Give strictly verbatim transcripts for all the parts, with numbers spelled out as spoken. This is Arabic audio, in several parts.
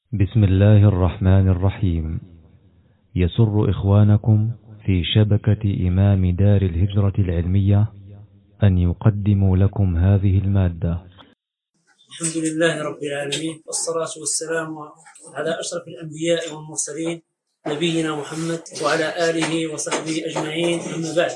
بسم الله الرحمن الرحيم. يسر إخوانكم في شبكة إمام دار الهجرة العلمية أن يقدموا لكم هذه المادة. الحمد لله رب العالمين، والصلاة والسلام على أشرف الأنبياء والمرسلين نبينا محمد وعلى آله وصحبه أجمعين، أما بعد.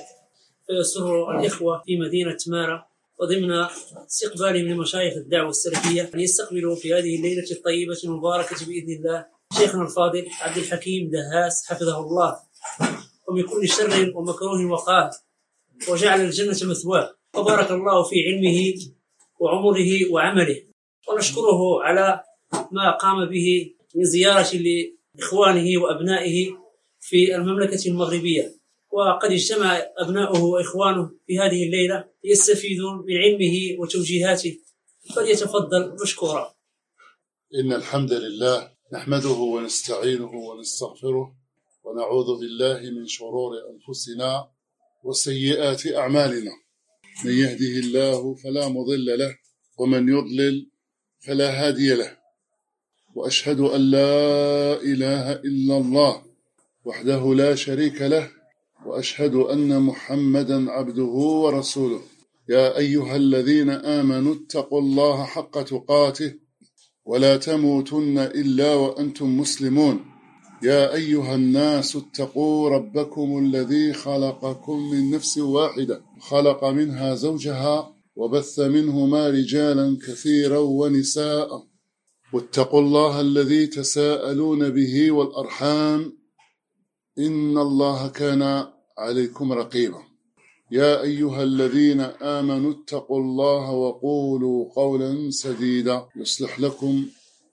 فيسر الإخوة في مدينة تمارا وضمن استقبال من مشايخ الدعوة السلفية أن يستقبلوا في هذه الليلة الطيبة المباركة بإذن الله شيخنا الفاضل عبد الحكيم دهاس حفظه الله، ومن كل شر ومكروه وقاه، وجعل الجنة مثواه، وبارك الله في علمه وعمره وعمله، ونشكره على ما قام به من زيارة لإخوانه وأبنائه في المملكة المغربية. وقد اجتمع أبناؤه وإخوانه في هذه الليلة ليستفيدوا من علمه وتوجيهاته، فليتفضل مشكورا. إن الحمد لله نحمده ونستعينه ونستغفره، ونعوذ بالله من شرور أنفسنا وسيئات أعمالنا. من يهده الله فلا مضل له، ومن يضلل فلا هادي له. وأشهد أن لا إله إلا الله وحده لا شريك له، وأشهد أن محمدا عبده ورسوله. يا أيها الذين آمنوا اتقوا الله حق تقاته ولا تموتن إلا وأنتم مسلمون. يا أيها الناس اتقوا ربكم الذي خلقكم من نفس واحدة، خلق منها زوجها وبث منهما رجالا كثيرا ونساء، واتقوا الله الذي تساءلون به والأرحام، إن الله كان عليكم رقيبا. يا أيها الذين آمنوا اتقوا الله وقولوا قولا سديدا يصلح لكم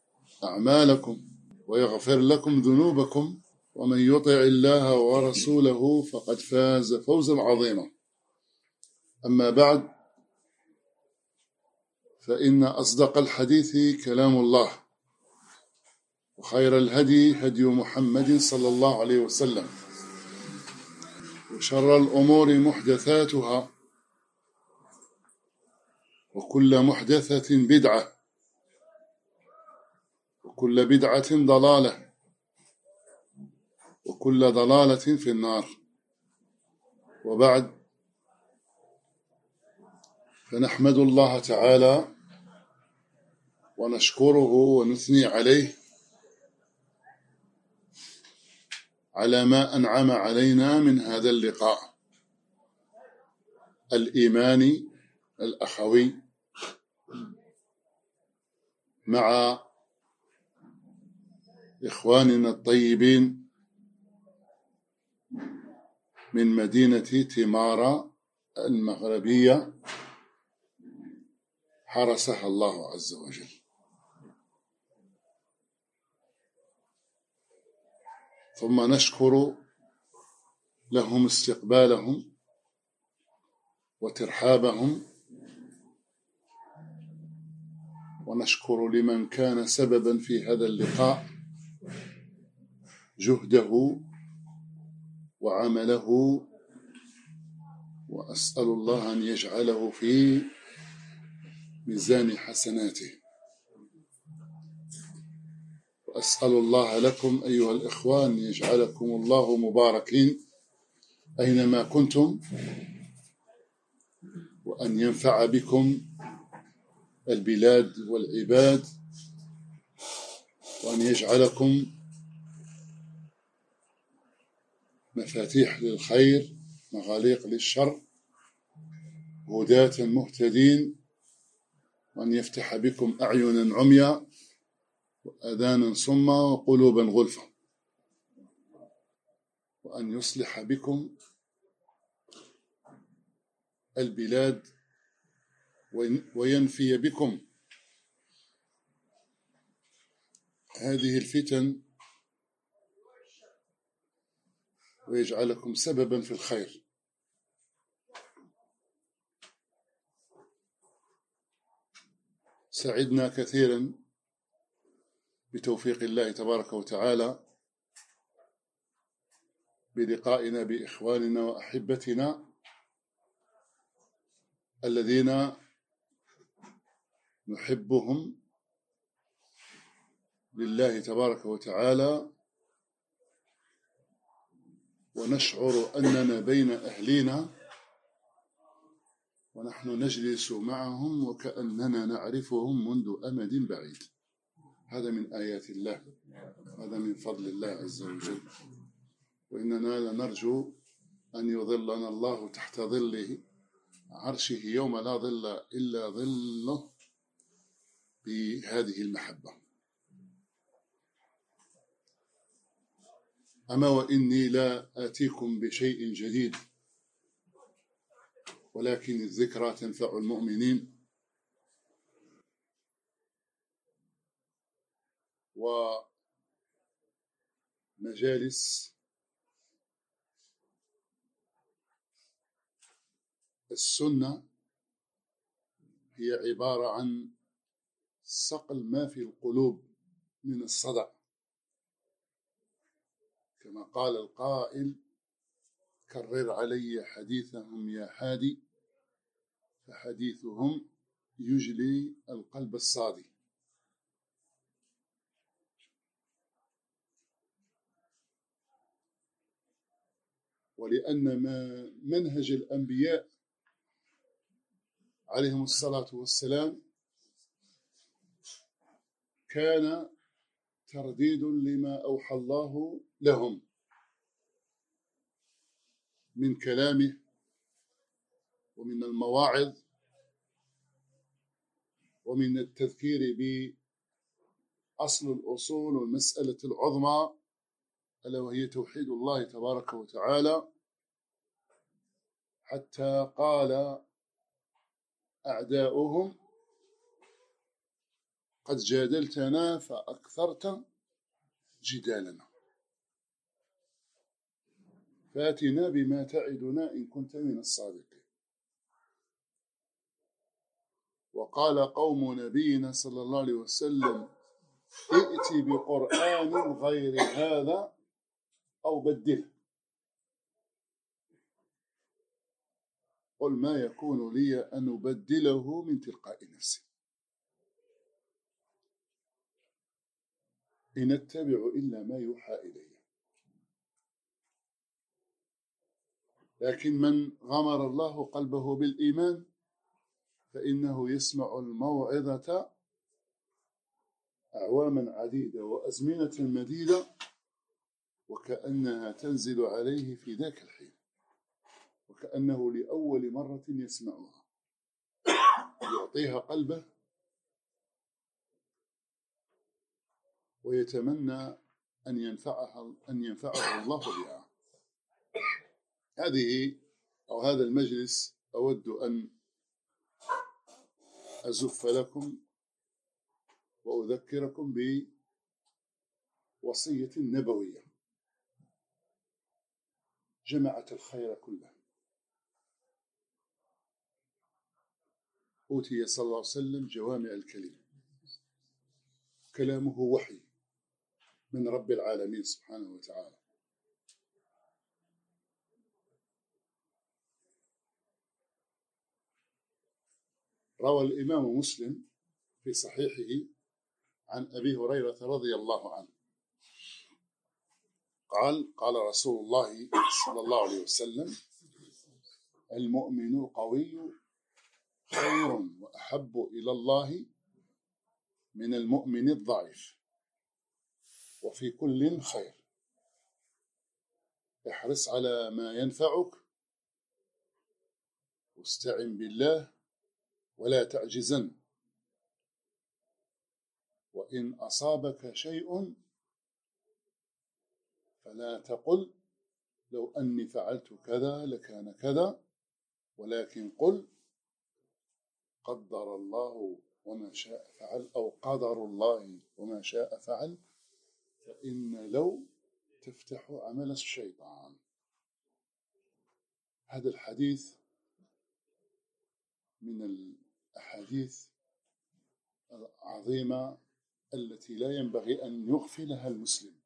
أعمالكم ويغفر لكم ذنوبكم، ومن يطع الله ورسوله فقد فاز فوزا عظيما. أما بعد، فإن أصدق الحديث كلام الله، وخير الهدي هدي محمد صلى الله عليه وسلم، وشر الأمور محدثاتها، وكل محدثة بدعة، وكل بدعة ضلالة، وكل ضلالة في النار. وبعد، فنحمد الله تعالى ونشكره ونثني عليه على ما أنعم علينا من هذا اللقاء الإيماني الأخوي مع إخواننا الطيبين من مدينة تمارا المغربية، حرسها الله عز وجل. ثم نشكر لهم استقبالهم وترحابهم، ونشكر لمن كان سببا في هذا اللقاء جهده وعمله، وأسأل الله أن يجعله في ميزان حسناته. وأسأل الله لكم أيها الإخوان يجعلكم الله مباركين أينما كنتم، وأن ينفع بكم البلاد والعباد، وأن يجعلكم مفاتيح للخير مغاليق للشر، هداة مهتدين، وأن يفتح بكم أعينا عميا وأذانا صما وقلوبا غلفا، وأن يصلح بكم البلاد وينفي بكم هذه الفتن، ويجعلكم سببا في الخير. سعدنا كثيرا بتوفيق الله تبارك وتعالى بلقائنا بإخواننا وأحبتنا الذين نحبهم لله تبارك وتعالى، ونشعر أننا بين أهلنا ونحن نجلس معهم وكأننا نعرفهم منذ أمد بعيد. هذا من آيات الله، هذا من فضل الله عز وجل. وإننا لنرجو أن يظلنا الله تحت ظله عرشه يوم لا ظل إلا ظله بهذه المحبة. أما وإني لا آتيكم بشيء جديد، ولكن الذكرى تنفع المؤمنين. ومجالس السنة هي عبارة عن صقل ما في القلوب من الصدع، كما قال القائل: كرر علي حديثهم يا حادي، فحديثهم يجلي القلب الصادي. ولأن ما منهج الأنبياء عليهم الصلاة والسلام كان ترديد لما أوحى الله لهم من كلامه ومن المواعظ ومن التذكير بأصل الأصول والمسألة العظمى، ألا وهي توحيد الله تبارك وتعالى، حتى قال أعداؤهم: قد جادلتنا فأكثرت جدالنا، فاتنا بما تعدنا إن كنت من الصادقين. وقال قوم نبينا صلى الله عليه وسلم: ائت بقرآن غير هذا أو بدله. قل ما يكون لي أن أبدله من تلقاء نفسي، إن أتبع إلا ما يوحى إلي. لكن من غمر الله قلبه بالإيمان فإنه يسمع الموعظة أعواما عديدة وأزمنة مديدة، وكأنها تنزل عليه في ذاك الحين، وكأنه لأول مرة يسمعها، يعطيها قلبه ويتمنى أن ينفعها أن ينفعه الله بها. هذه أو هذا المجلس أود أن أزف لكم وأذكركم بوصية نبوية جمعت الخير كله. أوتي صلى الله عليه وسلم جوامع الكلم، كلامه وحي من رب العالمين سبحانه وتعالى. روى الإمام مسلم في صحيحه عن أبي هريرة رضي الله عنه قال: قال رسول الله صلى الله عليه وسلم: المؤمن القوي خير وأحب إلى الله من المؤمن الضعيف، وفي كل خير، احرص على ما ينفعك، واستعن بالله ولا تعجزن، وإن أصابك شيء فلا تقل لو أني فعلت كذا لكان كذا، ولكن قل قدر الله وما شاء فعل، أو قدر الله وما شاء فعل، فإن لو تفتح عمل الشيطان. هذا الحديث من الأحاديث العظيمة التي لا ينبغي أن يغفلها المسلم،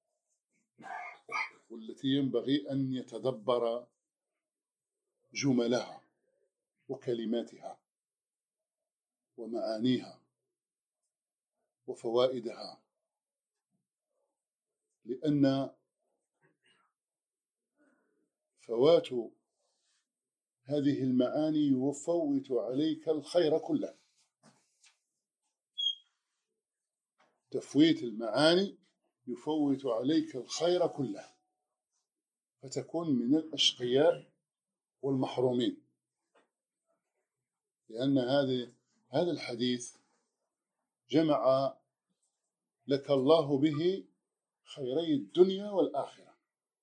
والتي ينبغي أن يتدبر جملها وكلماتها ومعانيها وفوائدها لأن فوات هذه المعاني يفوت عليك الخير كله. تفويت المعاني يفوت عليك الخير كله، فتكون من الأشقياء والمحرومين. لأن هذه هذا الحديث جمع لك الله به خيري الدنيا والآخرة،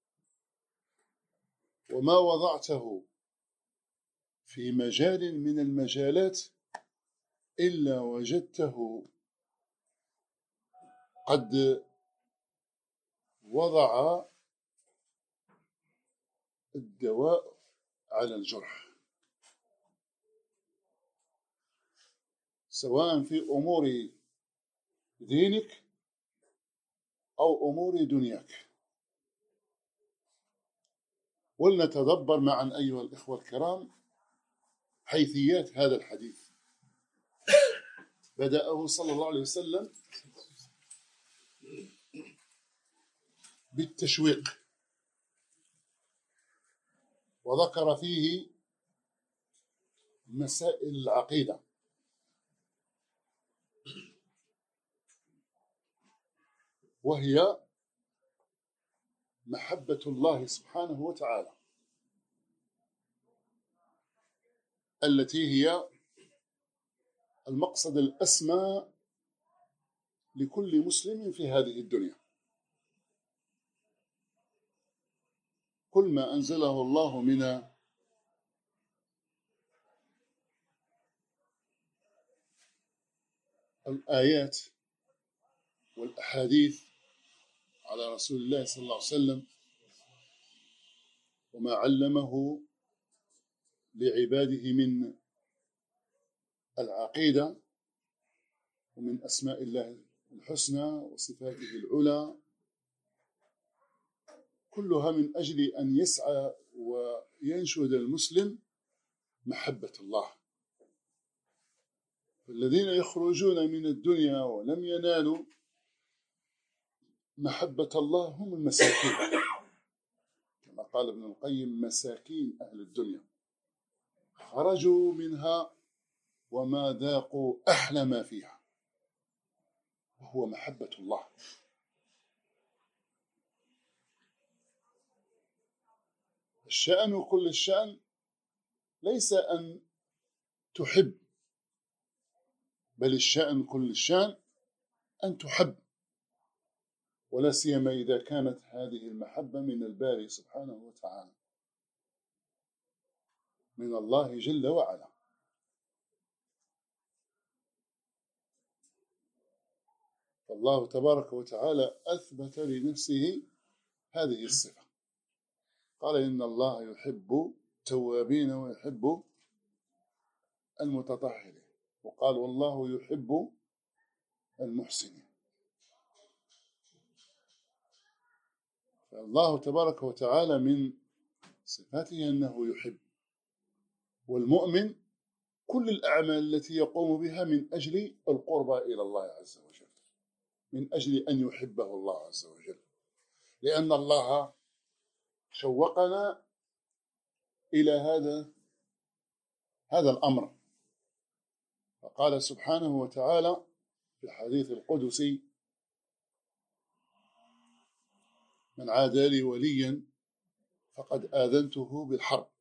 وما وضعته في مجال من المجالات إلا وجدته قد وضع الدواء على الجرح، سواء في أمور دينك أو أمور دنياك. ولنتدبر معا أيها الإخوة الكرام حيثيات هذا الحديث. بدأه صلى الله عليه وسلم بالتشويق، وذكر فيه مسائل العقيدة، وهي محبة الله سبحانه وتعالى، التي هي المقصد الأسمى لكل مسلم في هذه الدنيا. كل ما أنزله الله من الآيات والأحاديث على رسول الله صلى الله عليه وسلم، وما علمه لعباده من العقيدة ومن أسماء الله الحسنى وصفاته العلى، كلها من أجل أن يسعى وينشد المسلم محبة الله. فالذين يخرجون من الدنيا ولم ينالوا محبة الله هم المساكين، كما قال ابن القيم: مساكين أهل الدنيا خرجوا منها وما ذاقوا أحلى ما فيها، وهو محبة الله. الشأن كل الشأن ليس أن تحب، بل الشأن كل الشأن أن تحب، ولا سيما إذا كانت هذه المحبة من الباري سبحانه وتعالى، من الله جل وعلا. فالله تبارك وتعالى أثبت لنفسه هذه الصفة، قال: إن الله يحب التوابين ويحب المتطهرين، وقال: والله يحب المحسنين. فالله تبارك وتعالى من صفاته أنه يحب، والمؤمن كل الأعمال التي يقوم بها من أجل القربى إلى الله عز وجل، من أجل أن يحبه الله عز وجل، لأن الله شوقنا إلى هذا هذا الأمر. فقال سبحانه وتعالى في الحديث القدسي: من عادى لي وليا فقد آذنته بالحرب،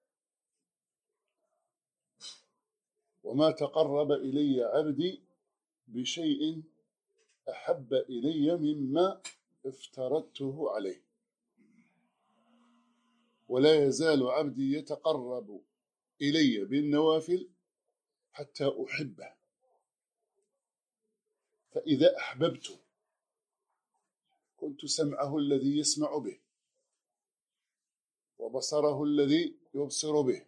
وما تقرب إلي عبدي بشيء أحب إلي مما افترضته عليه، ولا يزال عبدي يتقرب إلي بالنوافل حتى أحبه، فإذا أحببته كنت سمعه الذي يسمع به، وبصره الذي يبصر به،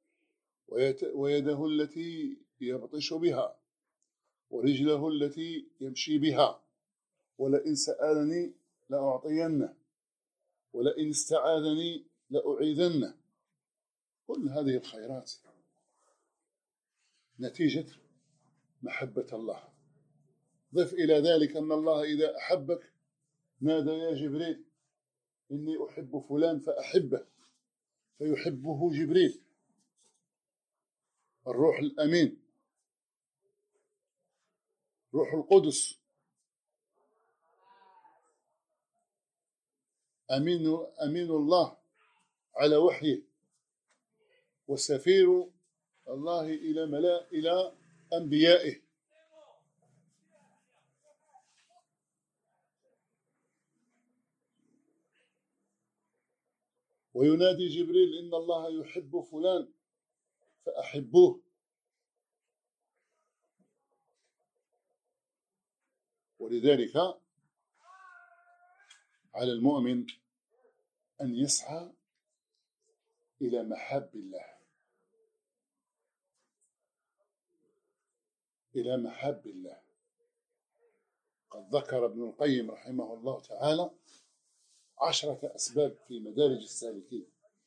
ويده التي يبطش بها، ورجله التي يمشي بها، ولئن سألني لأعطينه، ولئن استعاذني لأعيذنه. كل هذه الخيرات نتيجة محبة الله. ضف إلى ذلك أن الله إذا أحبك نادى يا جبريل إني أحب فلان فأحبه، فيحبه جبريل الروح الأمين، روح القدس، أمين أمين الله على وحيه، وسفير الله إلى ملا إلى أنبيائه. وينادي جبريل إن الله يحب فلان فأحبوه. ولذلك على المؤمن أن يسعى إلى محاب الله، إلى محاب الله. قد ذكر ابن القيم رحمه الله تعالى عشرة أسباب في مدارج السالكين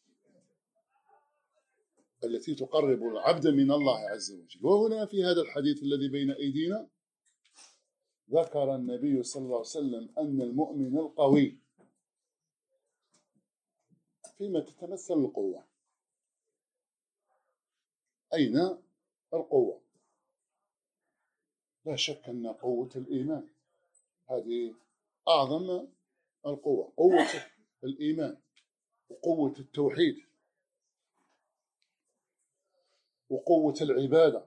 التي تقرب العبد من الله عز وجل. وهنا في هذا الحديث الذي بين أيدينا ذكر النبي صلى الله عليه وسلم أن المؤمن القوي فيما تتمثل القوة. أين القوة؟ لا شك أن قوة الإيمان هذه أعظم القوة، قوة الإيمان وقوة التوحيد وقوة العبادة.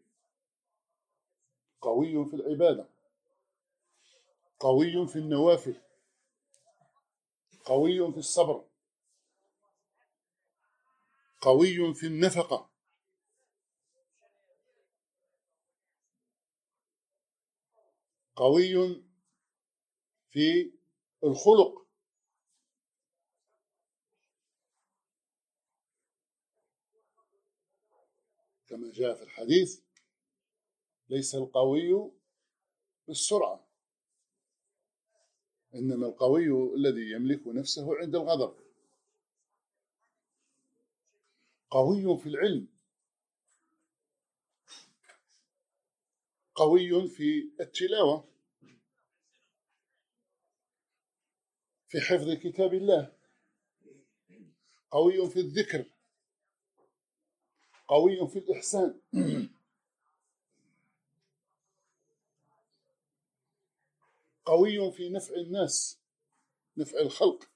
قوي في العبادة، قوي في النوافل، قوي في الصبر، قوي في النفقة، قوي في الخلق، كما جاء في الحديث ليس القوي بالسرعة، إنما القوي الذي يملك نفسه عند الغضب. قوي في العلم، قوي في التلاوة، في حفظ كتاب الله، قوي في الذكر، قوي في الإحسان، قوي في نفع الناس، نفع الخلق،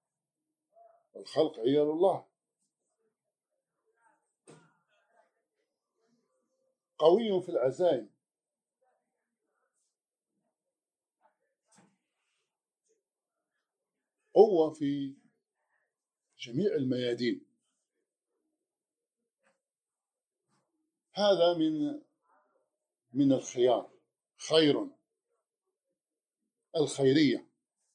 الخلق عيال الله، قوي في العزائم، قوة في جميع الميادين. هذا من من الخيار، خير، الخيرية،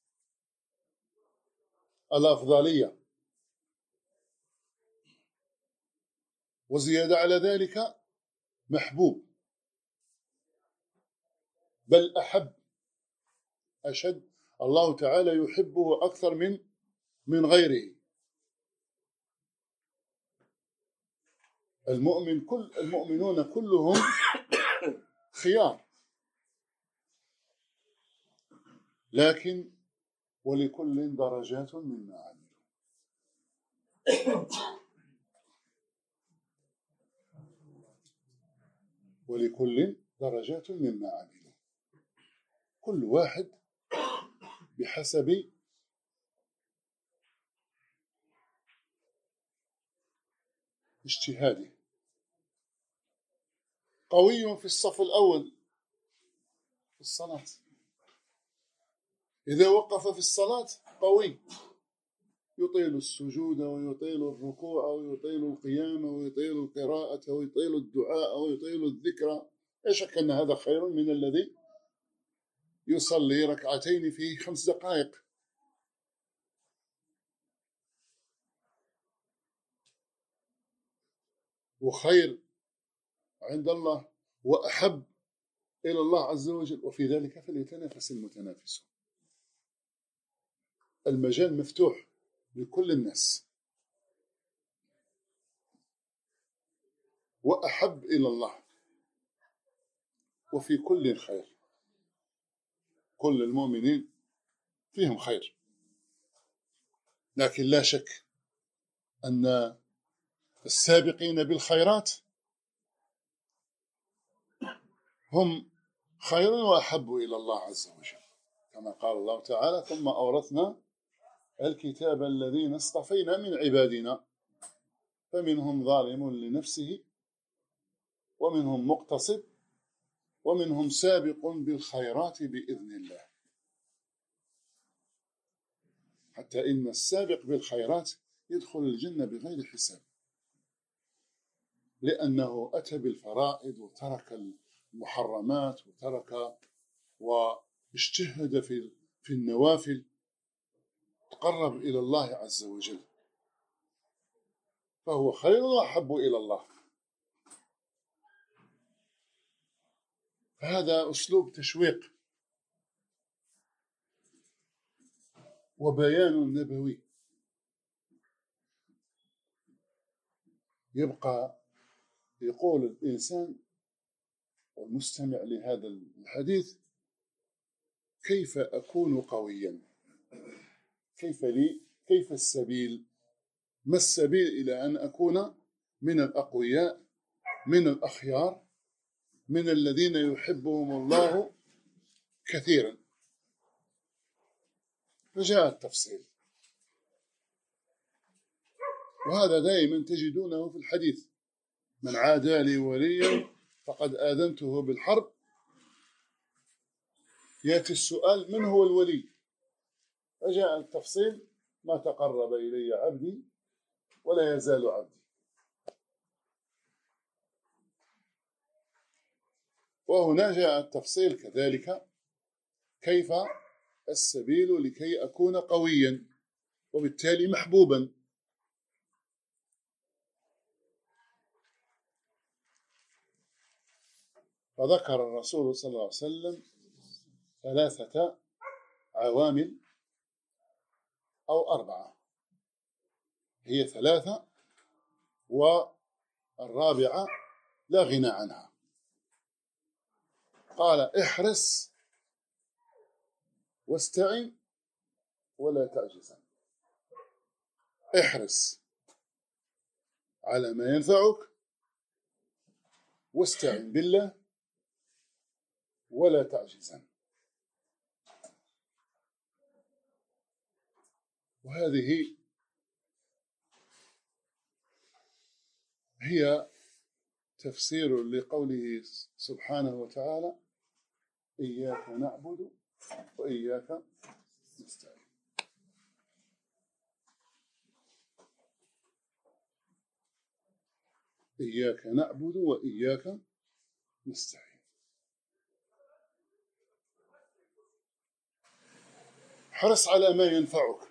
الأفضلية. وزيادة على ذلك محبوب، بل أحب، أشد، الله تعالى يحبه أكثر من من غيره. المؤمن كل المؤمنون كلهم خيار، لكن ولكل درجات مما عملوا. ولكل درجات مما عملوا، كل واحد بحسب اجتهاده. قوي في الصف الأول في الصلاة، إذا وقف في الصلاة قوي، يطيل السجود ويطيل الركوع ويطيل القيام ويطيل القراءة ويطيل الدعاء ويطيل الذكر. لا شك أن هذا خير من الذي يصلي ركعتين في خمس دقائق. وخير عند الله وأحب إلى الله عز وجل. وفي ذلك فليتنافس المتنافسون. المجال مفتوح لكل الناس، وأحب إلى الله، وفي كل خير. كل المؤمنين فيهم خير، لكن لا شك أن السابقين بالخيرات هم خير وأحب إلى الله عز وجل، كما قال الله تعالى: ثم أورثنا الكتاب الذين اصطفينا من عبادنا فمنهم ظالم لنفسه ومنهم مقتصد ومنهم سابق بالخيرات بإذن الله. حتى إن السابق بالخيرات يدخل الجنة بغير حساب، لأنه أتى بالفرائض وترك المحرمات وترك واجتهد في في النوافل، تقرب إلى الله عز وجل، فهو خير وأحب إلى الله. هذا أسلوب تشويق وبيان نبوي. يبقى يقول الإنسان والمستمع لهذا الحديث: كيف أكون قويا؟ كيف لي؟ كيف السبيل؟ ما السبيل إلى أن أكون من الأقوياء، من الأخيار، من الذين يحبهم الله كثيرا؟ فجاء التفصيل، وهذا دائما تجدونه في الحديث: من عادى لي وليا فقد آذنته بالحرب. يأتي السؤال: من هو الولي؟ فجاء التفصيل: ما تقرب إلي عبدي ولا يزال عبدي. وهنا جاء التفصيل كذلك: كيف السبيل لكي أكون قويا وبالتالي محبوبا؟ فذكر الرسول صلى الله عليه وسلم ثلاثة عوامل أو أربعة، هي ثلاثة والرابعة لا غنى عنها. قال: احرص واستعن ولا تعجز. احرص على ما ينفعك، واستعن بالله ولا تعجزن. وهذه هي تفسير لقوله سبحانه وتعالى: إياك نعبد وإياك نستعين. إياك نعبد وإياك نستعين. حرص على ما ينفعك،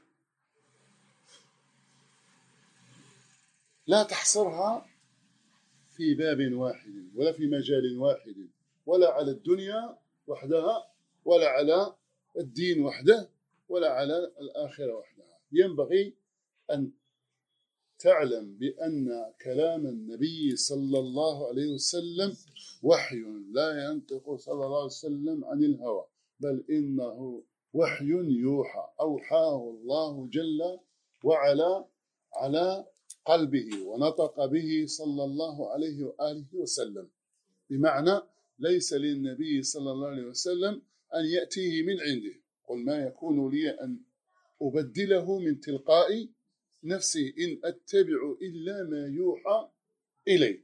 لا تحصرها في باب واحد ولا في مجال واحد، ولا على الدنيا وحدها ولا على الدين وحده ولا على الآخرة وحدها. ينبغي أن تعلم بأن كلام النبي صلى الله عليه وسلم وحي، لا ينطق صلى الله عليه وسلم عن الهوى، بل إنه وحي يوحى، أوحاه الله جل وعلا على قلبه ونطق به صلى الله عليه وآله وسلم. بمعنى ليس للنبي صلى الله عليه وسلم أن يأتيه من عنده. قل ما يكون لي أن أبدله من تلقاء نفسي إن أتبع إلا ما يوحى إلي.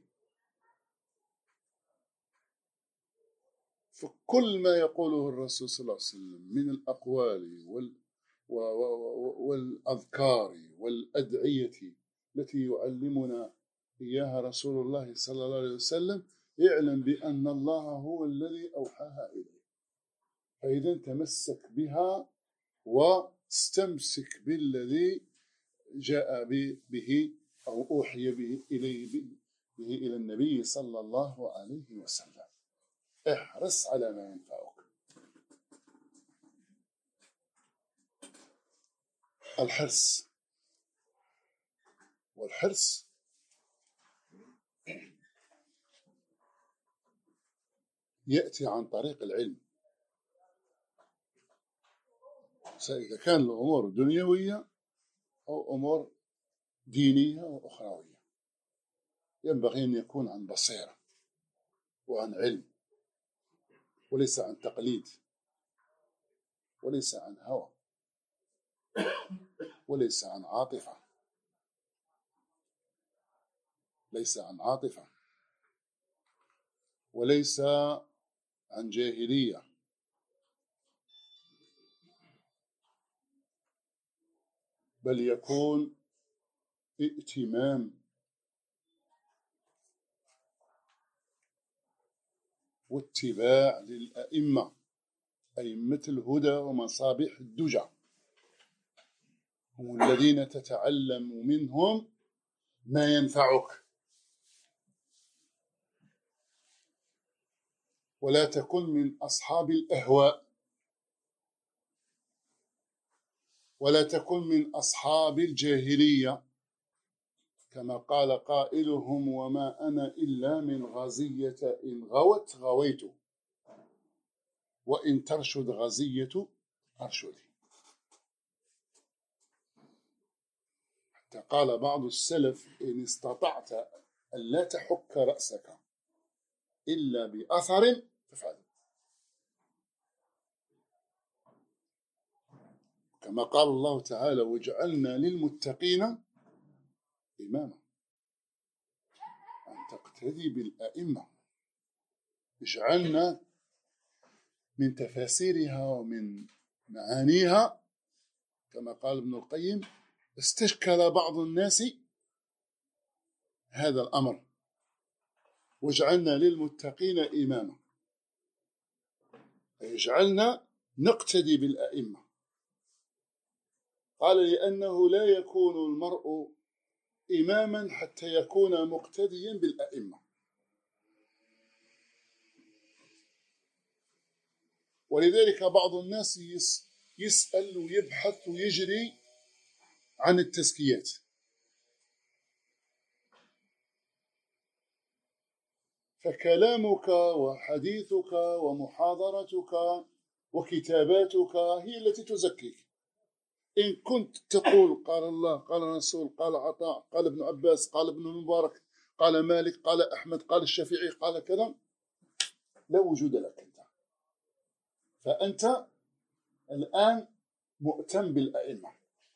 فكل ما يقوله الرسول صلى الله عليه وسلم من الأقوال وال والأذكار والأدعية التي يعلمنا إياها رسول الله صلى الله عليه وسلم، اعلم بأن الله هو الذي أوحاها إليه. فإذا تمسك بها واستمسك بالذي جاء به أو أوحي به إليه به إلى النبي صلى الله عليه وسلم. احرص على ما ينفعك. الحرص والحرص يأتي عن طريق العلم. إذا كان الأمور دنيوية أو أمور دينية وأخروية، ينبغي أن يكون عن بصيرة وعن علم، وليس عن تقليد، وليس عن هوى، وليس عن عاطفة، ليس عن عاطفة وليس عن جاهلية، بل يكون ائتمام واتباع للأئمة، أئمة الهدى ومصابيح الدجى، هم الذين تتعلم منهم ما ينفعك، ولا تكن من أصحاب الأهواء، ولا تكن من أصحاب الجاهلية، كما قال قائلهم: وما أنا إلا من غزية إن غوت غويت، وإن ترشد غزية أرشدي. حتى قال بعض السلف: إن استطعت أن لا تحك رأسك إلا بأثر فافعل. كما قال الله تعالى: وجعلنا للمتقين إماما. أن تقتدي بالأئمة. اجعلنا من تفاسيرها ومن معانيها، كما قال ابن القيم: استشكل بعض الناس هذا الأمر، واجعلنا للمتقين إماما، اجعلنا نقتدي بالأئمة. قال: لأنه لا يكون المرء إماما حتى يكون مقتديا بالأئمة. ولذلك بعض الناس يسأل ويبحث ويجري عن التزكيات، فكلامك وحديثك ومحاضرتك وكتاباتك هي التي تزكيك. إن كنت تقول قال الله، قال الرسول، قال عطاء، قال ابن عباس، قال ابن المبارك، قال مالك، قال أحمد، قال الشافعي، قال كذا، لا وجود لك أنت. فأنت الآن مؤتم بالأئمة.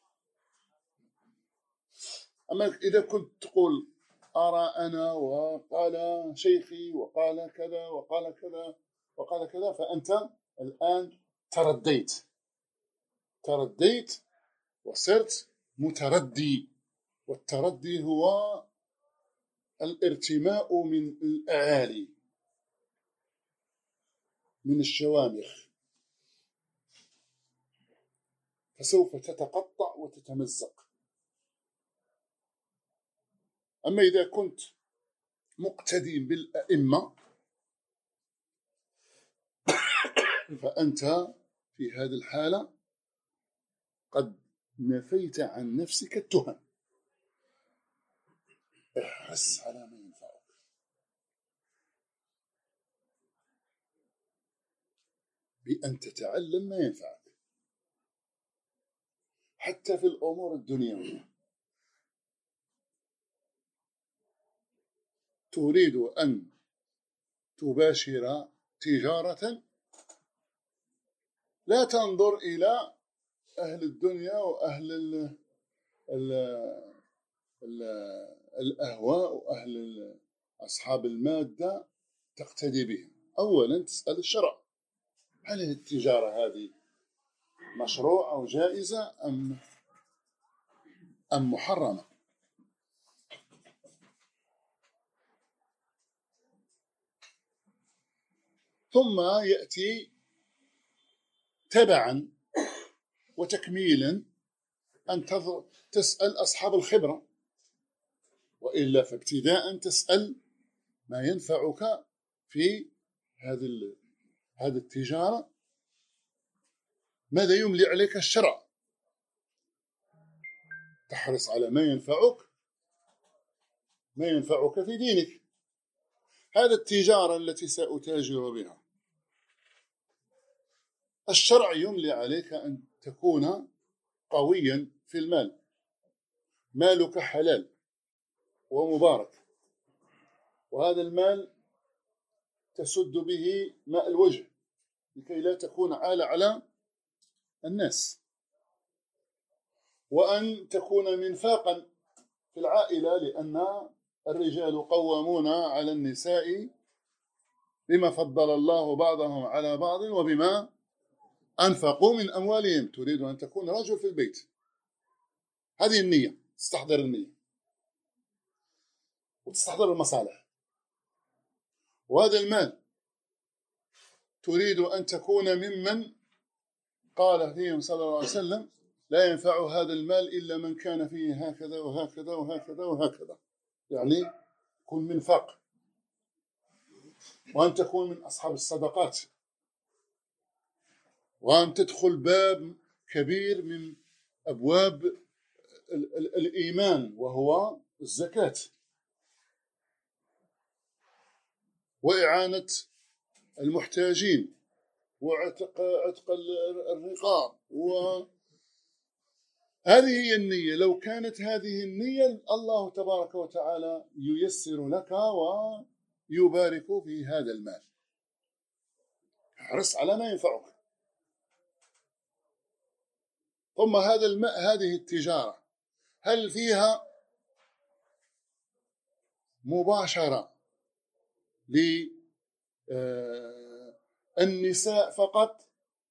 أما إذا كنت تقول أرى أنا، وقال شيخي، وقال كذا، وقال كذا، وقال كذا، فأنت الآن ترديت ترديت وصرت متردي. والتردي هو الارتماء من الأعالي، من الشوامخ، فسوف تتقطع وتتمزق. أما إذا كنت مقتدي بالأئمة فأنت في هذه الحالة قد نفيت عن نفسك التهم. احرص على ما ينفعك، بأن تتعلم ما ينفعك حتى في الأمور الدنيوية. تريد أن تباشر تجارة، لا تنظر إلى أهل الدنيا وأهل ال ال ال الأهواء وأهل أصحاب المادة تقتدي بهم. أولا تسأل الشرع: هل التجارة هذه مشروع أو جائزة أم أم محرمة؟ ثم يأتي تبعا وتكميلا أن تسأل أصحاب الخبرة، وإلا فابتداء تسأل ما ينفعك في هذه هذه التجارة، ماذا يملي عليك الشرع. تحرص على ما ينفعك، ما ينفعك في دينك. هذه التجارة التي سأتاجر بها الشرع يملي عليك أن تكون قويا في المال، مالك حلال ومبارك، وهذا المال تسد به ماء الوجه لكي لا تكون عالة على الناس، وأن تكون منفاقا في العائلة، لأن الرجال قوامون على النساء بما فضل الله بعضهم على بعض وبما أنفقوا من أموالهم. تريد أن تكون رجل في البيت، هذه النية، تستحضر النية وتستحضر المصالح. وهذا المال تريد أن تكون ممن قال فيهم صلى الله عليه وسلم: لا ينفع هذا المال إلا من كان فيه هكذا وهكذا وهكذا وهكذا، يعني كن منفق، وأن تكون من أصحاب الصدقات، وأن تدخل باب كبير من أبواب ال ال الإيمان وهو الزكاة، وإعانة المحتاجين، وعتق عتق الرقاب. وهذه هي النية. لو كانت هذه النية الله تبارك وتعالى ييسر لك ويبارك في هذا المال. احرص على ما ينفعك. ثم هذا الماء، هذه التجارة، هل فيها مباشرة للنساء فقط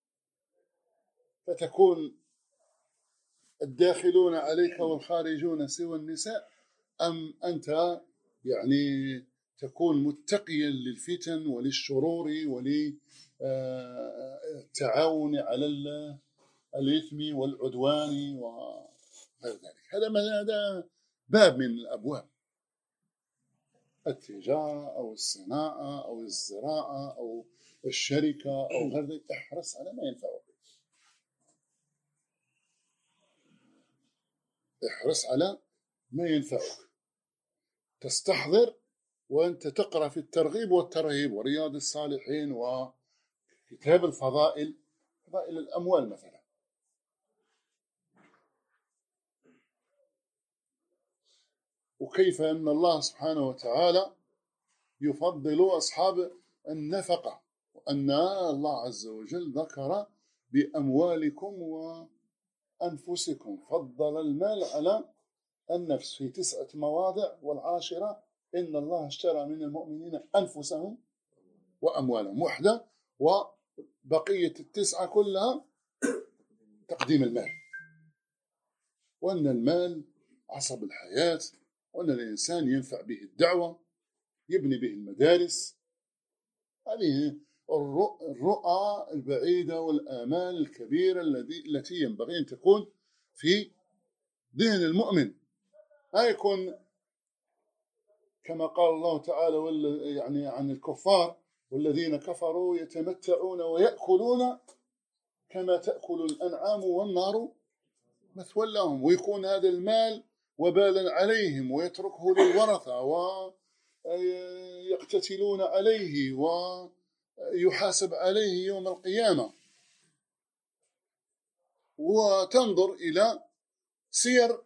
فتكون الداخلون عليك والخارجون سوى النساء، أم أنت يعني تكون متقيا للفتن وللشرور وللتعاون على الإثم والعدوان وغير ذلك؟ هذا هذا باب من الأبواب، التجارة أو الصناعة أو الزراعة أو الشركة أو غير ذلك. احرص على ما ينفعك، احرص على ما ينفعك، تستحضر وأنت تقرأ في الترغيب والترهيب ورياض الصالحين وكتاب الفضائل، فضائل الأموال مثلا، وكيف أن الله سبحانه وتعالى يفضل أصحاب النفقة، وأن الله عز وجل ذكر بأموالكم وأنفسكم، فضل المال على النفس في تسعة مواضع، والعاشرة إن الله اشترى من المؤمنين أنفسهم وأموالهم، وحدة، وبقية التسعة كلها تقديم المال، وأن المال عصب الحياة، وأن الإنسان ينفع به الدعوة، يبني به المدارس. هذه الرؤى البعيدة والآمال الكبيرة التي ينبغي أن تكون في ذهن المؤمن، ما يكون كما قال الله تعالى يعني عن الكفار: والذين كفروا يتمتعون ويأكلون كما تأكل الأنعام والنار مثوى لهم، ويكون هذا المال وبالا عليهم ويتركه للورثة ويقتتلون عليه ويحاسب عليه يوم القيامة. وتنظر إلى سير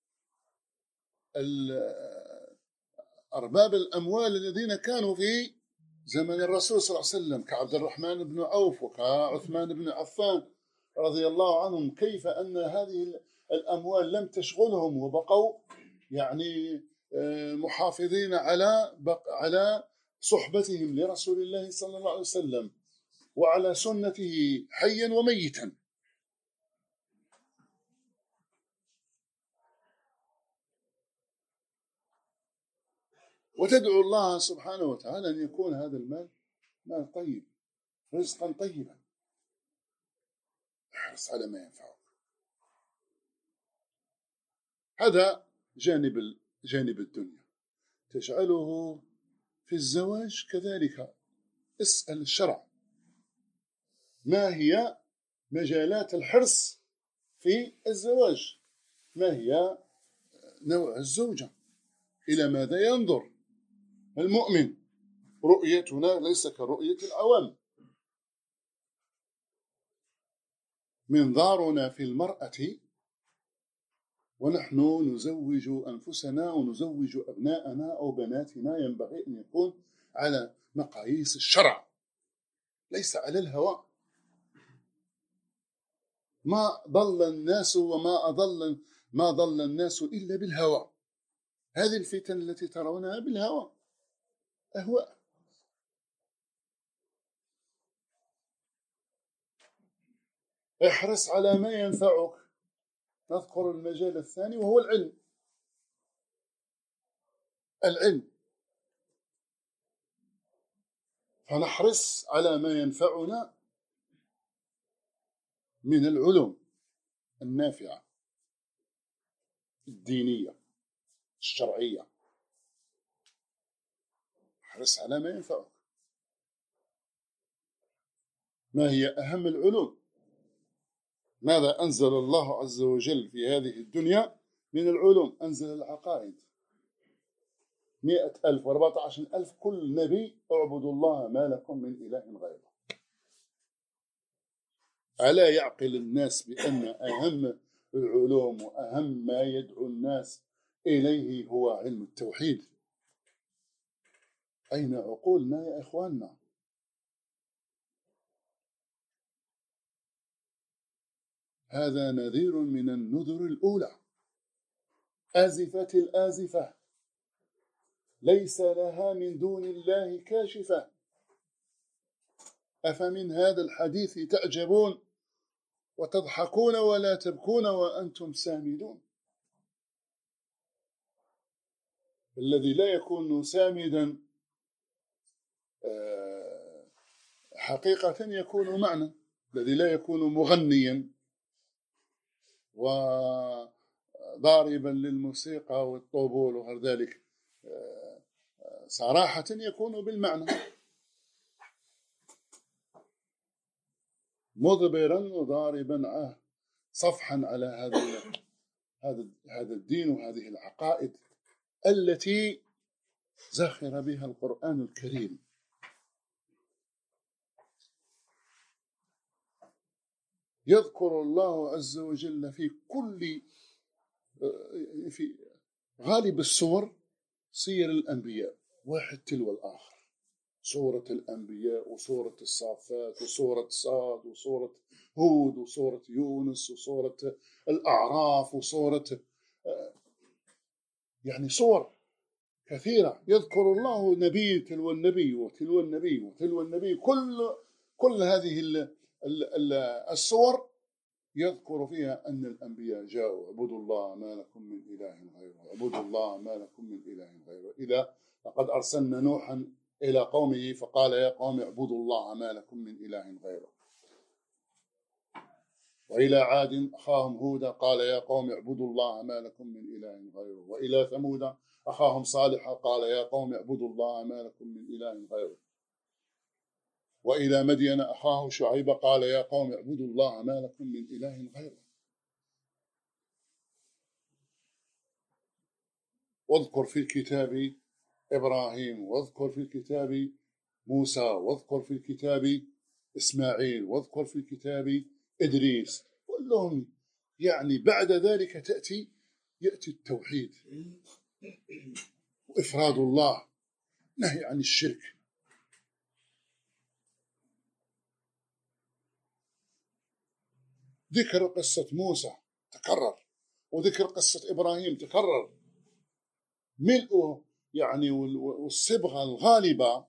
أرباب الأموال الذين كانوا في زمن الرسول صلى الله عليه وسلم، كعبد الرحمن بن عوف وكعثمان بن عفان رضي الله عنهم، كيف أن هذه الأموال لم تشغلهم وبقوا يعني محافظين على على صحبتهم لرسول الله صلى الله عليه وسلم وعلى سنته حيا وميتا. وتدعو الله سبحانه وتعالى أن يكون هذا المال مال طيب، رزقا طيبا. احرص على ما ينفعك. هذا جانب جانب الدنيا. تجعله في الزواج كذلك، اسأل الشرع ما هي مجالات الحرص في الزواج، ما هي نوع الزوجة، إلى ماذا ينظر المؤمن. رؤيتنا ليس كرؤية العوام. منظارنا في المرأة ونحن نزوج أنفسنا ونزوج أبناءنا أو بناتنا ينبغي أن يكون على مقاييس الشرع ليس على الهوى. ما ضل الناس وما أضل ما ضل الناس إلا بالهوى. هذه الفتن التي ترونها بالهوى أهواء. احرص على ما ينفعك. نذكر المجال الثاني وهو العلم. العلم فنحرص على ما ينفعنا من العلوم النافعة الدينية الشرعية. احرص على ما ينفعك. ما هي أهم العلوم؟ ماذا أنزل الله عز وجل في هذه الدنيا من العلوم؟ أنزل العقائد مئة ألف وأربعة عشر ألف. كل نبي اعبدوا الله ما لكم من إله غيره. ألا يعقل الناس بأن أهم العلوم وأهم ما يدعو الناس إليه هو علم التوحيد؟ أين عقولنا يا إخواننا؟ هذا نذير من النذر الأولى. آزفة الآزفة ليس لها من دون الله كاشفة. أفمن هذا الحديث تعجبون وتضحكون ولا تبكون وأنتم سامدون. الذي لا يكون سامدا حقيقة يكون معنى. الذي لا يكون مغنيا وضاربا للموسيقى والطبول وغير ذلك صراحة يكون بالمعنى. مضبرا وضاربا صفحا على هذا هذا هذا الدين وهذه العقائد التي زخر بها القرآن الكريم. يذكر الله عز وجل في كل في غالب السور سير الأنبياء واحد تلو الآخر. سورة الأنبياء وسورة الصافات وسورة صاد وسورة هود وسورة يونس وسورة الأعراف وسورة يعني صور كثيرة يذكر الله نبي تلو النبي وتلو النبي وتلو النبي. كل كل هذه الصور يذكر فيها أن الأنبياء جاءوا اعبدوا الله ما لكم من إله غيره اعبدوا الله ما لكم من إله غيره. إذا لقد أرسلنا نوحا إلى قومه فقال يا قوم اعبدوا الله ما لكم من إله غيره. وإلى عاد أخاهم هودا قال يا قوم اعبدوا الله ما لكم من إله غيره. وإلى ثمود أخاهم صالحا قال يا قوم اعبدوا الله ما لكم من إله غيره. وإلى مدين أخاه شعيب قال يا قوم اعبدوا الله ما لكم من إله غيره. واذكر في الكتاب إبراهيم واذكر في الكتاب موسى واذكر في الكتاب إسماعيل واذكر في الكتاب إدريس. كلهم يعني بعد ذلك تأتي يأتي التوحيد وإفراد الله نهي عن الشرك. ذكر قصة موسى تكرر وذكر قصة إبراهيم تكرر. ملء يعني والصبغة الغالبة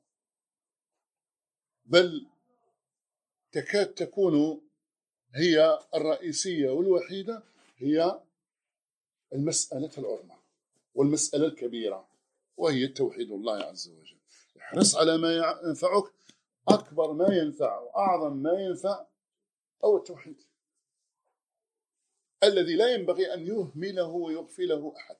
بل تكاد تكون هي الرئيسية والوحيدة هي المسألة العظمى والمسألة الكبيرة وهي توحيد الله عز وجل. احرص على ما ينفعك. أكبر ما ينفع وأعظم ما ينفع هو التوحيد الذي لا ينبغي أن يهمله ويغفله أحد.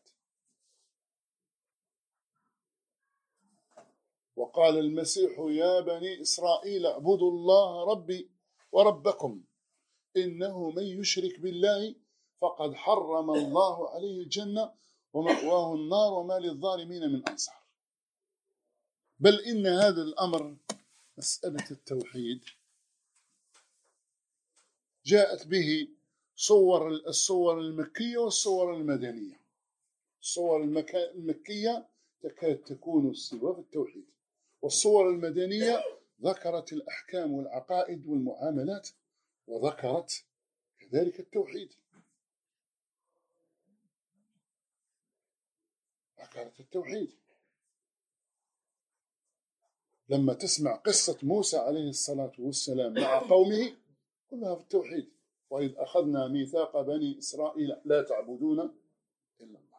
وقال المسيح يا بني إسرائيل اعبدوا الله ربي وربكم إنه من يشرك بالله فقد حرم الله عليه الجنة ومأواه النار وما للظالمين من أنصار. بل إن هذا الأمر مسألة التوحيد جاءت به صور الصور المكية والصور المدنية. الصور المكية تكاد تكون السوى في التوحيد، والصور المدنية ذكرت الأحكام والعقائد والمعاملات، وذكرت كذلك التوحيد، ذكرت التوحيد. لما تسمع قصة موسى عليه الصلاة والسلام مع قومه كلها في التوحيد. وإذ أخذنا ميثاق بني إسرائيل لا تعبدون إلا الله.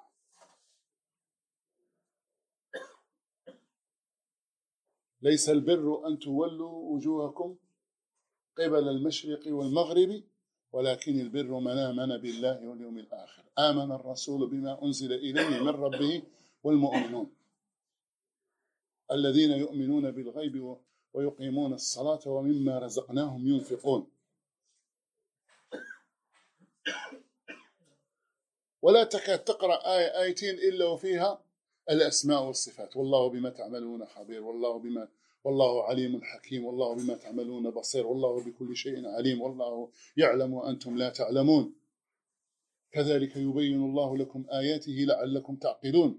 ليس البر أن تولوا وجوهكم قبل المشرق والمغرب ولكن البر من آمن بالله واليوم الآخر. آمن الرسول بما أنزل إليه من ربه والمؤمنون الذين يؤمنون بالغيب ويقيمون الصلاة ومما رزقناهم ينفقون. ولا تكاد تقرأ آية آيتين إلا وفيها الأسماء والصفات. والله بما تعملون خبير، والله بما والله عليم حكيم، والله بما تعملون بصير، والله بكل شيء عليم، والله يعلم وأنتم لا تعلمون. كذلك يبين الله لكم آياته لعلكم تعقلون.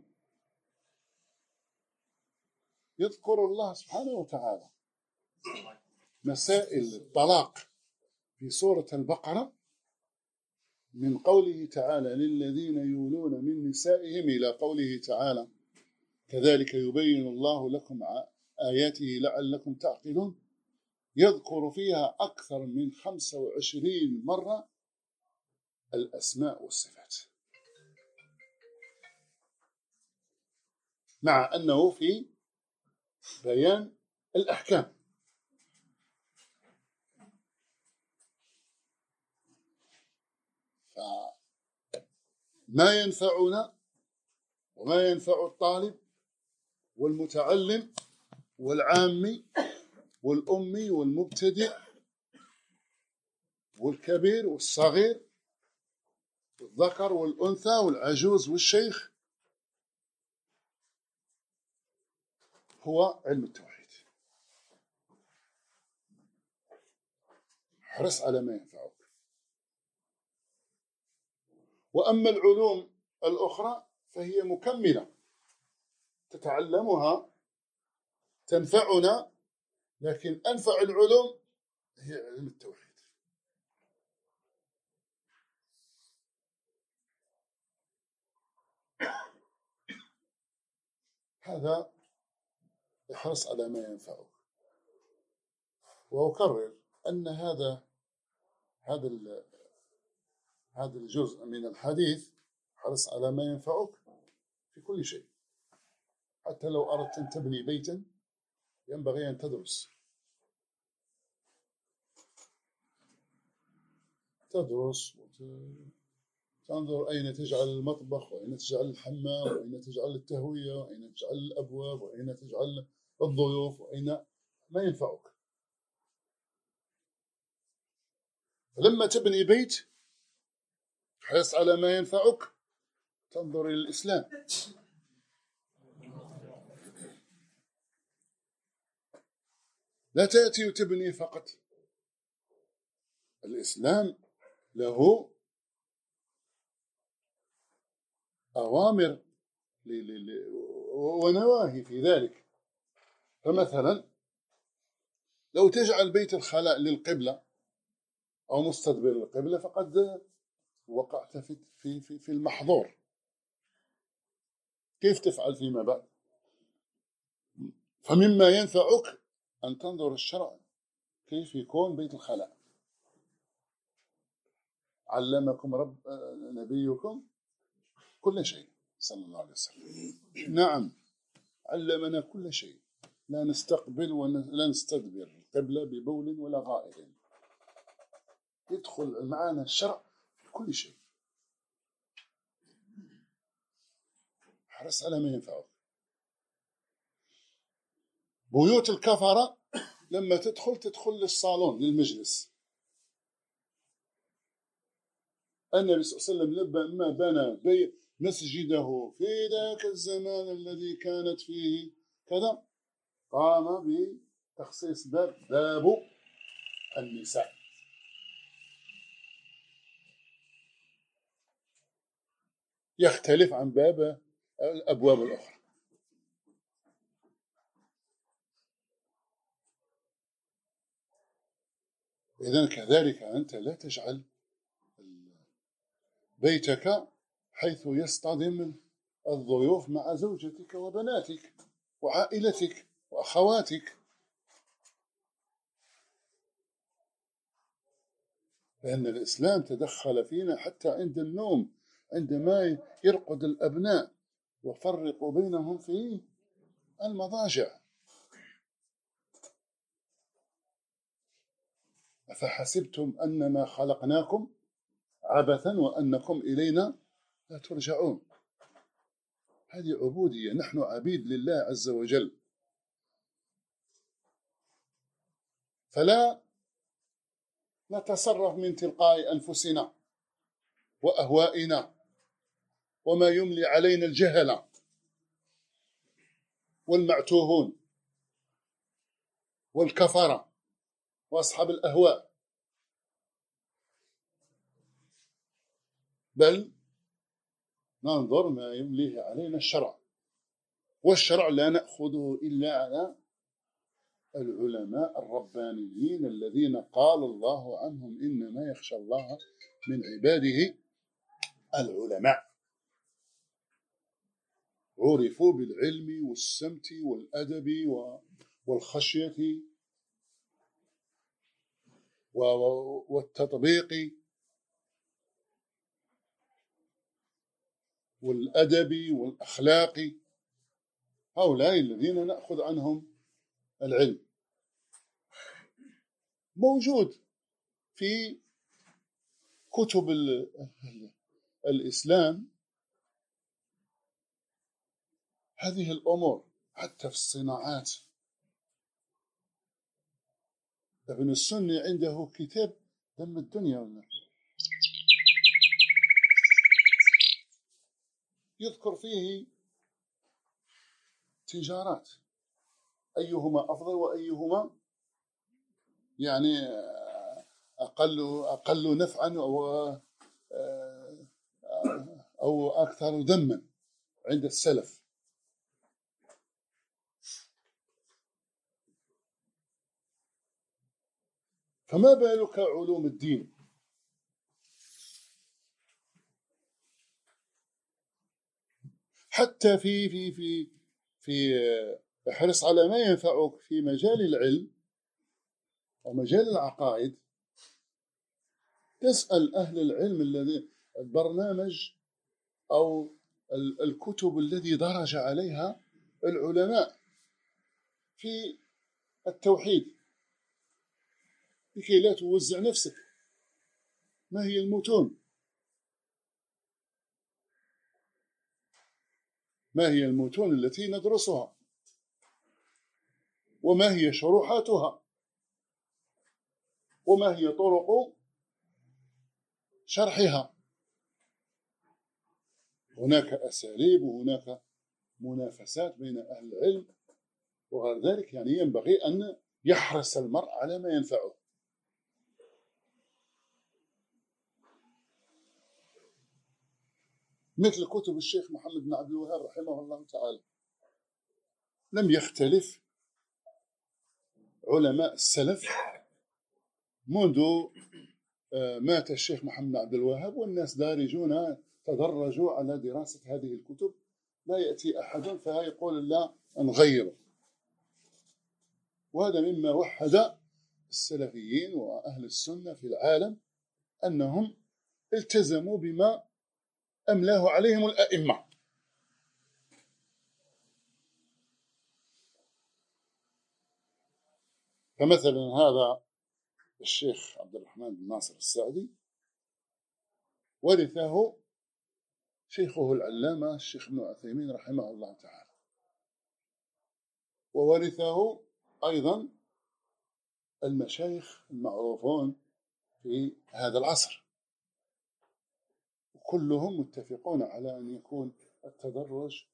يذكر الله سبحانه وتعالى مسائل الطلاق في سورة البقرة من قوله تعالى للذين يولون من نسائهم إلى قوله تعالى كذلك يبين الله لكم آياته لعلكم تعقلون. يذكر فيها أكثر من خمسة وعشرين مرة الأسماء والصفات، مع أنه في بيان الأحكام. فما ينفعنا وما ينفع الطالب والمتعلم والعامي والأمي والمبتدئ والكبير والصغير والذكر والأنثى والعجوز والشيخ هو علم التوحيد. احرص على ما ينفعك. وأما العلوم الأخرى فهي مكملة تتعلمها تنفعنا، لكن أنفع العلوم هي علم التوحيد. هذا احرص على ما ينفعك. وأكرر أن هذا هذا هذا الجزء من الحديث احرص على ما ينفعك في كل شيء. حتى لو أردت أن تبني بيتا ينبغي أن تدرس تدرس وتنظر أين تجعل المطبخ، وأين تجعل الحمام، وأين تجعل التهوية، وأين تجعل الأبواب، وأين تجعل الضيوف، وأين ما ينفعك. فلما تبني بيت حرص على ما ينفعك. تنظر إلى الإسلام. لا تأتي وتبني فقط. الإسلام له أوامر ونواهي في ذلك. فمثلا لو تجعل بيت الخلاء للقبلة أو مستدبر القبلة فقد وقعت في في في المحظور. كيف تفعل فيما بعد؟ فمما ينفعك أن تنظر الشرع كيف يكون بيت الخلاء. علمكم رب نبيكم كل شيء صلى الله عليه وسلم. نعم علمنا كل شيء. لا نستقبل ولا نستدبر القبلة ببول ولا غائط. يدخل معنا الشرع في كل شيء. حرص على ما ينفعك. بيوت الكفرة لما تدخل تدخل للصالون للمجلس. النبي صلى الله عليه وسلم لما بنى مسجده في ذاك الزمان الذي كانت فيه كذا قام بتخصيص باب باب النساء. يختلف عن باب الأبواب الأخرى. إذن كذلك أنت لا تجعل بيتك حيث يصطدم الضيوف مع زوجتك وبناتك وعائلتك وأخواتك، لأن الإسلام تدخل فينا حتى عند النوم، عندما يرقد الأبناء وفرقوا بينهم في المضاجع. أفحسبتم أنما خلقناكم عبثا وأنكم إلينا لا ترجعون. هذه عبودية، نحن عبيد لله عز وجل، فلا نتصرف من تلقاء أنفسنا وأهوائنا وما يملي علينا الجهلة والمعتوهون والكفرة وأصحاب الأهواء، بل ننظر ما يمليه علينا الشرع، والشرع لا نأخذه إلا على العلماء الربانيين الذين قال الله عنهم إنما يخشى الله من عباده العلماء، عرفوا بالعلم والسمت والأدب والخشية والتطبيق والأدب والأخلاق. هؤلاء الذين نأخذ عنهم العلم. موجود في كتب الإسلام هذه الأمور، حتى في الصناعات. ابن السني عنده كتاب دم الدنيا ولا يذكر فيه تجارات، أيهما أفضل وأيهما يعني أقل أقل نفعا أو أو أكثر ذما عند السلف. فما بالك علوم الدين؟ حتى في في في في احرص على ما ينفعك في مجال العلم ومجال العقائد. تسأل أهل العلم الذي البرنامج أو الكتب الذي درج عليها العلماء في التوحيد لكي لا توزع نفسك. ما هي المتون؟ ما هي المتون التي ندرسها؟ وما هي شروحاتها؟ وما هي طرق شرحها؟ هناك أساليب وهناك منافسات بين أهل العلم وغير ذلك. يعني ينبغي أن يحرص المرء على ما ينفعه. مثل كتب الشيخ محمد بن عبد الوهاب رحمه الله تعالى، لم يختلف علماء السلف منذ مات الشيخ محمد بن عبد الوهاب، والناس دارجون تدرجوا على دراسة هذه الكتب. لا يأتي أحد فيقول لا نغيره. وهذا مما وحد السلفيين وأهل السنة في العالم، أنهم التزموا بما أملاه عليهم الأئمة. فمثلا هذا الشيخ عبد الرحمن بن ناصر السعدي ورثه شيخه العلامة الشيخ ابن عثيمين رحمه الله تعالى، وورثه أيضا المشايخ المعروفون في هذا العصر، كلهم متفقون على أن يكون التدرج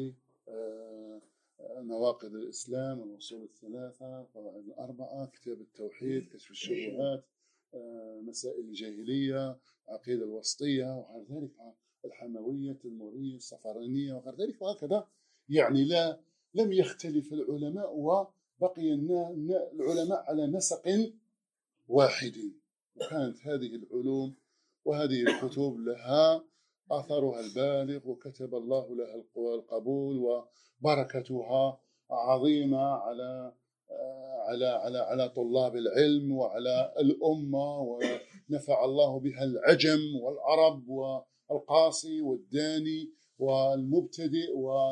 بنواقض الإسلام، الأصول الثلاثة، القواعد الأربعة، كتاب التوحيد، كشف الشبهات، مسائل الجاهلية، عقيدة الوسطية، وغير ذلك الحموية التدمرية الصفرانية وغير ذلك وهكذا. يعني لا لم يختلف العلماء وبقي العلماء على نسق واحد. وكانت هذه العلوم وهذه الكتب لها أثرها البالغ، وكتب الله لها القبول، وبركتها عظيمة على على على على طلاب العلم وعلى الأمة، ونفع الله بها العجم والعرب والقاصي والداني والمبتدئ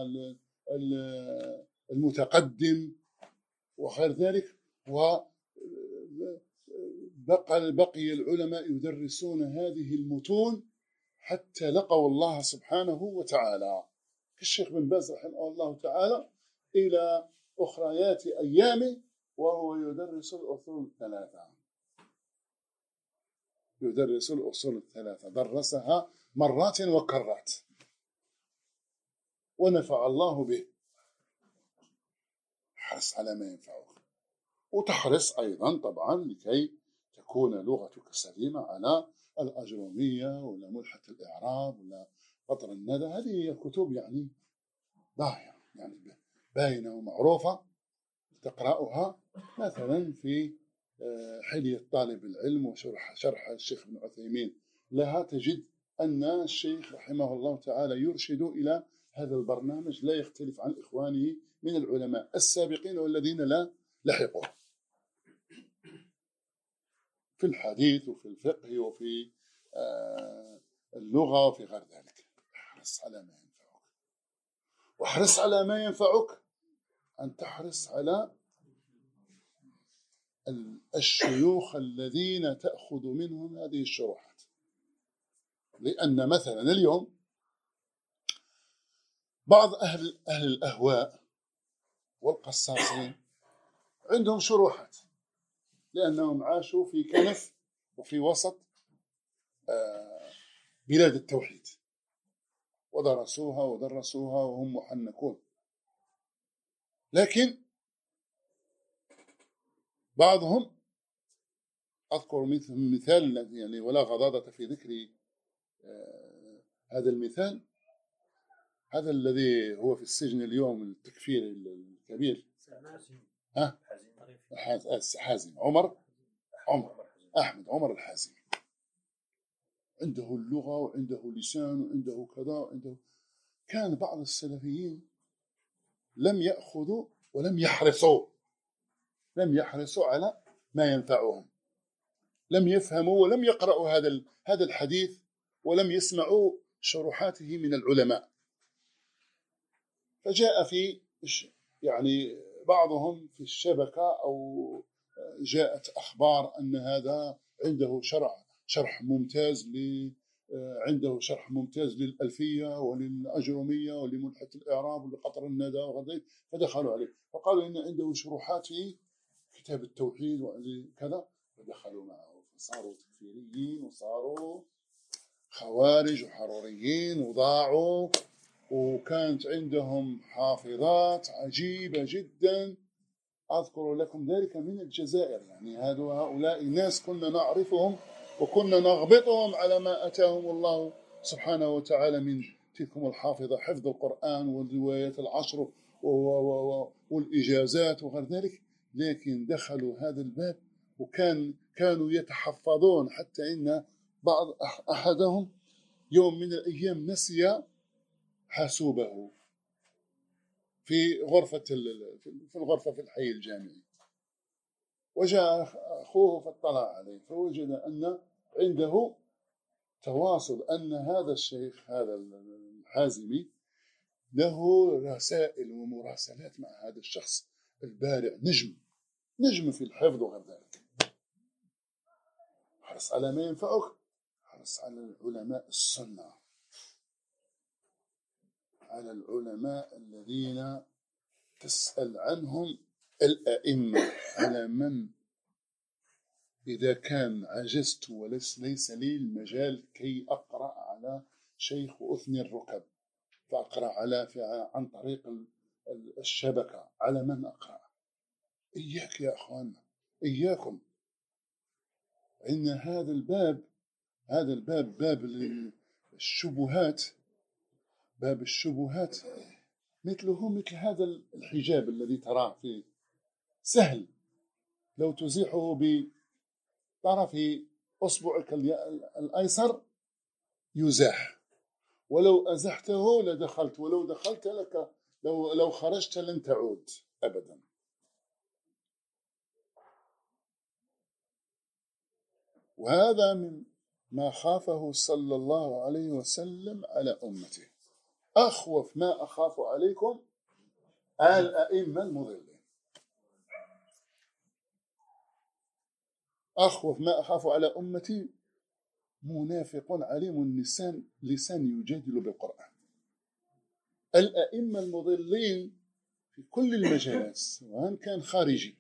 والمتقدم وغير ذلك. وبقى بقي العلماء يدرسون هذه المتون حتى لقوا الله سبحانه وتعالى، كالشيخ بن باز رحمه الله تعالى إلى أخريات أيامه وهو يدرس الأصول الثلاثة، يدرس الأصول الثلاثة درسها مرات وكرات ونفع الله به. حرص على ما ينفعك، وتحرص أيضا طبعا لكي تكون لغتك سليمة على الأجرومية ولا ملحة الإعراب ولا قطر الندى. هذه الكتب يعني ضايعة، يعني باينة ومعروفة، تقرأها مثلا في حلية طالب العلم وشرح شرح الشيخ ابن عثيمين لها، تجد أن الشيخ رحمه الله تعالى يرشد إلى هذا البرنامج، لا يختلف عن إخوانه من العلماء السابقين والذين لا لحقوا في الحديث وفي الفقه وفي اللغة وفي غير ذلك. احرص على ما ينفعك، واحرص على ما ينفعك أن تحرص على الشيوخ الذين تأخذ منهم هذه الشروحات. لأن مثلا اليوم بعض أهل, أهل الأهواء والقصاصين عندهم شروحات لأنهم عاشوا في كنف وفي وسط بلاد التوحيد ودرسوها ودرسوها وهم محنكون. لكن بعضهم، أذكر مثال يعني ولا غضاضة في ذكر هذا المثال، هذا الذي هو في السجن اليوم التكفيري الكبير، ها حازم عمر عمر أحمد عمر الحازمي، عنده اللغة وعنده لسان وعنده كذا وعنده. كان بعض السلفيين لم يأخذوا ولم يحرصوا لم يحرصوا على ما ينفعهم، لم يفهموا ولم يقرأوا هذا هذا الحديث ولم يسمعوا شروحاته من العلماء. فجاء في يعني بعضهم في الشبكة أو جاءت أخبار أن هذا عنده شرح شرح ممتاز ل عنده شرح ممتاز للألفية وللأجرومية ولملحة الإعراب ولقطر الندى وغيره، فدخلوا عليه فقالوا إن عنده شروحات في كتاب التوحيد وكذا، فدخلوا معه فصاروا تكفيريين وصاروا خوارج وحروريين وضاعوا. وكانت عندهم حافظات عجيبة جدا، أذكر لكم ذلك من الجزائر. يعني هؤلاء الناس كنا نعرفهم وكنا نغبطهم على ما أتاهم الله سبحانه وتعالى من تلكم الحافظة، حفظ القرآن والروايات العشر والإجازات وغير ذلك. لكن دخلوا هذا الباب وكان كانوا يتحفظون حتى إن بعض أحدهم يوم من الأيام نسي حاسوبه في غرفة في الغرفة في الحي الجامعي، وجاء أخوه فاطلع عليه فوجد أن عنده تواصل، أن هذا الشيخ هذا الحازمي له رسائل ومراسلات مع هذا الشخص البارع، نجم نجم في الحفظ وغير ذلك. حرص على ما ينفعك، حرص على العلماء السنة، على العلماء الذين تسأل عنهم الأئمة، على من إذا كان عجزت وليس ليس لي المجال كي أقرأ على شيخ وأثني الركب فأقرأ على عن طريق الشبكة، على من أقرأ؟ إياك يا أخوانا، إياكم. إن هذا الباب هذا الباب باب الشبهات باب الشبهات مثله مثل هذا الحجاب الذي تراه فيه، سهل لو تزيحه بطرف أصبعك الأيسر يزاح، ولو أزحته لدخلت، ولو دخلت لك لو, لو خرجت لن تعود أبدا. وهذا من ما خافه صلى الله عليه وسلم على أمته. أخوف ما أخاف عليكم الأئمة المضلين، أخوف ما أخاف على أمتي منافق عليم اللسان لسان يجادل بالقرآن. الأئمة المضلين في كل المجالات، سواء كان خارجي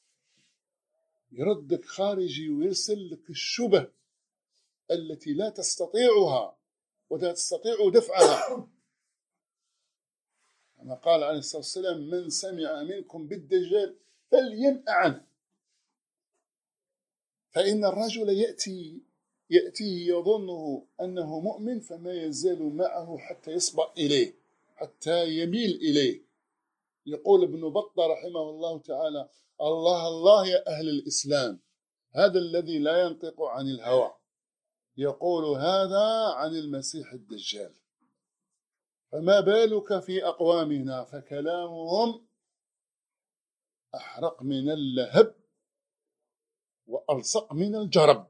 يردك خارجي ويرسل لك الشبه التي لا تستطيعها ولا تستطيع دفعها، كما قال عليه الصلاة والسلام: من سمع منكم بالدجال فلينأ عنه. فإن الرجل يأتي يأتيه يظنه أنه مؤمن فما يزال معه حتى يصبأ إليه، حتى يميل إليه. يقول ابن بطة رحمه الله تعالى: الله الله يا أهل الإسلام، هذا الذي لا ينطق عن الهوى يقول هذا عن المسيح الدجال، فما بالك في أقوامنا فكلامهم أحرق من اللهب وألصق من الجرب.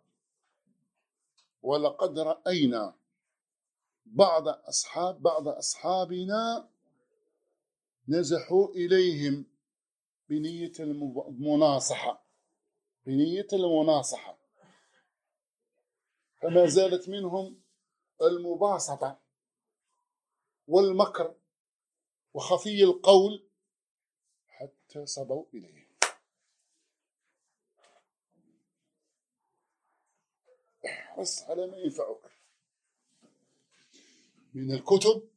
ولقد رأينا بعض أصحاب بعض أصحابنا نزحوا إليهم بنية المناصحة بنية المناصحة فما زالت منهم المباسطة والمكر وخفي القول حتى صدوا إليه. احرص على ما ينفعك من الكتب،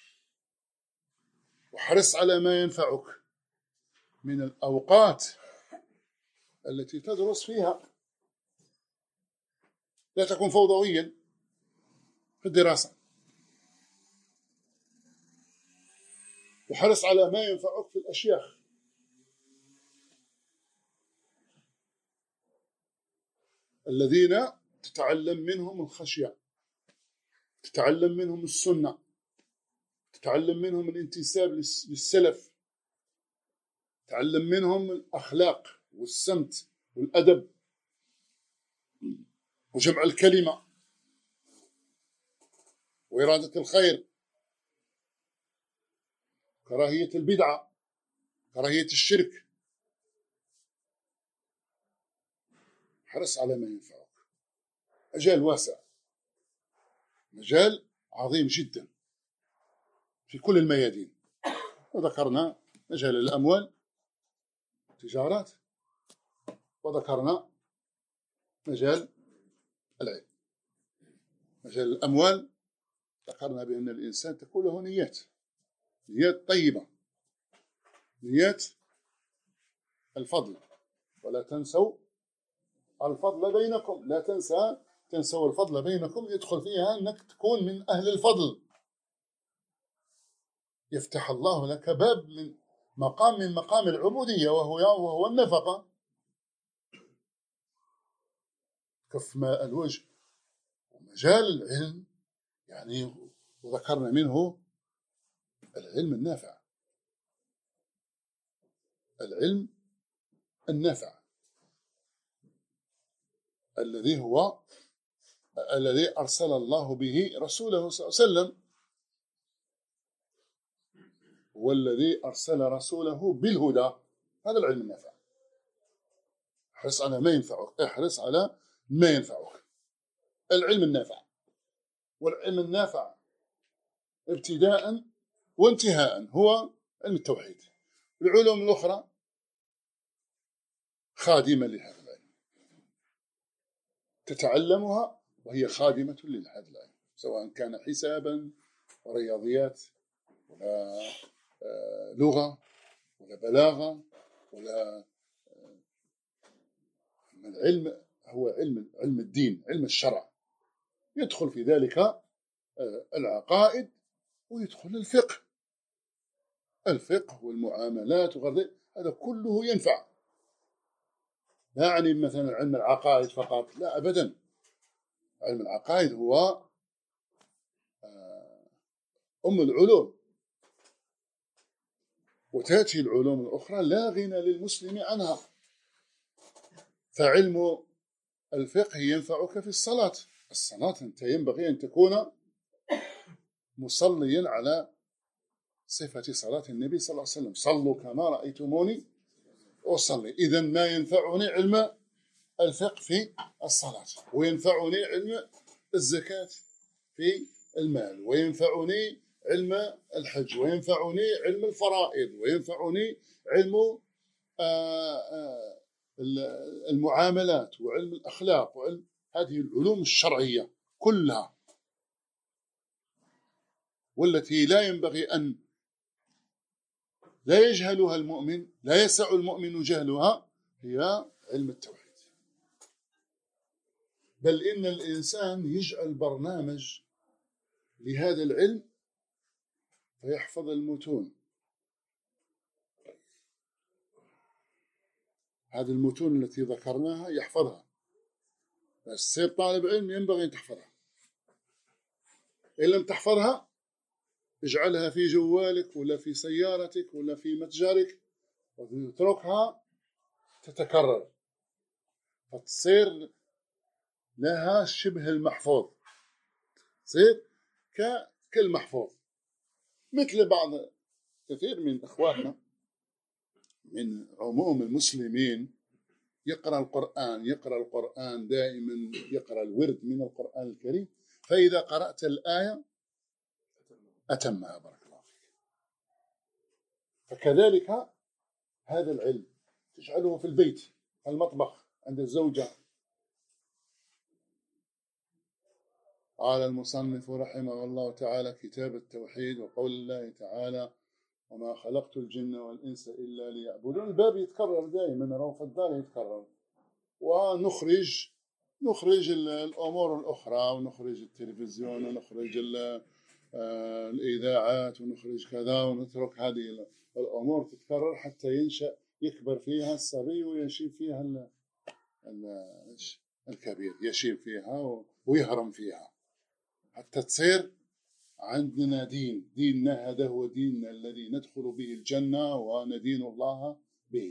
واحرص على ما ينفعك من الأوقات التي تدرس فيها. لا تكن فوضويا في الدراسة، وحرص على ما ينفعك في الأشياخ. الذين تتعلم منهم الخشية، تتعلم منهم السنة، تتعلم منهم الانتساب للسلف، تتعلم منهم الأخلاق والسمت والأدب وجمع الكلمة وإرادة الخير، كراهية البدعة، كراهية الشرك. حرص على ما ينفعك. مجال واسع، مجال عظيم جدا في كل الميادين. وذكرنا مجال الأموال، تجارات، وذكرنا مجال العلم. مجال الأموال ذكرنا بأن الإنسان تكون له نيات نيات طيبة، نيات الفضل. ولا تنسوا الفضل بينكم، لا تنسى تنسوا الفضل بينكم، يدخل فيها أنك تكون من أهل الفضل، يفتح الله لك باب من مقام من مقام العبودية وهو وهو النفقة. كف ماء الوجه. ومجال العلم يعني وذكرنا منه العلم النافع، العلم النافع الذي هو الذي أرسل الله به رسوله صلى الله عليه وسلم، والذي أرسل رسوله بالهدى. هذا العلم النافع. احرص على ما ينفعك، احرص على ما ينفعك. العلم النافع. والعلم النافع ابتداء وانتهاء هو علم التوحيد. العلوم الأخرى خادمة لهذا العلم، تتعلمها وهي خادمة لهذا العلم، سواء كان حسابا ورياضيات ولا لغة ولا بلاغة ولا العلم. هو علم علم الدين، علم الشرع، يدخل في ذلك العقائد ويدخل الفقه الفقه والمعاملات وغير ذلك، هذا كله ينفع. لا يعني مثلا علم العقائد فقط، لا أبدا. علم العقائد هو أم العلوم، وتأتي العلوم الأخرى لا غنى للمسلم عنها. فعلم الفقه ينفعك في الصلاة. الصلاة أنت ينبغي أن تكون مصليا على صفة صلاة النبي صلى الله عليه وسلم: صلوا كما رأيتموني أصلي. إذن ما ينفعني علم الفقه في الصلاة، وينفعني علم الزكاة في المال، وينفعني علم الحج، وينفعني علم الفرائض، وينفعني علم المعاملات وعلم الأخلاق وعلم هذه العلوم الشرعية كلها، والتي لا ينبغي أن لا يجهلها المؤمن، لا يسع المؤمن جهلها، هي علم التوحيد. بل إن الإنسان يجعل برنامج لهذا العلم فيحفظ المتون. هذه المتون التي ذكرناها يحفظها، بس تصير طالب علم ينبغي أن تحفظها. إن لم تحفظها اجعلها في جوالك ولا في سيارتك ولا في متجرك وتتركها تتكرر، فتصير لها شبه المحفوظ، تصير كالمحفوظ. مثل بعض كثير من إخواتنا من عموم المسلمين يقرأ القرآن يقرأ القرآن دائما، يقرأ الورد من القرآن الكريم، فإذا قرأت الآية أتمها. بارك الله فيك. فكذلك هذا العلم تجعله في البيت، في المطبخ، عند الزوجة. قال المصنف رحمه الله تعالى: كتاب التوحيد، وقول الله تعالى: وما خلقت الجن والإنس إلا ليعبدون. الباب يتكرر دائما، روف الدار يتكرر، ونخرج نخرج الأمور الأخرى، ونخرج التلفزيون، ونخرج الإذاعات، ونخرج كذا، ونترك هذه الأمور تتكرر حتى ينشأ يكبر فيها الصبي ويشيب فيها ال ال الكبير، يشيب فيها ويهرم فيها، حتى تصير عندنا دين. ديننا هذا هو ديننا الذي ندخل به الجنة وندين الله به.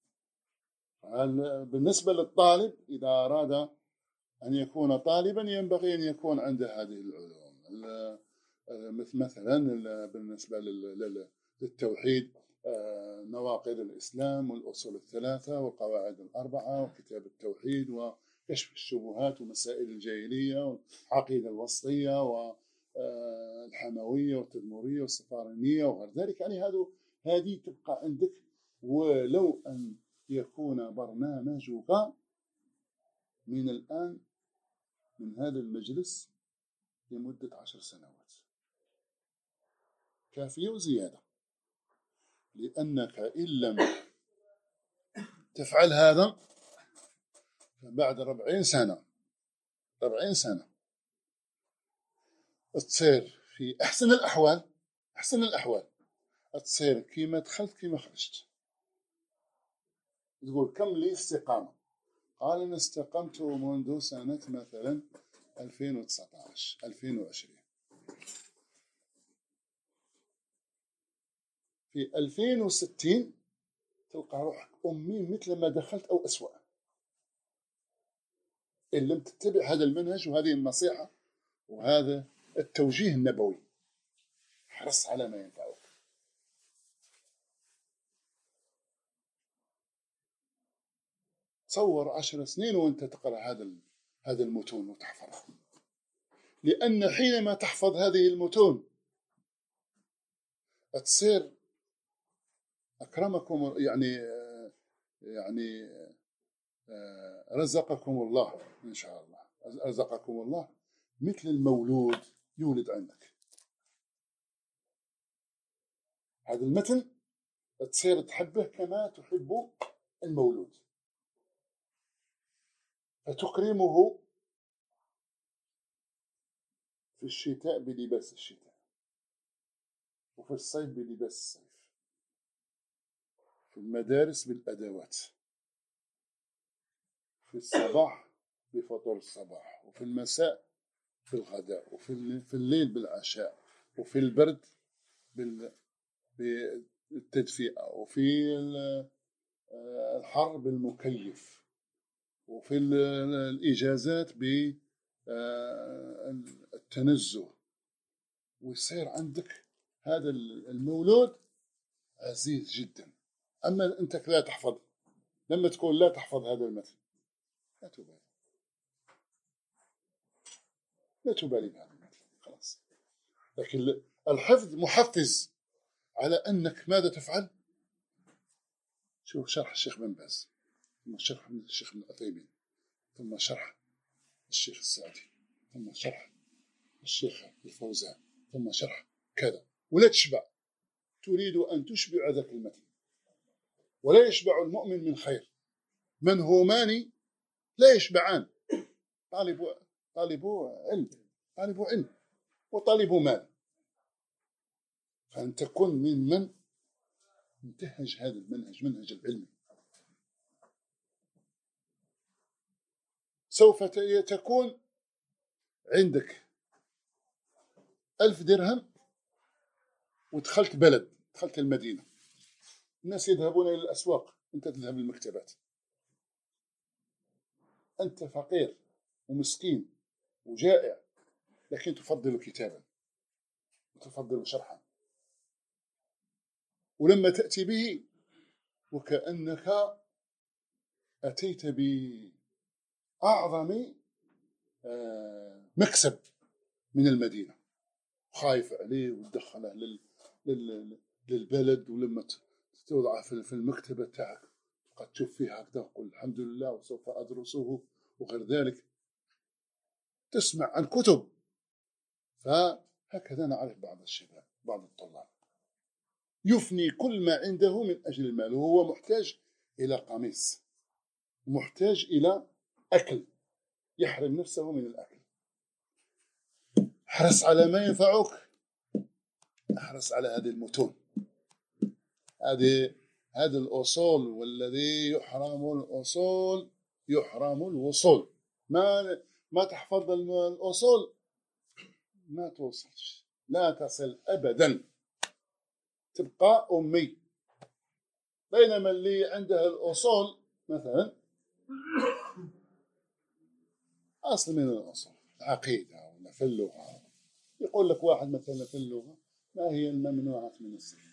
بالنسبة للطالب إذا أراد أن يكون طالبا ينبغي أن يكون عنده هذه العلوم، مثلا بالنسبة للتوحيد: نواقض الإسلام والأصول الثلاثة والقواعد الأربعة وكتاب التوحيد وكشف الشبهات ومسائل الجاهلية والعقيدة الوسطية والحموية والتدمرية والسفارينية وغير ذلك. يعني هذه تبقى عندك، ولو أن يكون برنامجك من الآن من هذا المجلس لمدة عشر سنوات كافية وزيادة، لأنك إن لم تفعل هذا فبعد أربعين سنة أربعين سنة تصير في أحسن الأحوال أحسن الأحوال تصير كيما دخلت كيما خرجت. تقول: كم لي استقامة؟ قال: أنا استقمت منذ سنة مثلا ألفين وتسعة عشر ألفين وعشرين. في ألفين وستين تلقى روحك أمي مثل ما دخلت أو أسوأ، إن لم تتبع هذا المنهج وهذه النصيحة وهذا التوجيه النبوي. حرص على ما ينفعك. تصور عشر سنين وانت تقرأ هذا هذا المتون وتحفظها، لأن حينما تحفظ هذه المتون تصير أكرمكم يعني يعني رزقكم الله إن شاء الله، رزقكم الله مثل المولود يولد عندك. هذا المتن تصير تحبه كما تحب المولود، فتكرمه في الشتاء بلباس الشتاء، وفي الصيف بلباس الصيف، في المدارس بالأدوات، في الصباح بفطور الصباح، وفي المساء بالغداء، وفي في الليل بالعشاء، وفي البرد بالتدفئة، وفي الحر بالمكيف، وفي الإجازات بالتنزه. ويصير عندك هذا المولود عزيز جدا. أما أنت لا تحفظ، لما تكون لا تحفظ هذا المثل لا تبالي، لا تبالي بهذا المثل خلاص. لكن الحفظ محفز على أنك ماذا تفعل. شوف شرح الشيخ بن باز، ثم شرح الشيخ ابن عثيمين، ثم شرح الشيخ السعدي، ثم شرح الشيخ الفوزان، ثم شرح كذا، ولا تشبع. تريد أن تشبع ذاك المثل، ولا يشبع المؤمن من خير. منهومان لا يشبعان، طالب طالب علم طالب علم وطالب مال. فأن تكون ممن ينتهج هذا المنهج، منهج العلم، سوف تكون عندك ألف درهم ودخلت بلد، دخلت المدينة، الناس يذهبون إلى الأسواق، أنت تذهب للمكتبات. أنت فقير ومسكين وجائع، لكن تفضل كتابا وتفضل شرحا، ولما تأتي به وكأنك أتيت بأعظم مكسب من المدينة، خايف عليه وتدخله لل... لل... للبلد، ولما توضعه في المكتبة تاعك قد تشوف فيه هكذا وقل الحمد لله وسوف أدرسه وغير ذلك، تسمع عن كتب. فهكذا نعرف بعض الشباب، بعض الطلاب يفني كل ما عنده من أجل المال، وهو محتاج إلى قميص، محتاج إلى أكل، يحرم نفسه من الأكل. احرص على ما ينفعك، احرص على هذه المتون، هذه هذه الأصول. والذي يحرم الأصول يحرم الوصول. ما ما تحفظ الأصول ما توصلش، لا تصل أبدا، تبقى أمي. بينما اللي عنده الأصول مثلا أصل من الأصول، عقيدة ولا في اللغة، يقول لك واحد مثلا في اللغة ما هي الممنوعات من الصرف.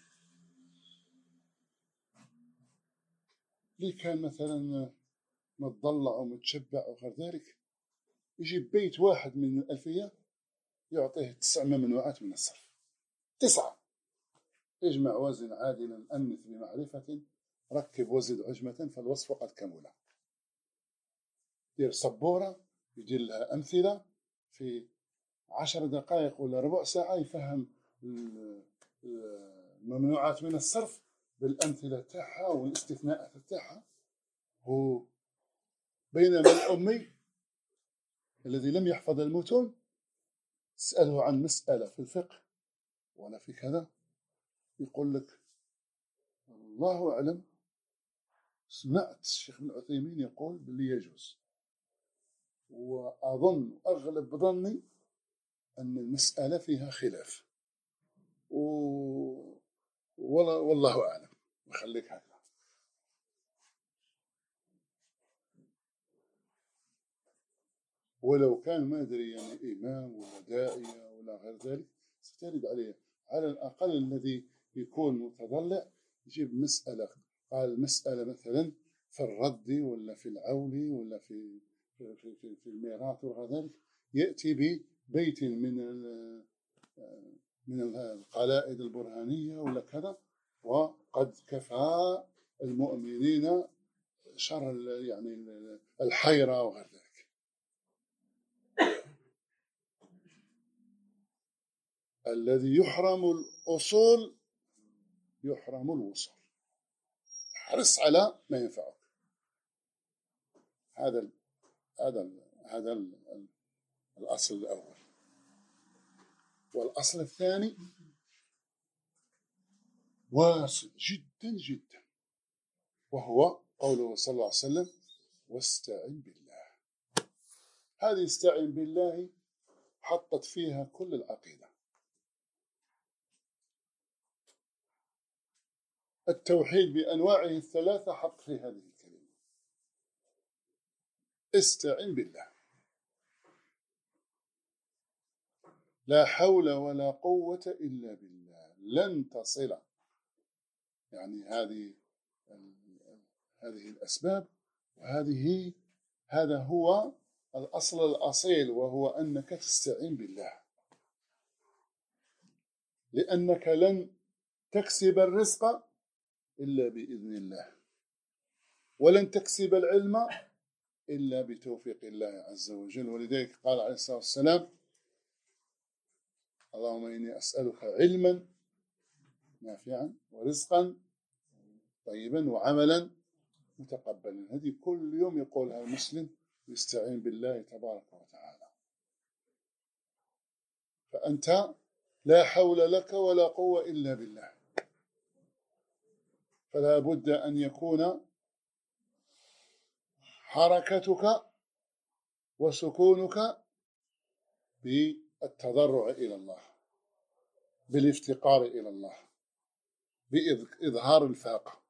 اللي كان مثلا متضلع ومتشبع وغير ذلك يجيب بيت واحد من الألفية يعطيه تسع ممنوعات من الصرف، تسعة. اجمع وزن عادلا أنث بمعرفة، ركب وزد عجمة فالوصف قد كمل. يدير سبورة يدير لها أمثلة في عشر دقائق ولا ربع ساعة، يفهم الممنوعات من الصرف بالأمثلة تاعها والاستثناءات تاعها. هو بينما الأمي الذي لم يحفظ المتون تسأله عن مسألة في الفقه ولا في كذا يقول لك الله أعلم، سمعت الشيخ ابن عثيمين يقول باللي يجوز، وأظن أغلب ظني أن المسألة فيها خلاف، و... والله أعلم، وخليك هكذا. ولو كان ما أدري يعني إمام ولا داعية ولا غير ذلك سترد عليه. على الأقل الذي يكون متضلع يجيب مسألة، قال مسألة مثلا في الرد ولا في العول ولا في في في, في الميراث وغير ذلك، يأتي ببيت من من القلائد البرهانية ولا كذا، وقد كفى المؤمنين شر يعني الحيرة وغير ذلك. الذي يحرم الأصول يحرم الوصول. احرص على ما ينفعك. هذا هذا هذا الأصل الأول. والأصل الثاني واسع جدا جدا، وهو قوله صلى الله عليه وسلم: واستعن بالله. هذه استعن بالله حطت فيها كل العقيدة. التوحيد بأنواعه الثلاثة حط في هذه الكلمة: استعن بالله. لا حول ولا قوة إلا بالله، لن تصل. يعني هذه هذه الأسباب، وهذه هذا هو الأصل الأصيل، وهو أنك تستعين بالله، لأنك لن تكسب الرزق إلا بإذن الله، ولن تكسب العلم إلا بتوفيق الله عز وجل. ولذلك قال عليه الصلاة والسلام: اللهم إني أسألك علما نافعا ورزقا طيبا وعملا متقبلا. هذه كل يوم يقولها المسلم، يستعين بالله تبارك وتعالى. فأنت لا حول لك ولا قوة إلا بالله، فلا بد أن يكون حركتك وسكونك بالتضرع إلى الله، بالافتقار إلى الله، بإظهار الفاقة،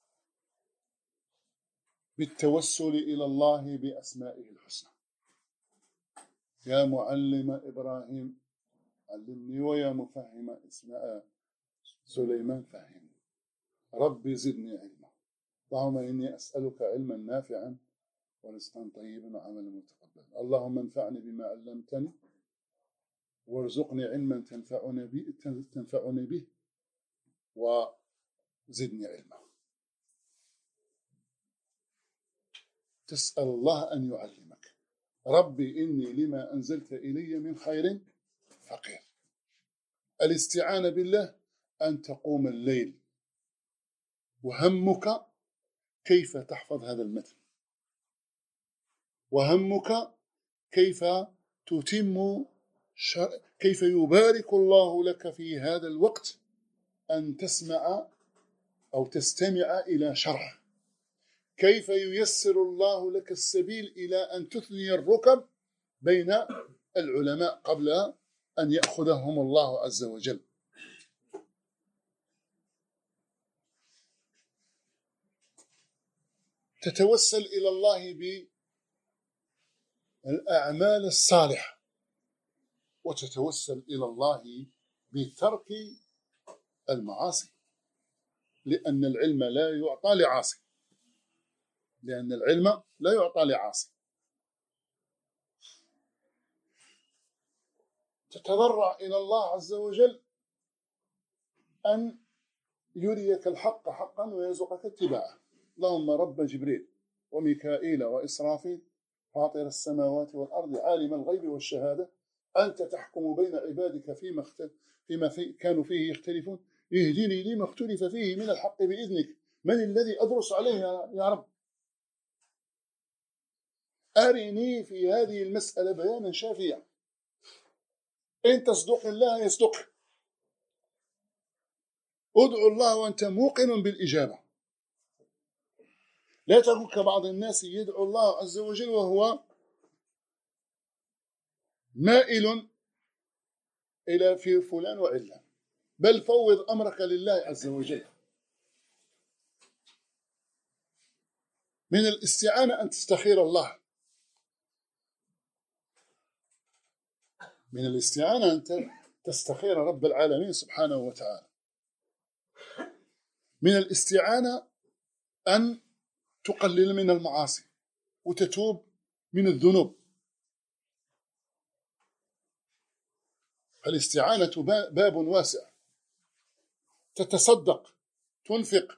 بالتوسل إلى الله بأسمائه الحسنى. يا معلم إبراهيم علمني، ويا مفهم اسماء سليمان فهمني، ربي زدني علما. اللهم إني أسألك علما نافعا ورزقا طيبا وعملا متقبلا. اللهم انفعني بما علمتني، وارزقني علما تنفعني به تنفعني به وزدني علما. تسأل الله أن يعلمك: ربي إني لما أنزلت إلي من خير فقير. الاستعانة بالله أن تقوم الليل وهمك كيف تحفظ هذا المتن، وهمك كيف تتم ش... كيف يبارك الله لك في هذا الوقت أن تسمع أو تستمع إلى شرح، كيف ييسر الله لك السبيل إلى أن تثني الركب بين العلماء قبل أن يأخذهم الله عز وجل. تتوسل إلى الله بالأعمال الصالحة، وتتوسل إلى الله بترك المعاصي، لأن العلم لا يعطى لعاصي، لأن العلم لا يعطى لعاصي. تتضرع إلى الله عز وجل أن يريك الحق حقا ويرزقك اتباعه. اللهم رب جبريل وميكائيل وإسرافيل فاطر السماوات والأرض عالم الغيب والشهادة، أنت تحكم بين عبادك فيما, اختل... فيما في... كانوا فيه يختلفون، اهدني لما اختلف فيه من الحق بإذنك، من الذي أدرس عليه يا رب؟ أرني في هذه المسألة بيانا شافيا، إن تصدق الله يصدق. ادعو الله وأنت موقن بالإجابة، لا تكن كبعض الناس يدعو الله عز وجل وهو مائل إلى في فلان وعلان، بل فوض أمرك لله عز وجل. من الاستعانة أن تستخير الله، من الاستعانة أن تستخير رب العالمين سبحانه وتعالى. من الاستعانة أن تقلل من المعاصي وتتوب من الذنوب. الاستعانة باب واسع، تتصدق، تنفق،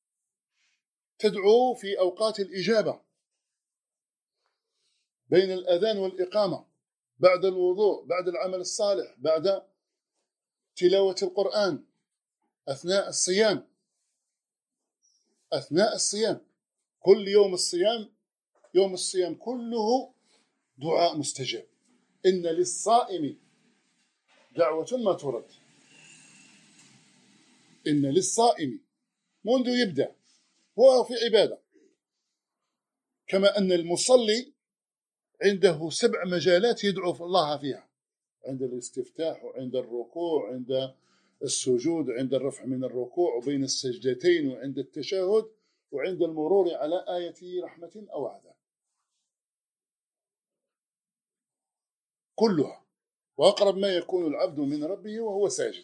تدعو في أوقات الإجابة، بين الأذان والإقامة، بعد الوضوء، بعد العمل الصالح، بعد تلاوة القرآن، أثناء الصيام، أثناء الصيام، كل يوم الصيام، يوم الصيام كله دعاء مستجاب. إن للصائم دعوة ما ترد، إن للصائم منذ يبدأ هو في عبادة، كما أن المصلي عنده سبع مجالات يدعو الله فيها، عند الاستفتاح وعند الركوع وعند السجود وعند الرفع من الركوع وبين السجدتين وعند التشهد وعند المرور على آية رحمة أو عذاب، كلها. وأقرب ما يكون العبد من ربه وهو ساجد.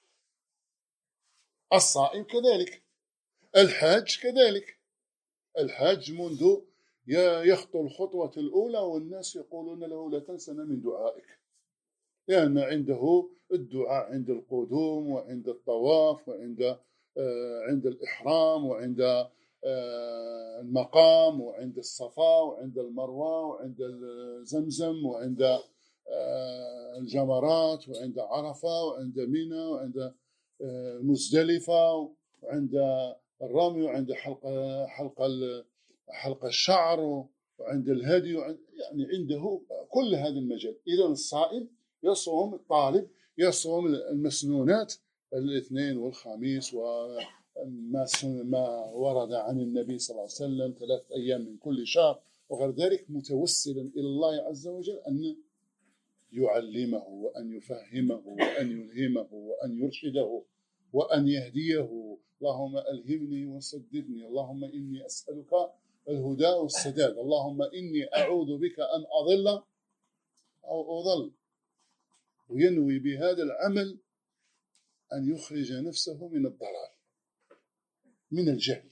الصائم كذلك، الحاج كذلك. الحاج منذ يخطو الخطوة الأولى والناس يقولون له لا تنسنا من دعائك، لأن عنده الدعاء عند القدوم وعند الطواف وعند عند الإحرام وعند المقام وعند الصفا وعند المروة وعند زمزم وعند الجمرات وعند عرفة وعند منى وعند مزدلفة وعند الرمي وعند حلق حلق حلق الشعر وعند الهدي وعند يعني عنده كل هذا المجال. إذا الصائم يصوم، الطالب يصوم المسنونات الاثنين والخميس وما ما ورد عن النبي صلى الله عليه وسلم ثلاثة أيام من كل شهر وغير ذلك، متوسلا إلى الله عز وجل أن يعلمه وأن يفهمه وأن يلهمه وأن يرشده وأن يهديه. اللهم ألهمني وسددني، اللهم إني أسألك الهدى والسداد، اللهم إني أعوذ بك أن أضل أو أضل. وينوي بهذا العمل أن يخرج نفسه من الضلال، من الجهل.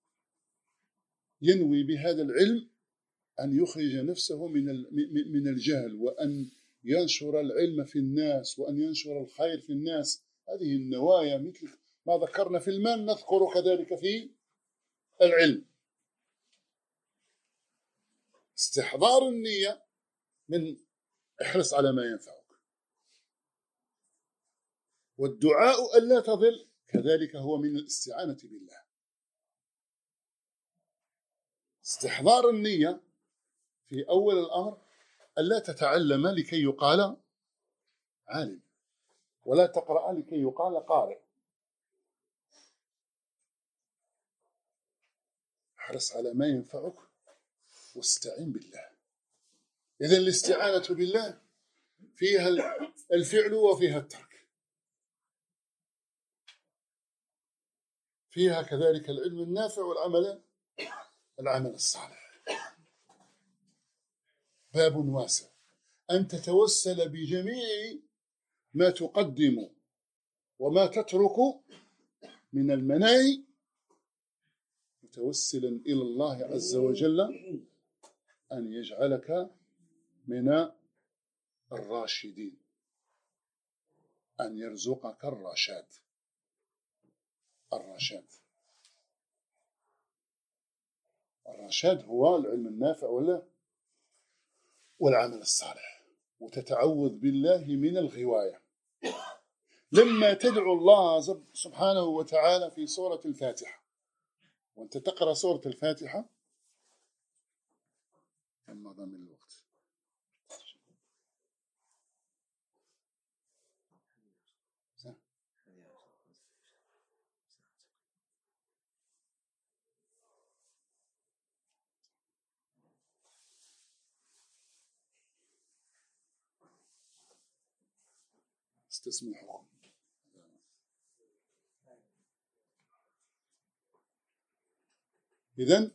ينوي بهذا العلم أن يخرج نفسه من من الجهل، وأن ينشر العلم في الناس، وأن ينشر الخير في الناس. هذه النوايا مثل ما ذكرنا في المال نذكر كذلك في العلم. استحضار النية من احرص على ما ينفعك، والدعاء ألا تضل كذلك هو من الاستعانة بالله. استحضار النية في أول الأمر ألا تتعلم لكي يقال عالم، ولا تقرأ لكي يقال قارئ. احرص على ما ينفعك واستعن بالله. إذن الاستعانة بالله فيها الفعل وفيها الترك، فيها كذلك العلم النافع والعمل العمل الصالح. باب واسع أن تتوسل بجميع ما تقدم وما تترك من المناهي، متوسلا إلى الله عز وجل أن يجعلك من الراشدين، أن يرزقك الرشاد. الرشاد الرشاد هو العلم النافع ولا والعمل الصالح، وتتعوذ بالله من الغواية. لما تدعو الله سبحانه وتعالى في سورة الفاتحة، وانت تقرأ سورة الفاتحة كم مضى من الوقت؟ استسمحكم. إذن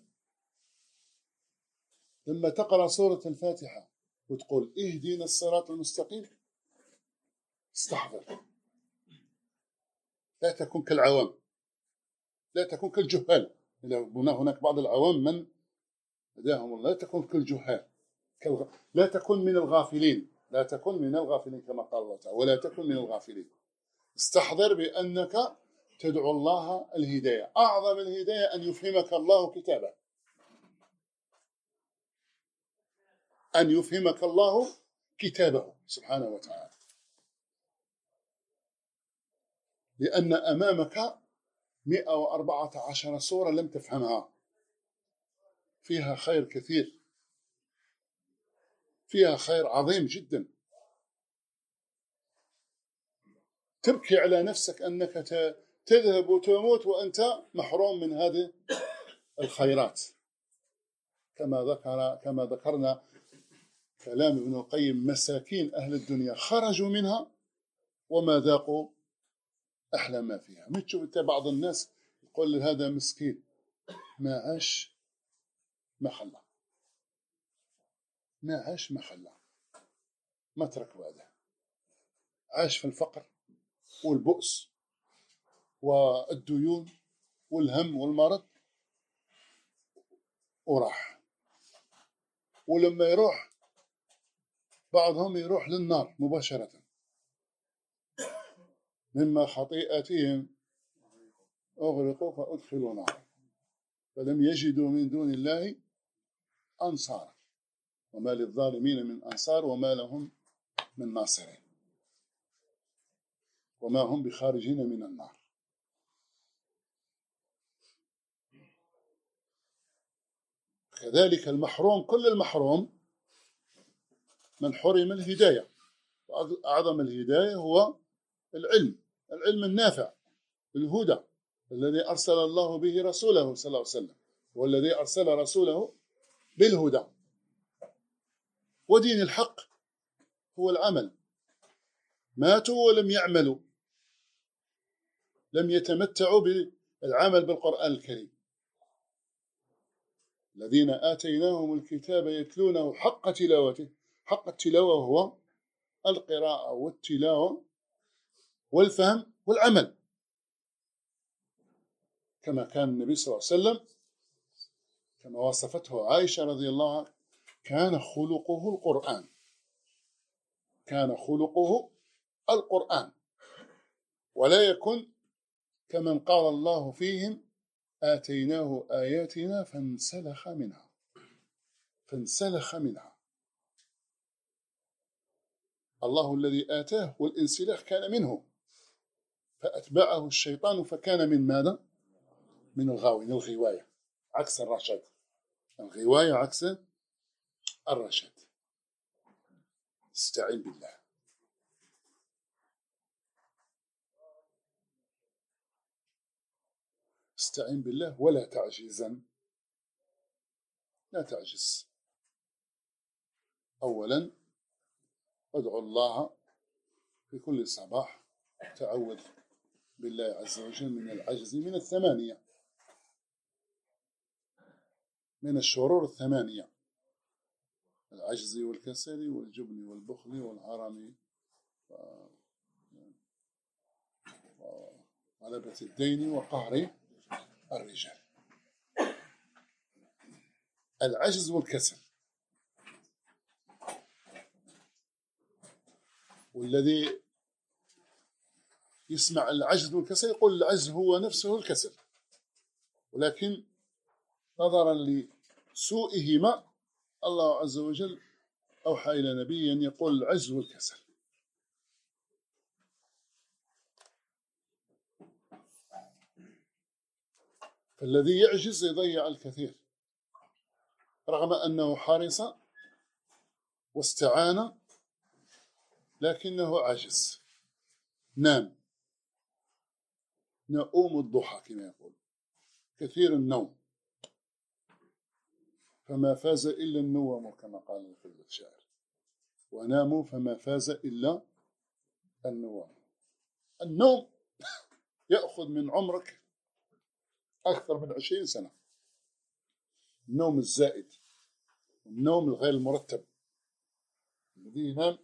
لما تقرأ سورة الفاتحة وتقول اهدنا الصراط المستقيم، استحضر، لا تكن كالعوام، لا تكن كالجهال. هناك بعض العوام من هداهم الله، لا تكن كالجهال، لا تكن من الغافلين، لا تكن من الغافلين كما قال الله تعالى، ولا تكن من الغافلين. استحضر بأنك تدعو الله الهداية. أعظم الهداية أن يفهمك الله كتابه، أن يفهمك الله كتابه سبحانه وتعالى، لأن أمامك مئة وأربعة عشر سورة لم تفهمها، فيها خير كثير، فيها خير عظيم جدا. تبكي على نفسك أنك تذهب وتموت وأنت محروم من هذه الخيرات، كما ذكر كما ذكرنا كلام ابن القيم: مساكين أهل الدنيا خرجوا منها وما ذاقوا أحلى ما فيها. من تشوف أنت بعض الناس يقول هذا مسكين ما عاش ما خلى، ما عاش ما خلى، ما ترك بعده، عاش في الفقر والبؤس والديون والهم والمرض وراح. ولما يروح بعضهم يروح للنار مباشرة مما خطيئتهم أغرقوا فأدخلوا نارا فلم يجدوا من دون الله أنصارا وما للظالمين من أنصار وما لهم من ناصرين وما هم بخارجين من النار. كذلك المحروم، كل المحروم من حرم الهداية، وأعظم الهداية هو العلم، العلم النافع، الهدى الذي أرسل الله به رسوله صلى الله عليه وسلم، والذي أرسل رسوله بالهدى. ودين الحق هو العمل، ماتوا ولم يعملوا، لم يتمتعوا بالعمل بالقرآن الكريم. الذين آتيناهم الكتاب يتلونه حق تلاوته، حق التلاوة هو القراءة والتلاوة والفهم والعمل، كما كان النبي صلى الله عليه وسلم كما وصفته عائشة رضي الله عنها: كان خلقه القرآن، كان خلقه القرآن، ولا يكن كمن قال الله فيهم: آتيناه آياتنا فانسلخ منها، فانسلخ منها. الله الذي آتاه والانسلاخ كان منه، فأتبعه الشيطان فكان من ماذا؟ من الغاوين، الغواية عكس الرشاد، الغواية عكس الرشاد. استعين بالله. استعين بالله ولا تعجزا، لا تعجز. أولا ادعو الله في كل صباح، تعوذ بالله عز وجل من العجز، من الثمانية، من الشرور الثمانية: العجز والكسل والجبن والبخل والهرم وغلبة الدين وقهر الرجال. العجز والكسل، والذي يسمع العجز والكسل يقول العجز هو نفسه الكسل، ولكن نظرا لسوءهما الله عز وجل أوحى إلى نبي أن يقول العجز والكسل. فالذي يعجز يضيع الكثير، رغم أنه حرص واستعان لكنه عجز. نام، نؤوم الضحى كما يقول، كثير النوم، فما فاز إلا النوم كما قال الشاعر، وناموا فما فاز إلا النوم. النوم يأخذ من عمرك أكثر من عشرين سنة، النوم الزائد، النوم الغير المرتب. الذي ينام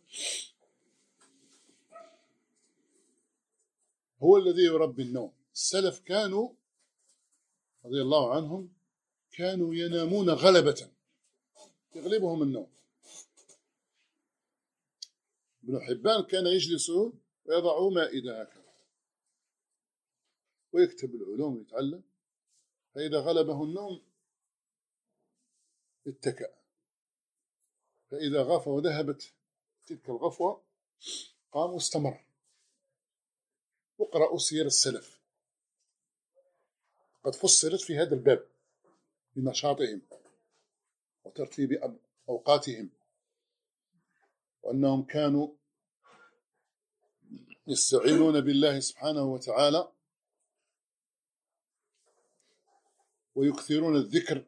هو الذي يربي النوم. السلف كانوا رضي الله عنهم كانوا ينامون غلبة، يغلبهم النوم. ابن حبان كان يجلس ويضع مائدة هكذا ويكتب العلوم ويتعلم، فإذا غلبه النوم اتكأ، فإذا غفى وذهبت تلك الغفوة قام واستمر. واقرأوا سير السلف، قد فصلت في هذا الباب بنشاطهم وترتيب أوقاتهم، وأنهم كانوا يستعينون بالله سبحانه وتعالى ويكثرون الذكر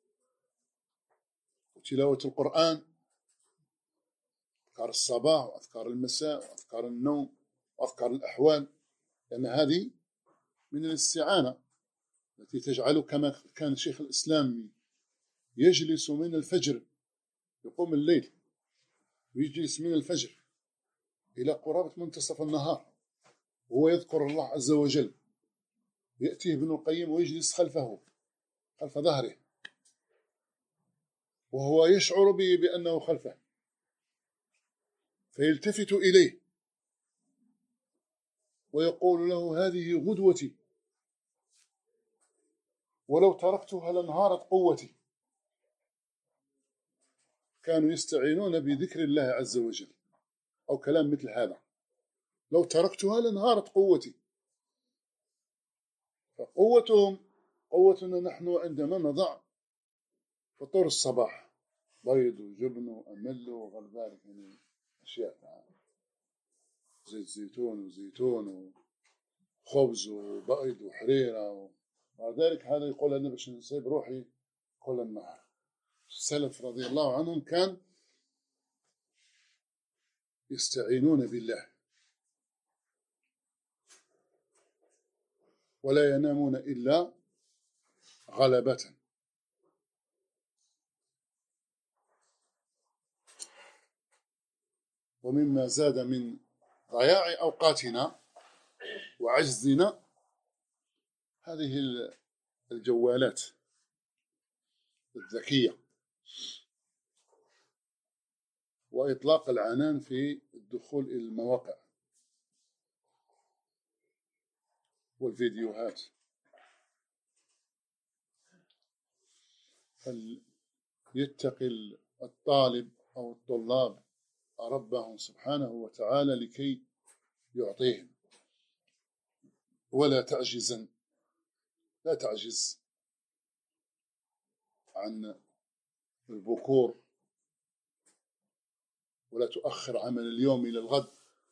وتلاوة القرآن، أذكار الصباح وأذكار المساء وأذكار النوم وأذكار الأحوال، لأن هذه من الاستعانة التي تجعل، كما كان شيخ الإسلام يجلس من الفجر، يقوم الليل ويجلس من الفجر إلى قرابة منتصف النهار وهو يذكر الله عز وجل، يأتيه ابن القيم ويجلس خلفه خلف ظهره وهو يشعر به بأنه خلفه، فيلتفت إليه ويقول له هذه غدوتي، ولو تركتها لانهارت قوتي. كانوا يستعينون بذكر الله عز وجل أو كلام مثل هذا، لو تركتها لانهارت قوتي. فقوتهم قوتنا نحن عندما نضع فطور الصباح بيض وجبن وأمل وغير ذلك من أشياء، زيت زيتون وزيتون وخبز وبيض وحريرة وذلك، هذا يقول أنا باش نصيب روحي كل النهار. السلف رضي الله عنهم كان يستعينون بالله ولا ينامون إلا غلبة. ومما زاد من ضياع أوقاتنا وعجزنا هذه الجوالات الذكية وإطلاق العنان في الدخول إلى المواقع والفيديوهات. فليتقي الطالب أو الطلاب ربهم سبحانه وتعالى لكي يعطيهم، ولا تعجزا لا تعجز عن البكور، ولا تؤخر عمل اليوم إلى الغد.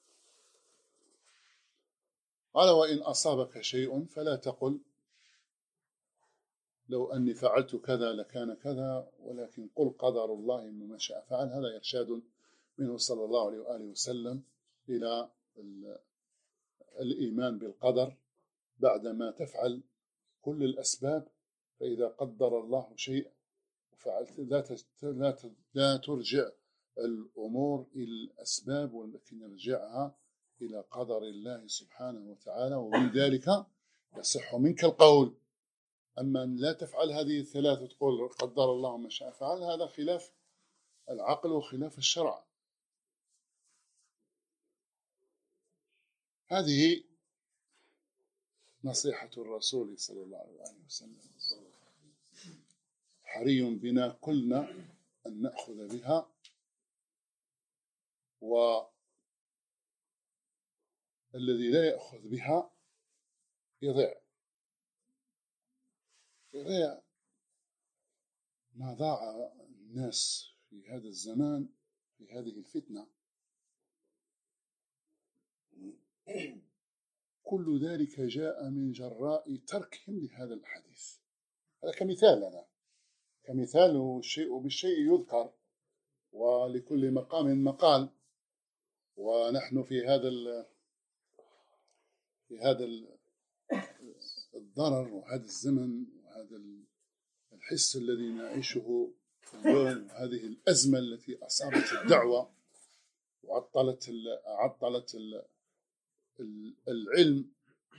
قال وإن أصابك شيء فلا تقل لو أني فعلت كذا لكان كذا، ولكن قل قدر الله ما شاء فعل. هذا إرشاد منه صلى الله عليه وآله وسلم إلى الإيمان بالقدر بعدما تفعل كل الأسباب. فإذا قدر الله شيء وفعلت لا لا ترجع الأمور إلى الأسباب، ولكن نرجعها إلى قدر الله سبحانه وتعالى. ومن ذلك يصح منك القول. أما أن لا تفعل هذه الثلاثة تقول قدر الله ما شاء فعل، هذا خلاف العقل وخلاف الشرع. هذه نصيحة الرسول صلى الله عليه وسلم، حري بنا كلنا أن نأخذ بها. والذي لا يأخذ بها يضيع يضيع ما ضاع الناس في هذا الزمان في هذه الفتنة. كل ذلك جاء من جراء تركهم لهذا الحديث. هذا كمثال لنا، كمثال الشيء بالشيء يذكر، ولكل مقام مقال. ونحن في هذا في هذا الضرر وهذا الزمن وهذا الحس الذي نعيشه اليوم، هذه الأزمة التي أصابت الدعوة وعطلت عطلت العلم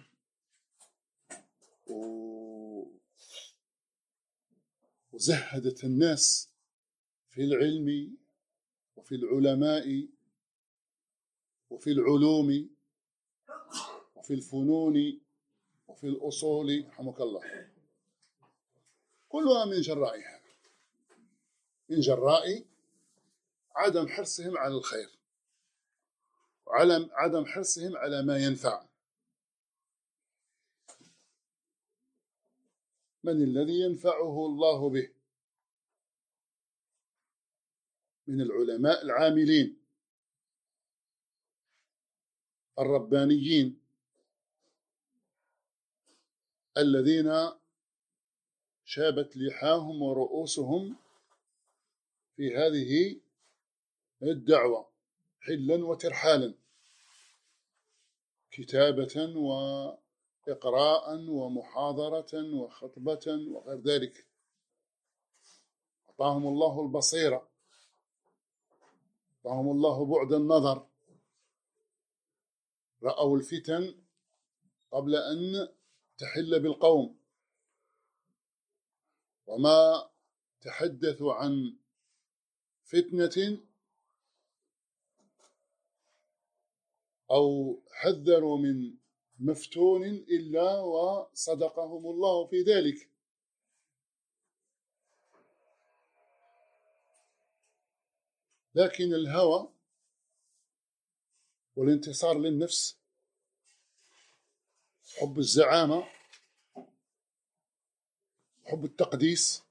وزهدت الناس في العلم وفي العلماء وفي العلوم وفي الفنون وفي الأصول، رحمك الله، كلها من جرائها، من جراء عدم حرصهم على الخير وعلى عدم حرصهم على ما ينفع. من الذي ينفعه الله به؟ من العلماء العاملين الربانيين الذين شابت لحاهم ورؤوسهم في هذه الدعوة حلا وترحالا، كتابة وإقراء ومحاضرة وخطبة وغير ذلك. أعطاهم الله البصيرة، أعطاهم الله بعد النظر، رأوا الفتن قبل أن تحل بالقوم، وما تحدثوا عن فتنة أو حذروا من مفتون إلا وصدقهم الله في ذلك. لكن الهوى والانتصار للنفس، حب الزعامة، حب التقديس،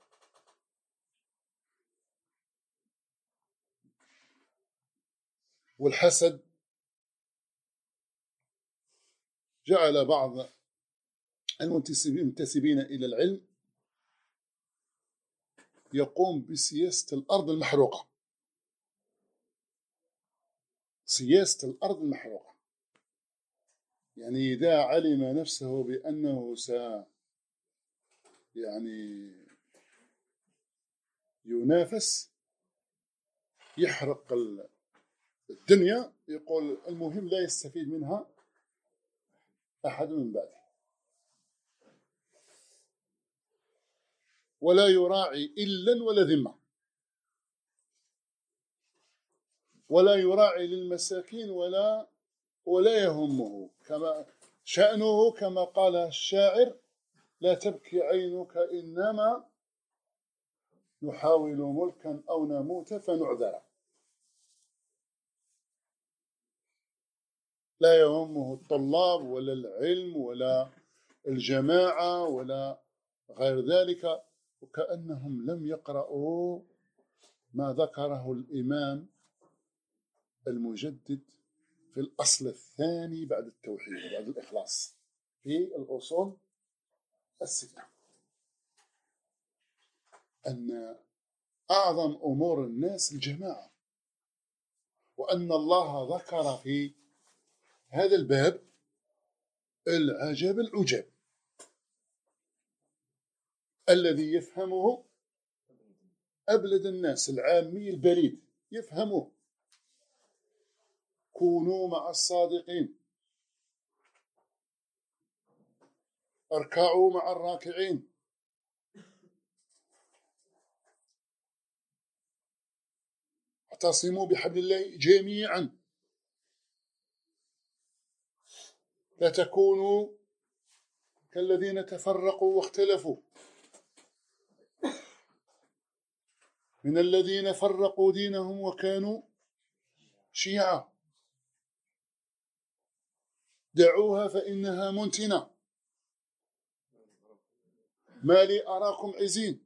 والحسد، جعل بعض المنتسبين إلى العلم يقوم بسياسة الأرض المحروقة، سياسة الأرض المحروقة. يعني إذا علم نفسه بأنه س يعني ينافس يحرق الدنيا، يقول المهم لا يستفيد منها أحد من بعده، ولا يراعي إلا ولا ذمة، ولا يراعي للمساكين ولا ولا يهمه، كما شأنه كما قال الشاعر: لا تبكي عينك إنما نحاول ملكا أو نموت فنعذر. لا يهمه الطلاب ولا العلم ولا الجماعة ولا غير ذلك، وكأنهم لم يقرأوا ما ذكره الإمام المجدد في الأصل الثاني بعد التوحيد بعد الإخلاص في الأصول الستة، أن أعظم أمور الناس الجماعة، وأن الله ذكر في هذا الباب العجب العجب الذي يفهمه أبلد الناس، العامي البليد يفهمه: كونوا مع الصادقين، اركعوا مع الراكعين، اعتصموا بحبل الله جميعا، لا تكونوا كالذين تفرقوا واختلفوا، من الذين فرقوا دينهم وكانوا شيعا، دعوها فإنها منتنة، ما لي أراكم عزين،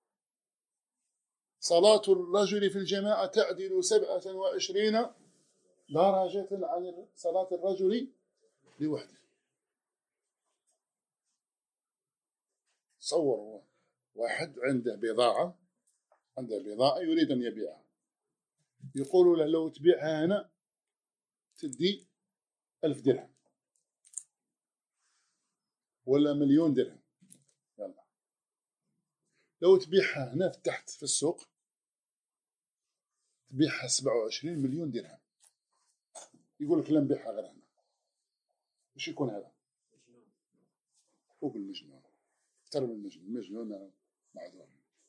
صلاة الرجل في الجماعة تعدل سبعة وعشرين درجة عن صلاة الرجل لوحده. تصوروا واحد عنده بضاعة عنده بضاعة يريد أن يبيعها، يقولوا له لو تبيعها هنا تدي ألف درهم ولا مليون درهم، يلا لو تبيعها هنا تحت في السوق تبيعها سبعة وعشرين مليون درهم، يقول لك لا نبيعها غير هنا. وش يكون هذا؟ فوق المجنون، اكثر من المجنون، المجنون معذور.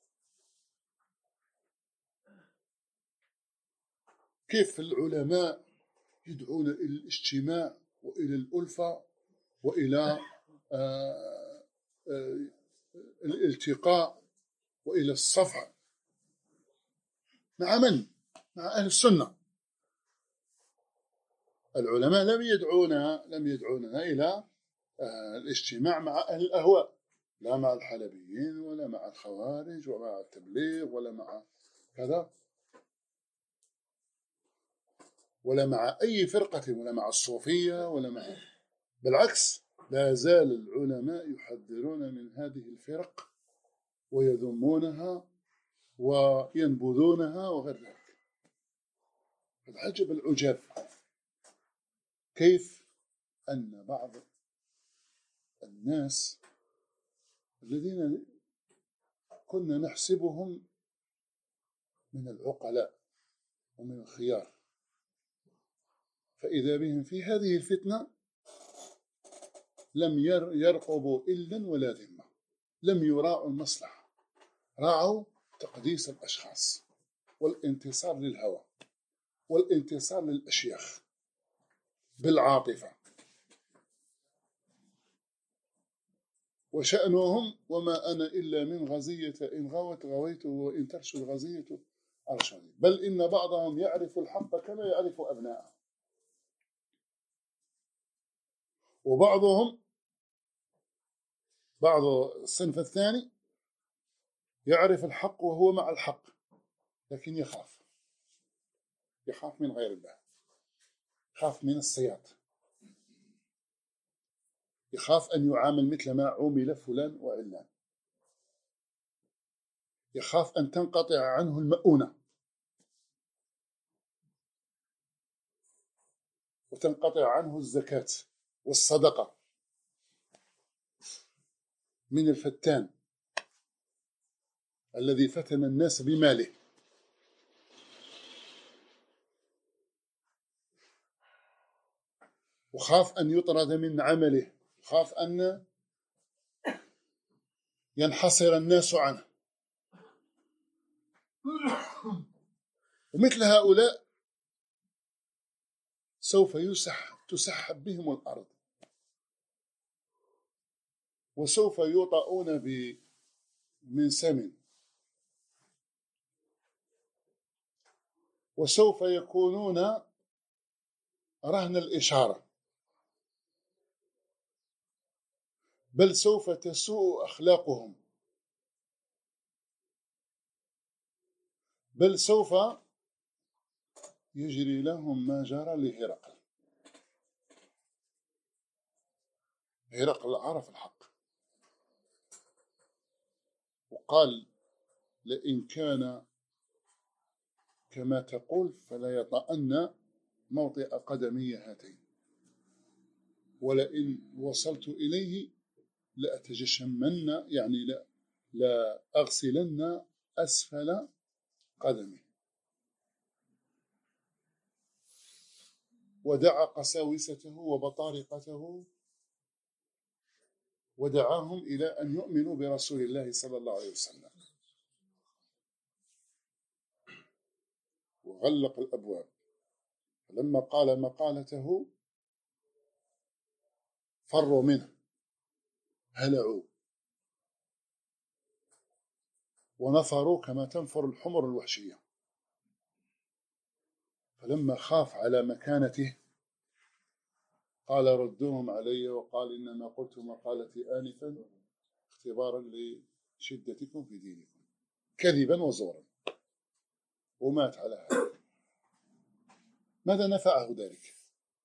كيف العلماء يدعون إلى الاجتماع وإلى الألفة وإلى آآ آآ الالتقاء وإلى الصفع مع من؟ مع أهل السنة. العلماء لم يدعونا لم يدعونا إلى الاجتماع مع أهل الأهواء، لا مع الحلبيين ولا مع الخوارج ولا مع التبليغ ولا مع كذا ولا مع أي فرقة ولا مع الصوفية ولا مع، بالعكس لا زال العلماء يحذرون من هذه الفرق ويذمونها وينبذونها وغير ذلك. العجب العجاب كيف أن بعض الناس الذين كنا نحسبهم من العقلاء ومن الخيار، فإذا بهم في هذه الفتنة لم يرقبوا إلا ولا ذمة، لم يراعوا المصلحة، راعوا تقديس الأشخاص والانتصار للهوى والانتصار للأشياخ بالعاطفة، وشأنهم وما أنا إلا من غزية إن غوت غويت وإن ترشد غزية أرشدي. بل إن بعضهم يعرف الحق كما يعرف أبناءه، وبعضهم بعض الصنف الثاني يعرف الحق وهو مع الحق لكن يخاف يخاف من غير الله، يخاف من السياط، يخاف أن يعامل مثل ما عومل فلان وعلان، يخاف أن تنقطع عنه المؤونة وتنقطع عنه الزكاة والصدقة من الفتان الذي فتن الناس بماله. وخاف أن يطرد من عمله، خاف أن ينحصر الناس عنه. ومثل هؤلاء سوف يسح تسحب بهم الأرض، وسوف يوطؤون من سمن، وسوف يكونون رهن الإشارة، بل سوف تسوء أخلاقهم، بل سوف يجري لهم ما جرى لهرقل. هرقل عرف الحق وقال لئن كان كما تقول فلا يطأن موطئ قدمي هاتين، ولئن وصلت إليه لأتجشمن يعني لا, لا أغسلن أسفل قدمي. ودعا قساوسته وبطارقته ودعاهم إلى أن يؤمنوا برسول الله صلى الله عليه وسلم، وغلق الأبواب. فلما قال مقالته فروا منه، هلعوا ونفروا كما تنفر الحمر الوحشية. فلما خاف على مكانته قال ردوهم علي، وقال إنما قلت مقالتي آنفا اختبارا لشدتكم في دينكم كذبا وزورا، ومات على هذا. ماذا نفعه ذلك؟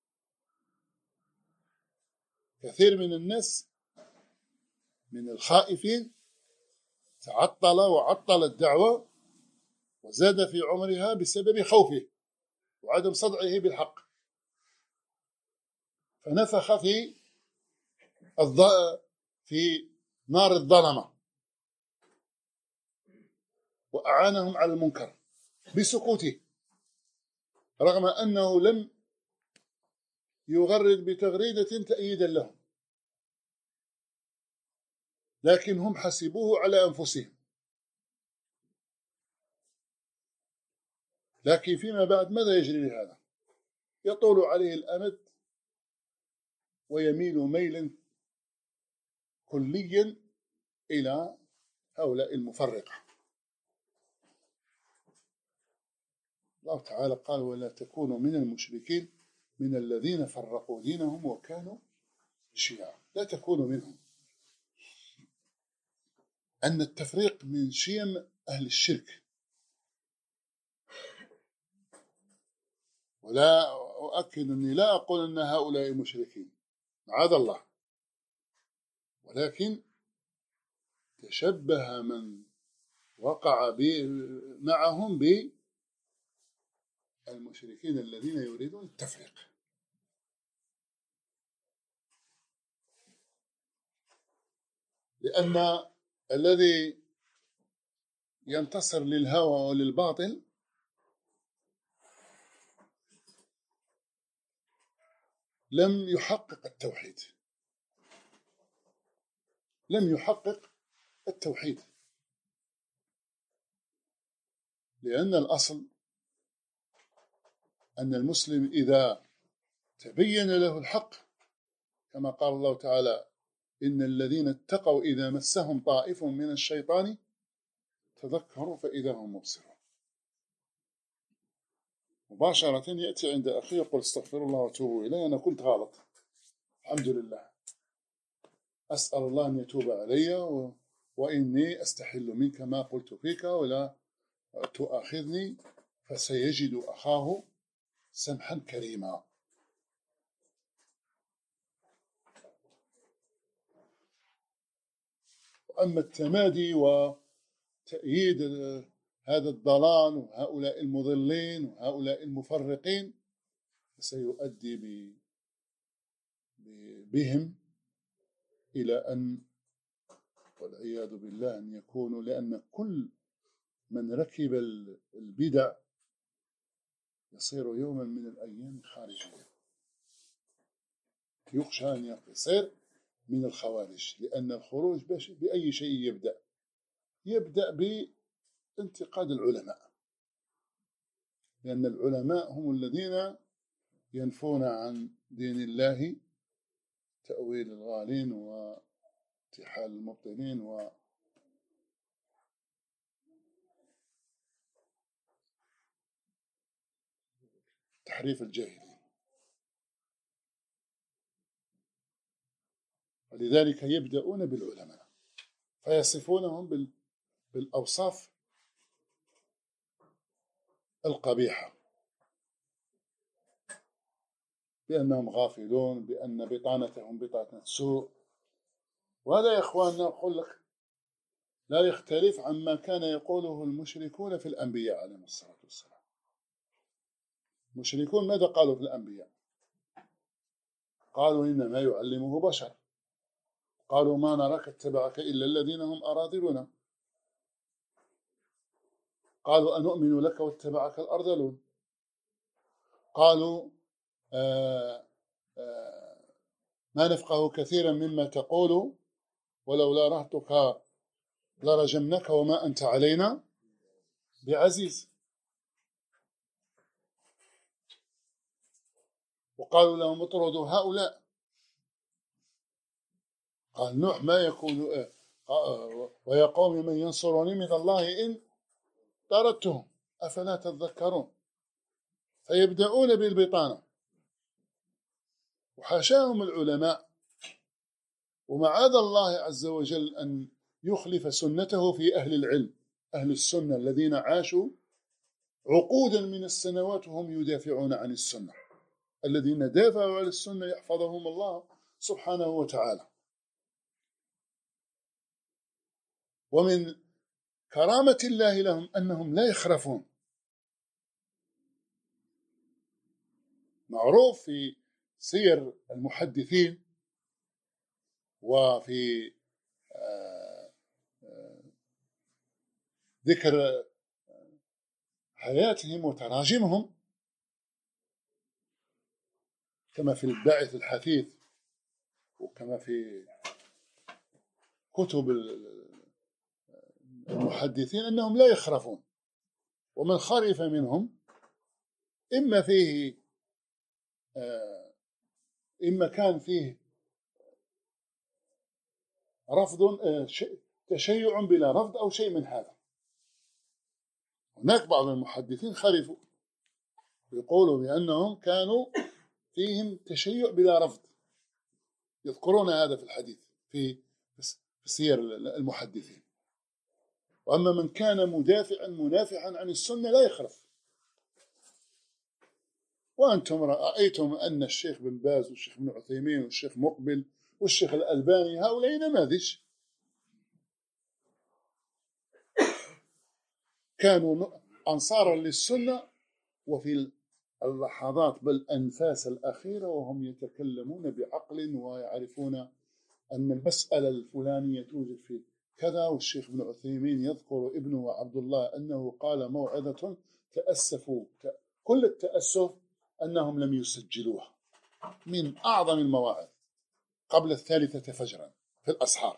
كثير من الناس من الخائفين تعطل وعطل الدعوة وزاد في عمرها بسبب خوفه وعدم صدعه بالحق، فنفخ في الض... في نار الظلمة وأعانهم على المنكر بسكوته، رغم أنه لم يغرد بتغريدة تأييدا لهم، لكن هم حسبوه على أنفسهم. لكن فيما بعد ماذا يجري لهذا؟ يطول عليه الأمد ويميل ميلا كليا إلى هؤلاء المفرقة. الله تعالى قال ولا تكونوا من المشركين من الذين فرقوا دينهم وكانوا شيعا. لا تكونوا منهم، أن التفريق من شيم أهل الشرك. ولا أؤكد أني لا أقول أن هؤلاء مشركين معاذ الله، ولكن تشبه من وقع معهم بالمشركين الذين يريدون التفريق. لأن الذي ينتصر للهوى وللباطل لم يحقق التوحيد، لم يحقق التوحيد، لأن الأصل أن المسلم إذا تبين له الحق كما قال الله تعالى: إن الذين اتقوا إذا مسهم طائف من الشيطان تذكروا فإذا هم مبصرون. مباشرة يأتي عند أخي يقول: استغفر الله واتوبوا إليه، أنا كنت غلط، الحمد لله، أسأل الله أن يتوب علي و... وإني أستحل منك ما قلت فيك ولا تؤاخذني، فسيجد أخاه سمحا كريما. وأما التمادي وتأييد هذا الضلال وهؤلاء المضلين وهؤلاء المفرقين فسيؤدي ب... بهم إلى أن والعياذ بالله أن يكونوا، لأن كل من ركب البدع يصير يوما من الأيام خارجيا، يخشى أن يصير من الخوارج، لأن الخروج بأي شيء يبدأ يبدأ بانتقاد العلماء، لأن العلماء هم الذين ينفون عن دين الله تأويل الغالين واتحال المبطلين و تحريف الجاهلين. ولذلك يبدأون بالعلماء فيصفونهم بالأوصاف القبيحة، بأنهم غافلون، بأن بطانتهم بطانة سوء. وهذا يا إخواننا أقول لك لا يختلف عما كان يقوله المشركون في الأنبياء عليهم الصلاة والسلام. المشركون ماذا قالوا في الأنبياء؟ قالوا إنما يعلمه بشر، قالوا ما نراك اتبعك إلا الذين هم أراذلنا، قالوا أنؤمن لك واتبعك الأرذلون، قالوا آآ آآ ما نفقه كثيرا مما تقول ولولا رهتك لرجمنك وما أنت علينا بعزيز. وقالوا لهم اطردوا هؤلاء. قال نوح ما يكون ويا قوم من ينصرني من الله إن طردتهم أفلا تذكرون. فيبدأون بالبطانة، وحاشاهم العلماء، ومعاذ الله عز وجل أن يخلف سنته في أهل العلم، أهل السنة الذين عاشوا عقودا من السنوات وهم يدافعون عن السنة، الذين دافعوا عن السنة يحفظهم الله سبحانه وتعالى. ومن كرامة الله لهم أنهم لا يخرفون. معروف في سير المحدثين وفي ذكر حياتهم وتراجمهم كما في الباعث الحثيث وكما في كتب المحدثين أنهم لا يخرفون. ومن خرف منهم إما فيه إما كان فيه رفض تشيع بلا رفض أو شيء من هذا. هناك بعض المحدثين خرفوا يقولوا بأنهم كانوا فيهم تشيع بلا رفض، يذكرون هذا في الحديث في سير المحدثين. وأما من كان مدافعا منافعا عن السنة لا يخرف. وأنتم رأيتم أن الشيخ بن باز والشيخ بن عثيمين والشيخ مقبل والشيخ الألباني هؤلاء نماذج كانوا أنصارا للسنة، وفي اللحظات بل أنفاس الأخيرة وهم يتكلمون بعقل ويعرفون أن المسألة الفلانية توجد في كذا. والشيخ ابن عثيمين يذكر ابنه عبد الله أنه قال موعظة تأسفوا كل التأسف أنهم لم يسجلوها، من أعظم المواعظ قبل الثالثة فجرا في الأسحار.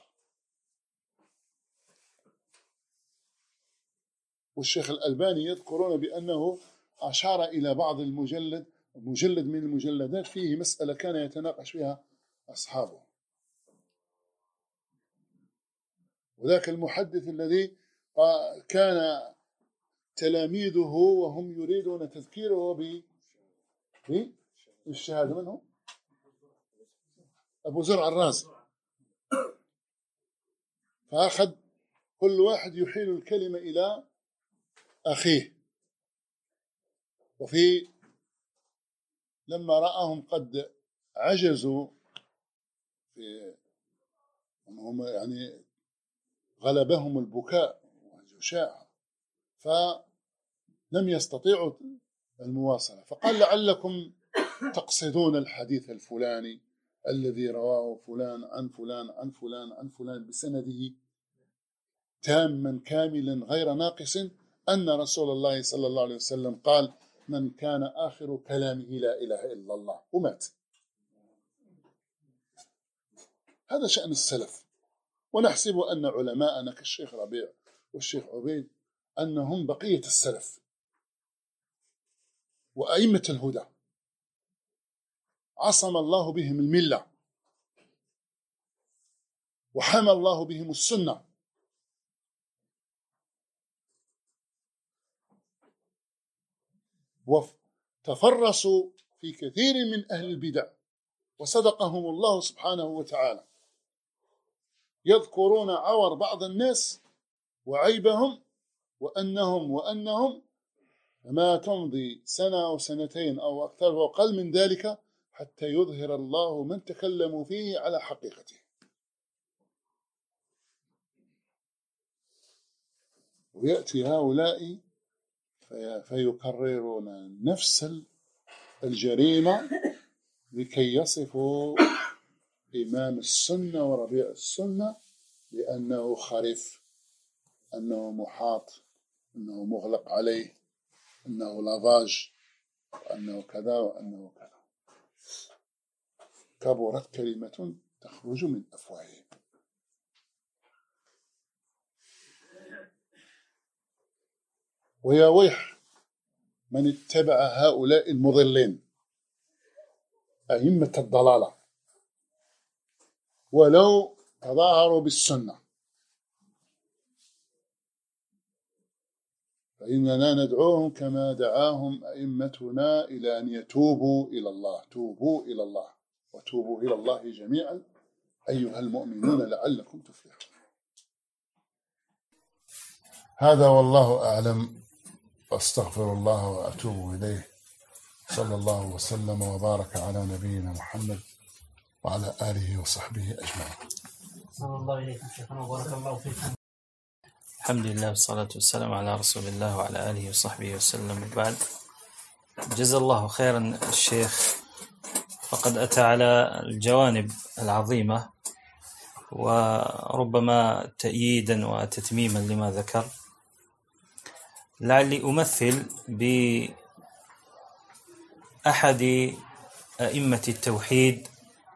والشيخ الألباني يذكرون بأنه أشار إلى بعض المجلد مجلد من المجلدات فيه مسألة كان يتناقش فيها أصحابه. وذاك المحدث الذي كان تلاميذه وهم يريدون تذكيره بالشهادة، من هو؟ أبو زرع الرازي. فأخذ كل واحد يحيل الكلمة إلى أخيه. وفي لما رأهم قد عجزوا في هم يعني غلبهم البكاء والجشاع فلم يستطيعوا المواصلة، فقال لعلكم تقصدون الحديث الفلاني الذي رواه فلان عن فلان عن فلان عن فلان بسنده تاما كاملا غير ناقص أن رسول الله صلى الله عليه وسلم قال من كان آخر كلامه لا إله إلا الله، ومات. هذا شأن السلف. ونحسب أن علماءنا كالشيخ ربيع والشيخ عبيد أنهم بقية السلف وأئمة الهدى، عصم الله بهم الملة وحمى الله بهم السنة. وتفرسوا في كثير من أهل البدع وصدقهم الله سبحانه وتعالى. يذكرون عور بعض الناس وعيبهم وأنهم وأنهم ما تمضي سنة أو سنتين أو أكثر أو أقل من ذلك حتى يظهر الله من تكلموا فيه على حقيقته. ويأتي هؤلاء فيكررون نفس الجريمة لكي يصفوا إمام السنة وربيع السنة لأنه خرف، أنه محاط، أنه مغلق عليه، أنه لافاج، وأنه كذا وأنه كذا. كبرت كلمة تخرج من أفواههم. ويا ويح من اتبع هؤلاء المضلين أئمة الضلالة ولو تظاهروا بالسنة، فإننا ندعوهم كما دعاهم أئمتنا إلى أن يتوبوا إلى الله. توبوا إلى الله وتوبوا إلى الله جميعا أيها المؤمنون لعلكم تفلحون. هذا والله أعلم، واستغفر الله وأتوب إليه. صلى الله وسلم وبارك على نبينا محمد وعلى آله وصحبه أجمعين. صلى الله عليكم شيخنا وبارك الله فيكم. الحمد لله والصلاة والسلام على رسول الله وعلى آله وصحبه وسلم. بعد، جزا الله خيرا الشيخ، فقد أتى على الجوانب العظيمة وربما تأييدا وتتميما لما ذكر. لعلي أمثل بأحد أئمة التوحيد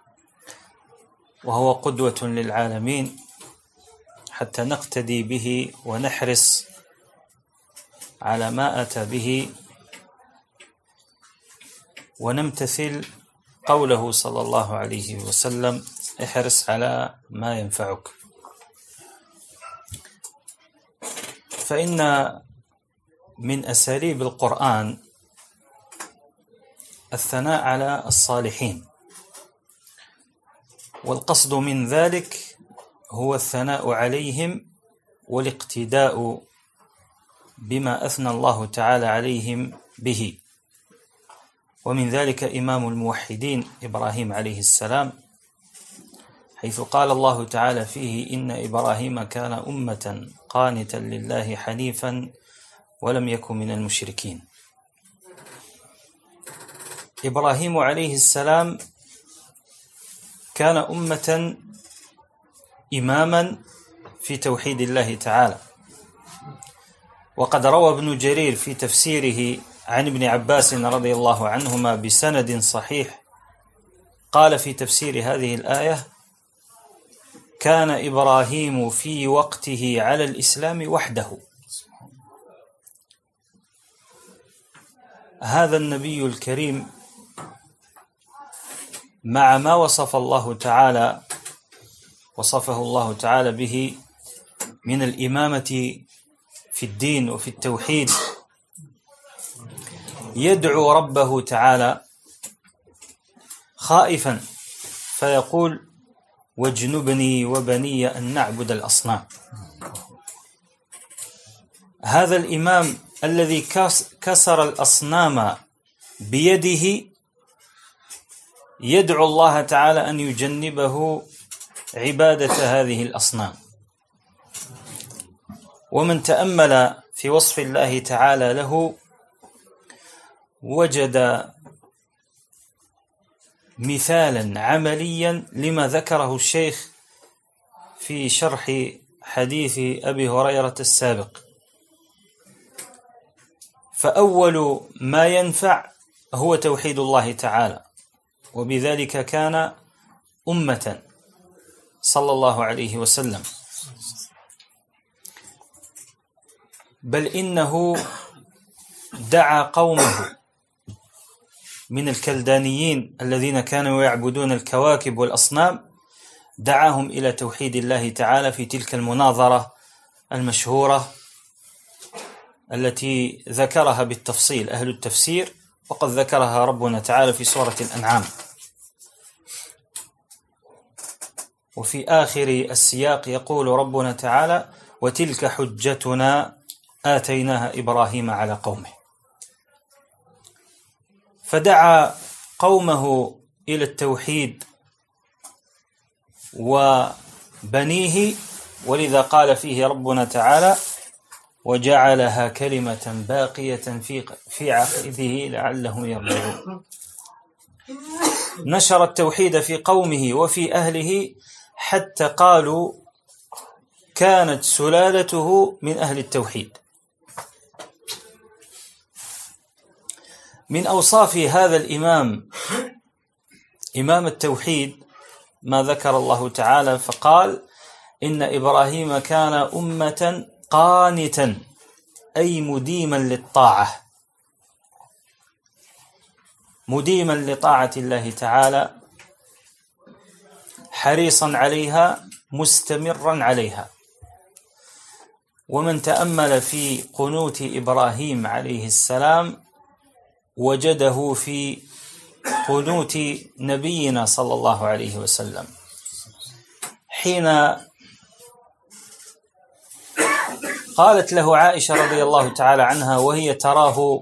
وهو قدوة للعالمين حتى نقتدي به ونحرص على ما أتى به ونمتثل قوله صلى الله عليه وسلم: احرص على ما ينفعك. فإن من أساليب القرآن الثناء على الصالحين، والقصد من ذلك هو الثناء عليهم والاقتداء بما أثنى الله تعالى عليهم به. ومن ذلك إمام الموحدين إبراهيم عليه السلام، حيث قال الله تعالى فيه: إن إبراهيم كان أمة قانتا لله حنيفا ولم يكن من المشركين. إبراهيم عليه السلام كان أمة إماما في توحيد الله تعالى، وقد روى ابن جرير في تفسيره عن ابن عباس رضي الله عنهما بسند صحيح قال في تفسير هذه الآية: كان إبراهيم في وقته على الإسلام وحده. هذا النبي الكريم مع ما وصف الله تعالى وصفه الله تعالى به من الإمامة في الدين وفي التوحيد، يدعو ربه تعالى خائفا فيقول: واجنبني وبني أن نعبد الأصنام. هذا الإمام الذي كسر الأصنام بيده يدعو الله تعالى أن يجنبه عبادة هذه الأصنام. ومن تأمل في وصف الله تعالى له وجد مثالا عمليا لما ذكره الشيخ في شرح حديث أبي هريرة السابق. فأول ما ينفع هو توحيد الله تعالى، وبذلك كان أمة صلى الله عليه وسلم. بل إنه دعا قومه من الكلدانيين الذين كانوا يعبدون الكواكب والأصنام، دعاهم إلى توحيد الله تعالى في تلك المناظرة المشهورة التي ذكرها بالتفصيل أهل التفسير، وقد ذكرها ربنا تعالى في سورة الأنعام. وفي آخر السياق يقول ربنا تعالى: وتلك حجتنا آتيناها إبراهيم على قومه. فدعا قومه إلى التوحيد وبنيه، ولذا قال فيه ربنا تعالى: وجعلها كلمة باقية في في عقبه لعلهم يرجعون. نشر التوحيد في قومه وفي أهله حتى قالوا كانت سلالته من أهل التوحيد. من أوصاف هذا الإمام إمام التوحيد ما ذكر الله تعالى فقال: إن إبراهيم كان أمة قانتا، أي مديما للطاعة، مديما لطاعة الله تعالى، حريصا عليها، مستمرا عليها. ومن تأمل في قنوت إبراهيم عليه السلام وجده في قنوت نبينا صلى الله عليه وسلم، حين قالت له عائشة رضي الله تعالى عنها وهي تراه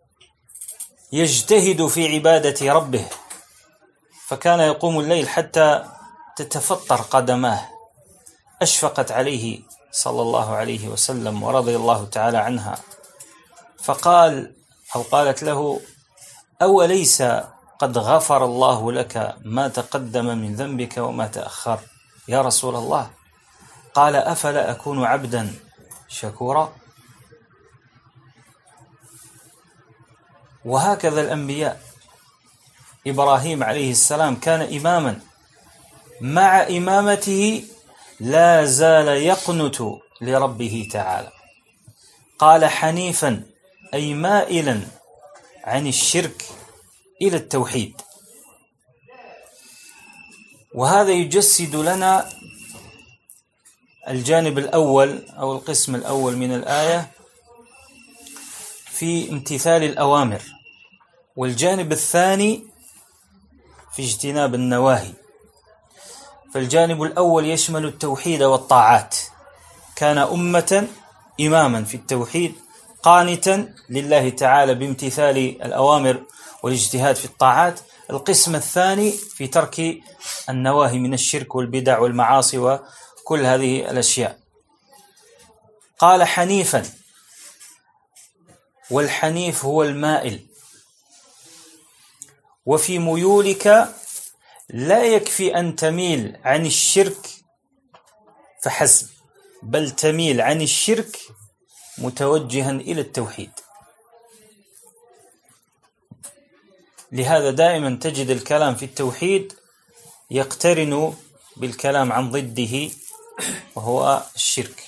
يجتهد في عبادة ربه، فكان يقوم الليل حتى تتفطر قدماه، أشفقت عليه صلى الله عليه وسلم ورضي الله تعالى عنها، فقال أو قالت له: أوليس قد غفر الله لك ما تقدم من ذنبك وما تأخر يا رسول الله؟ قال: أفلا أكون عبدا شكورا؟ وهكذا الأنبياء. إبراهيم عليه السلام كان إماما، مع إمامته لا زال يقنت لربه تعالى. قال: حنيفا، أي مائلا عن الشرك إلى التوحيد. وهذا يجسد لنا الجانب الأول أو القسم الأول من الآية في امتثال الأوامر، والجانب الثاني في اجتناب النواهي. فالجانب الأول يشمل التوحيد والطاعات، كان أمة إماما في التوحيد قانتا لله تعالى بامتثال الأوامر والاجتهاد في الطاعات. القسم الثاني في ترك النواهي من الشرك والبدع والمعاصي وكل هذه الأشياء. قال: حنيفا، والحنيف هو المائل. وفي ميولك لا يكفي أن تميل عن الشرك فحسب، بل تميل عن الشرك متوجها إلى التوحيد. لهذا دائما تجد الكلام في التوحيد يقترن بالكلام عن ضده وهو الشرك.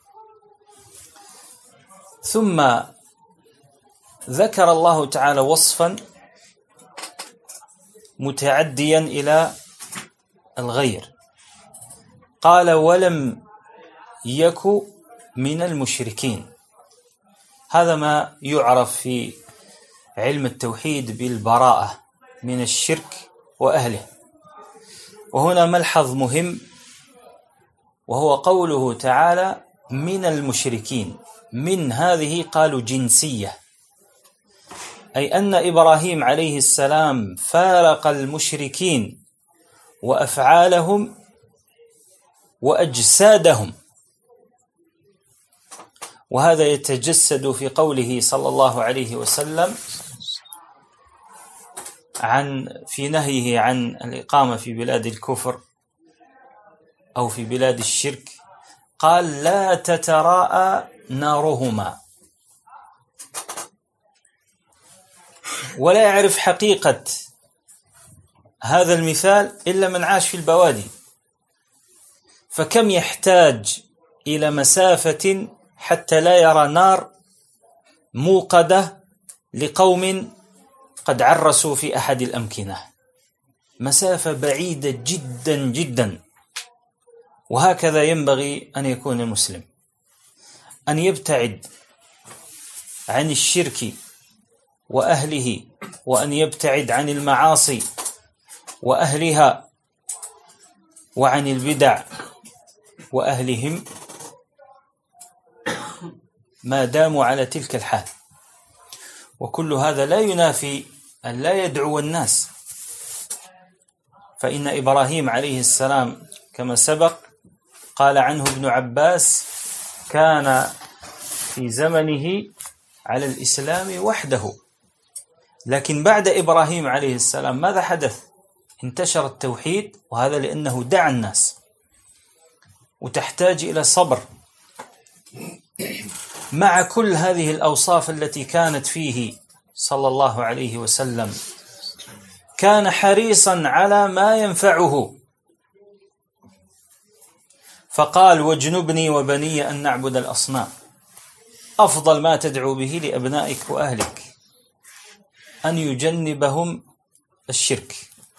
ثم ذكر الله تعالى وصفا متعديا إلى الغير، قال ولم يك من المشركين. هذا ما يعرف في علم التوحيد بالبراءة من الشرك وأهله. وهنا ملحظ مهم، وهو قوله تعالى من المشركين. من هذه قالوا جنسية، أي أن إبراهيم عليه السلام فارق المشركين وأفعالهم وأجسادهم. وهذا يتجسد في قوله صلى الله عليه وسلم عن في نهيه عن الإقامة في بلاد الكفر أو في بلاد الشرك، قال لا تتراءى نارهما. ولا يعرف حقيقة هذا المثال إلا من عاش في البوادي، فكم يحتاج إلى مسافة حتى لا يرى نار موقدة لقوم قد عرسوا في أحد الأمكنة، مسافة بعيدة جدا جدا. وهكذا ينبغي أن يكون المسلم، أن يبتعد عن الشرك وأهله، وأن يبتعد عن المعاصي وأهلها، وعن البدع وأهلهم، ما داموا على تلك الحال. وكل هذا لا ينافي أن لا يدعو الناس، فإن إبراهيم عليه السلام كما سبق قال عنه ابن عباس كان في زمنه على الإسلام وحده، لكن بعد إبراهيم عليه السلام ماذا حدث؟ انتشر التوحيد، وهذا لأنه دعا الناس. وتحتاج إلى صبر مع كل هذه الأوصاف التي كانت فيه صلى الله عليه وسلم. كان حريصا على ما ينفعه، فقال واجنبني وبني أن نعبد الأصنام. أفضل ما تدعو به لأبنائك وأهلك أن يجنبهم الشرك.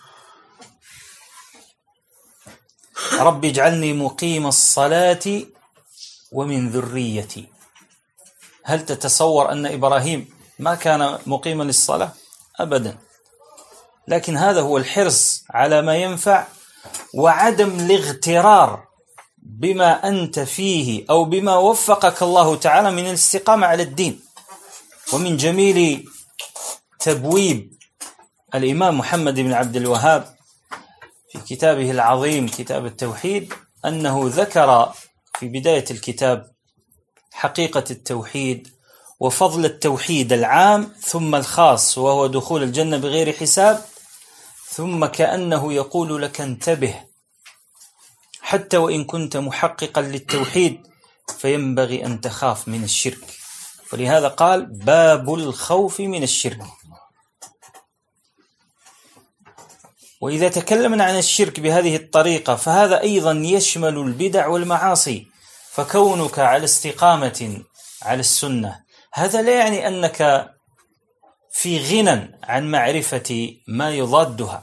رب اجعلني مقيم الصلاة ومن ذريتي. هل تتصور أن إبراهيم ما كان مقيما للصلاة؟ أبدا، لكن هذا هو الحرص على ما ينفع، وعدم الاغترار بما أنت فيه أو بما وفقك الله تعالى من الاستقامة على الدين. ومن جميل تبويب الإمام محمد بن عبد الوهاب في كتابه العظيم كتاب التوحيد أنه ذكر في بداية الكتاب حقيقة التوحيد وفضل التوحيد العام ثم الخاص، وهو دخول الجنة بغير حساب، ثم كأنه يقول لك انتبه، حتى وإن كنت محققا للتوحيد فينبغي أن تخاف من الشرك. ولهذا قال باب الخوف من الشرك. وإذا تكلمنا عن الشرك بهذه الطريقة فهذا أيضا يشمل البدع والمعاصي. فكونك على استقامة على السنة هذا لا يعني أنك في غنى عن معرفة ما يضادها.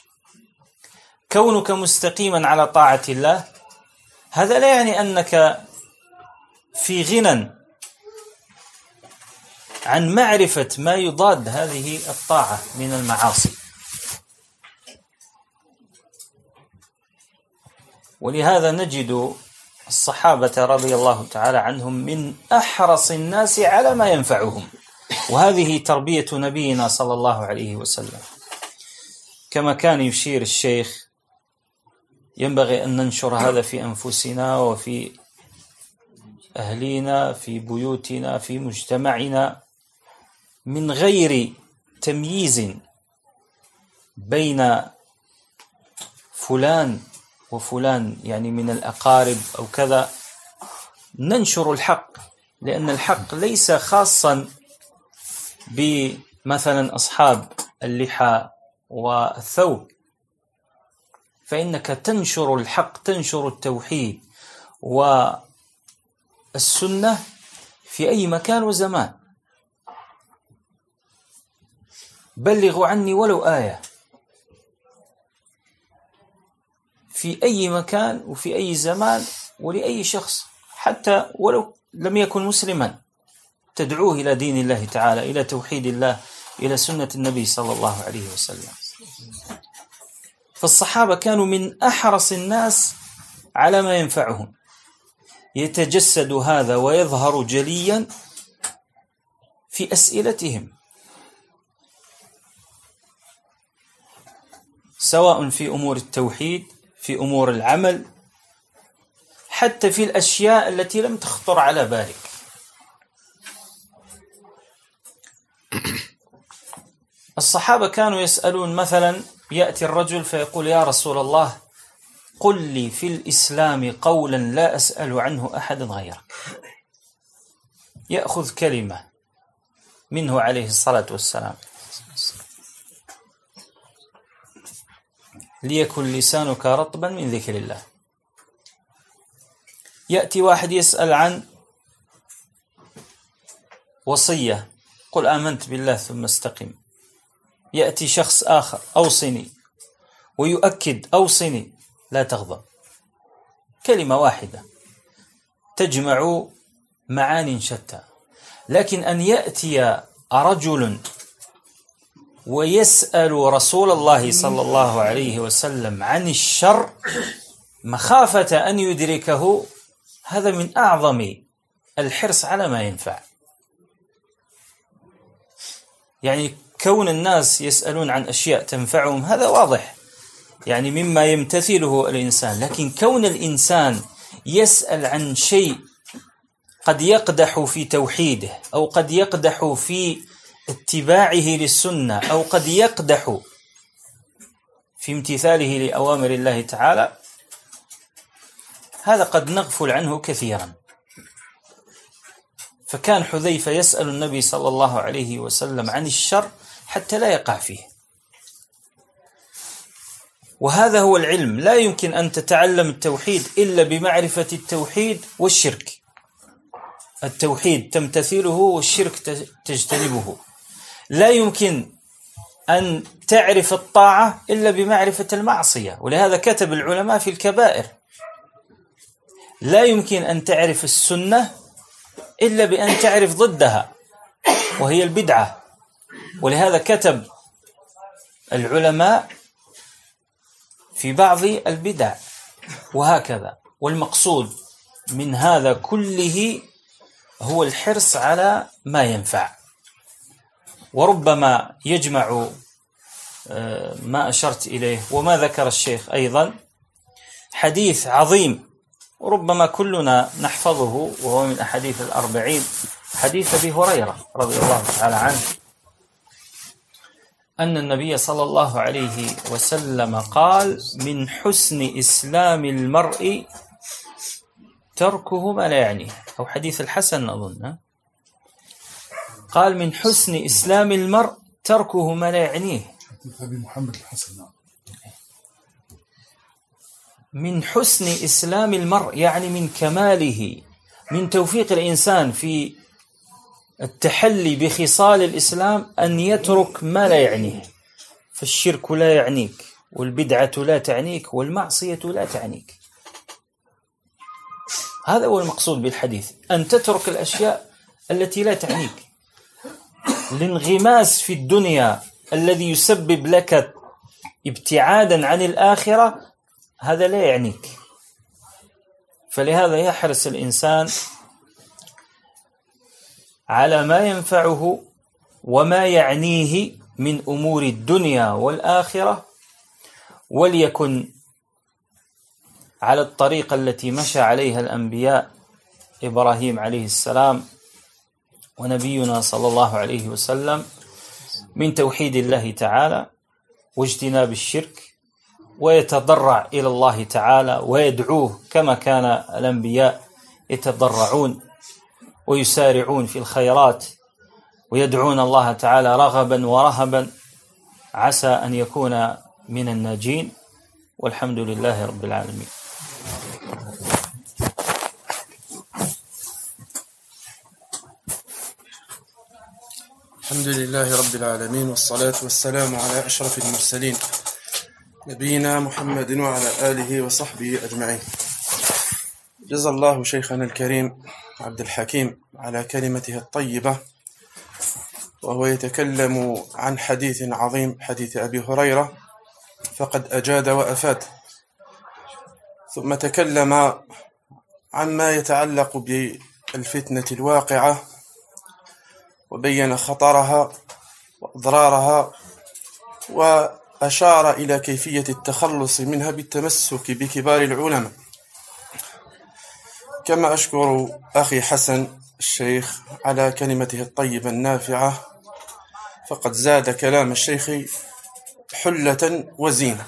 كونك مستقيما على طاعة الله هذا لا يعني أنك في غنى عن معرفة ما يضاد هذه الطاعة من المعاصي. ولهذا نجد الصحابة رضي الله تعالى عنهم من أحرص الناس على ما ينفعهم، وهذه تربية نبينا صلى الله عليه وسلم. كما كان يشير الشيخ ينبغي أن ننشر هذا في أنفسنا وفي أهلنا في بيوتنا في مجتمعنا، من غير تمييز بين فلان وفلان، يعني من الأقارب أو كذا، ننشر الحق، لأن الحق ليس خاصا بمثلا أصحاب اللحى والثوب، فإنك تنشر الحق، تنشر التوحيد والسنة في أي مكان وزمان. بلغوا عني ولو آية، في أي مكان وفي أي زمان ولأي شخص، حتى ولو لم يكن مسلما، تدعوه إلى دين الله تعالى، إلى توحيد الله، إلى سنة النبي صلى الله عليه وسلم. فالصحابة كانوا من أحرص الناس على ما ينفعهم، يتجسد هذا ويظهر جليا في أسئلتهم، سواء في أمور التوحيد، في أمور العمل، حتى في الأشياء التي لم تخطر على بالك. الصحابة كانوا يسألون، مثلا يأتي الرجل فيقول: يا رسول الله، قل لي في الإسلام قولا لا أسأل عنه أحد غيرك. يأخذ كلمة منه عليه الصلاة والسلام: ليكن لسانك رطبا من ذكر الله. يأتي واحد يسأل عن وصية: قل آمنت بالله ثم استقم. يأتي شخص آخر: أوصني، ويؤكد: أوصني لا تغضب. كلمة واحدة تجمع معان شتى. لكن أن يأتي رجل ويسأل رسول الله صلى الله عليه وسلم عن الشر مخافة أن يدركه، هذا من أعظم الحرص على ما ينفع. يعني كون الناس يسألون عن أشياء تنفعهم هذا واضح، يعني مما يمتثله الإنسان، لكن كون الإنسان يسأل عن شيء قد يقدح في توحيده، أو قد يقدح في اتباعه للسنة، أو قد يقدح في امتثاله لأوامر الله تعالى، هذا قد نغفل عنه كثيرا. فكان حذيفة يسأل النبي صلى الله عليه وسلم عن الشر حتى لا يقع فيه. وهذا هو العلم، لا يمكن أن تتعلم التوحيد إلا بمعرفة التوحيد والشرك. التوحيد تمتثله والشرك تجتنبه. لا يمكن أن تعرف الطاعة إلا بمعرفة المعصية، ولهذا كتب العلماء في الكبائر. لا يمكن أن تعرف السنة إلا بأن تعرف ضدها، وهي البدعة، ولهذا كتب العلماء في بعض البدع، وهكذا. والمقصود من هذا كله هو الحرص على ما ينفع. وربما يجمع ما أشرت إليه وما ذكر الشيخ أيضا حديث عظيم، وربما كلنا نحفظه، وهو من أحاديث الأربعين، حديث أبي هريرة رضي الله تعالى عنه، أن النبي صلى الله عليه وسلم قال: من حسن إسلام المرء تركه ما لا يعنيه، أو حديث الحسن أظن، قال: من حسن إسلام المرء تركه ما لا يعنيه. أبي محمد الحسن. من حسن إسلام المرء يعني من كماله، من توفيق الإنسان في التحلي بخصال الإسلام أن يترك ما لا يعنيه. فالشرك لا يعنيك، والبدعة لا تعنيك، والمعصية لا تعنيك. هذا هو المقصود بالحديث، أن تترك الأشياء التي لا تعنيك. الانغماس في الدنيا الذي يسبب لك ابتعادا عن الآخرة هذا لا يعنيك. فلهذا يحرص الإنسان على ما ينفعه وما يعنيه من أمور الدنيا والآخرة، وليكن على الطريقة التي مشى عليها الأنبياء: إبراهيم عليه السلام ونبينا صلى الله عليه وسلم من توحيد الله تعالى واجتناب الشرك، ويتضرع إلى الله تعالى ويدعوه كما كان الأنبياء يتضرعون ويسارعون في الخيرات ويدعون الله تعالى رغبا ورهبا، عسى أن يكون من الناجين. والحمد لله رب العالمين. الحمد لله رب العالمين، والصلاة والسلام على أشرف المرسلين نبينا محمد وعلى آله وصحبه أجمعين. جزا الله شيخنا الكريم عبد الحكيم على كلمته الطيبة، وهو يتكلم عن حديث عظيم، حديث أبي هريرة، فقد أجاد وأفاد، ثم تكلم عما يتعلق بالفتنة الواقعة وبين خطرها وأضرارها، وأشار إلى كيفية التخلص منها بالتمسك بكبار العلماء. كما أشكر أخي حسن الشيخ على كلمته الطيبة النافعة، فقد زاد كلام الشيخ حلة وزينة.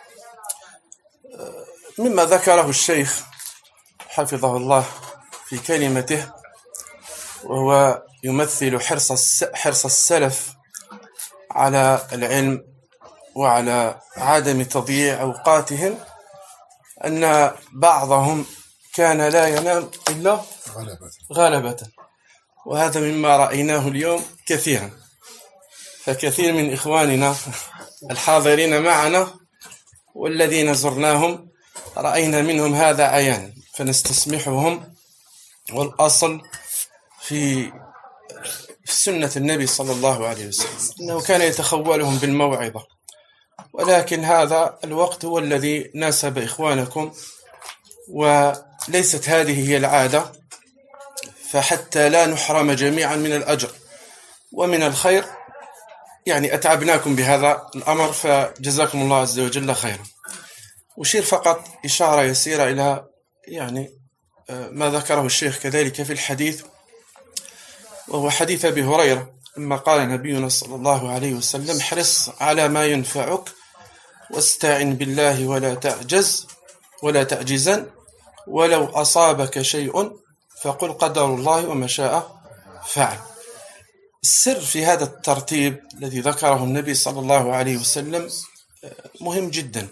مما ذكره الشيخ حفظه الله في كلمته، وهو يمثل حرص حرص السلف على العلم وعلى عدم تضييع أوقاتهم، أن بعضهم كان لا ينام إلا غلبة، وهذا مما رأيناه اليوم كثيرا. فكثير من إخواننا الحاضرين معنا والذين زرناهم رأينا منهم هذا عيان، فنستسمحهم. والأصل في سنة النبي صلى الله عليه وسلم أنه كان يتخولهم بالموعظة، ولكن هذا الوقت هو الذي ناسب إخوانكم، وليست هذه هي العادة، فحتى لا نحرم جميعا من الأجر ومن الخير، يعني أتعبناكم بهذا الأمر، فجزاكم الله عز وجل خيرا. أشير فقط إشارة يسيرة إلى يعني ما ذكره الشيخ كذلك في الحديث، وهو حديث أبي هريرة لما قال نبينا صلى الله عليه وسلم: احرص على ما ينفعك واستعن بالله ولا تعجز ولا تعجزن، ولو أصابك شيء فقل قدر الله وما شاء فعل. السر في هذا الترتيب الذي ذكره النبي صلى الله عليه وسلم مهم جدا.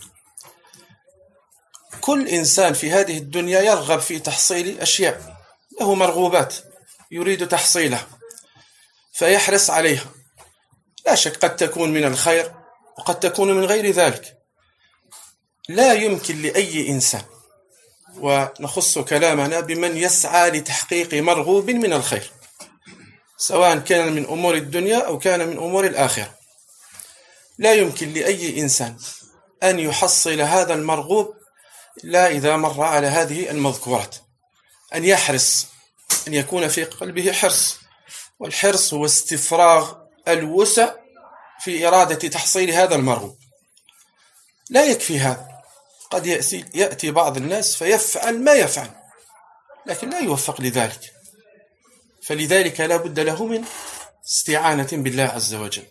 كل إنسان في هذه الدنيا يرغب في تحصيل أشياء، له مرغوبات يريد تحصيلها فيحرص عليها، لا شك قد تكون من الخير وقد تكون من غير ذلك. لا يمكن لأي إنسان، ونخص كلامنا بمن يسعى لتحقيق مرغوب من الخير، سواء كان من أمور الدنيا أو كان من أمور الآخرة، لا يمكن لأي إنسان أن يحصل هذا المرغوب إلا إذا مر على هذه المذكورات: أن يحرص، أن يكون في قلبه حرص، والحرص هو استفراغ الوسع في إرادة تحصيل هذا المرغوب. لا يكفي هذا، قد يأتي بعض الناس فيفعل ما يفعل لكن لا يوفق لذلك، فلذلك لا بد له من استعانة بالله عز وجل.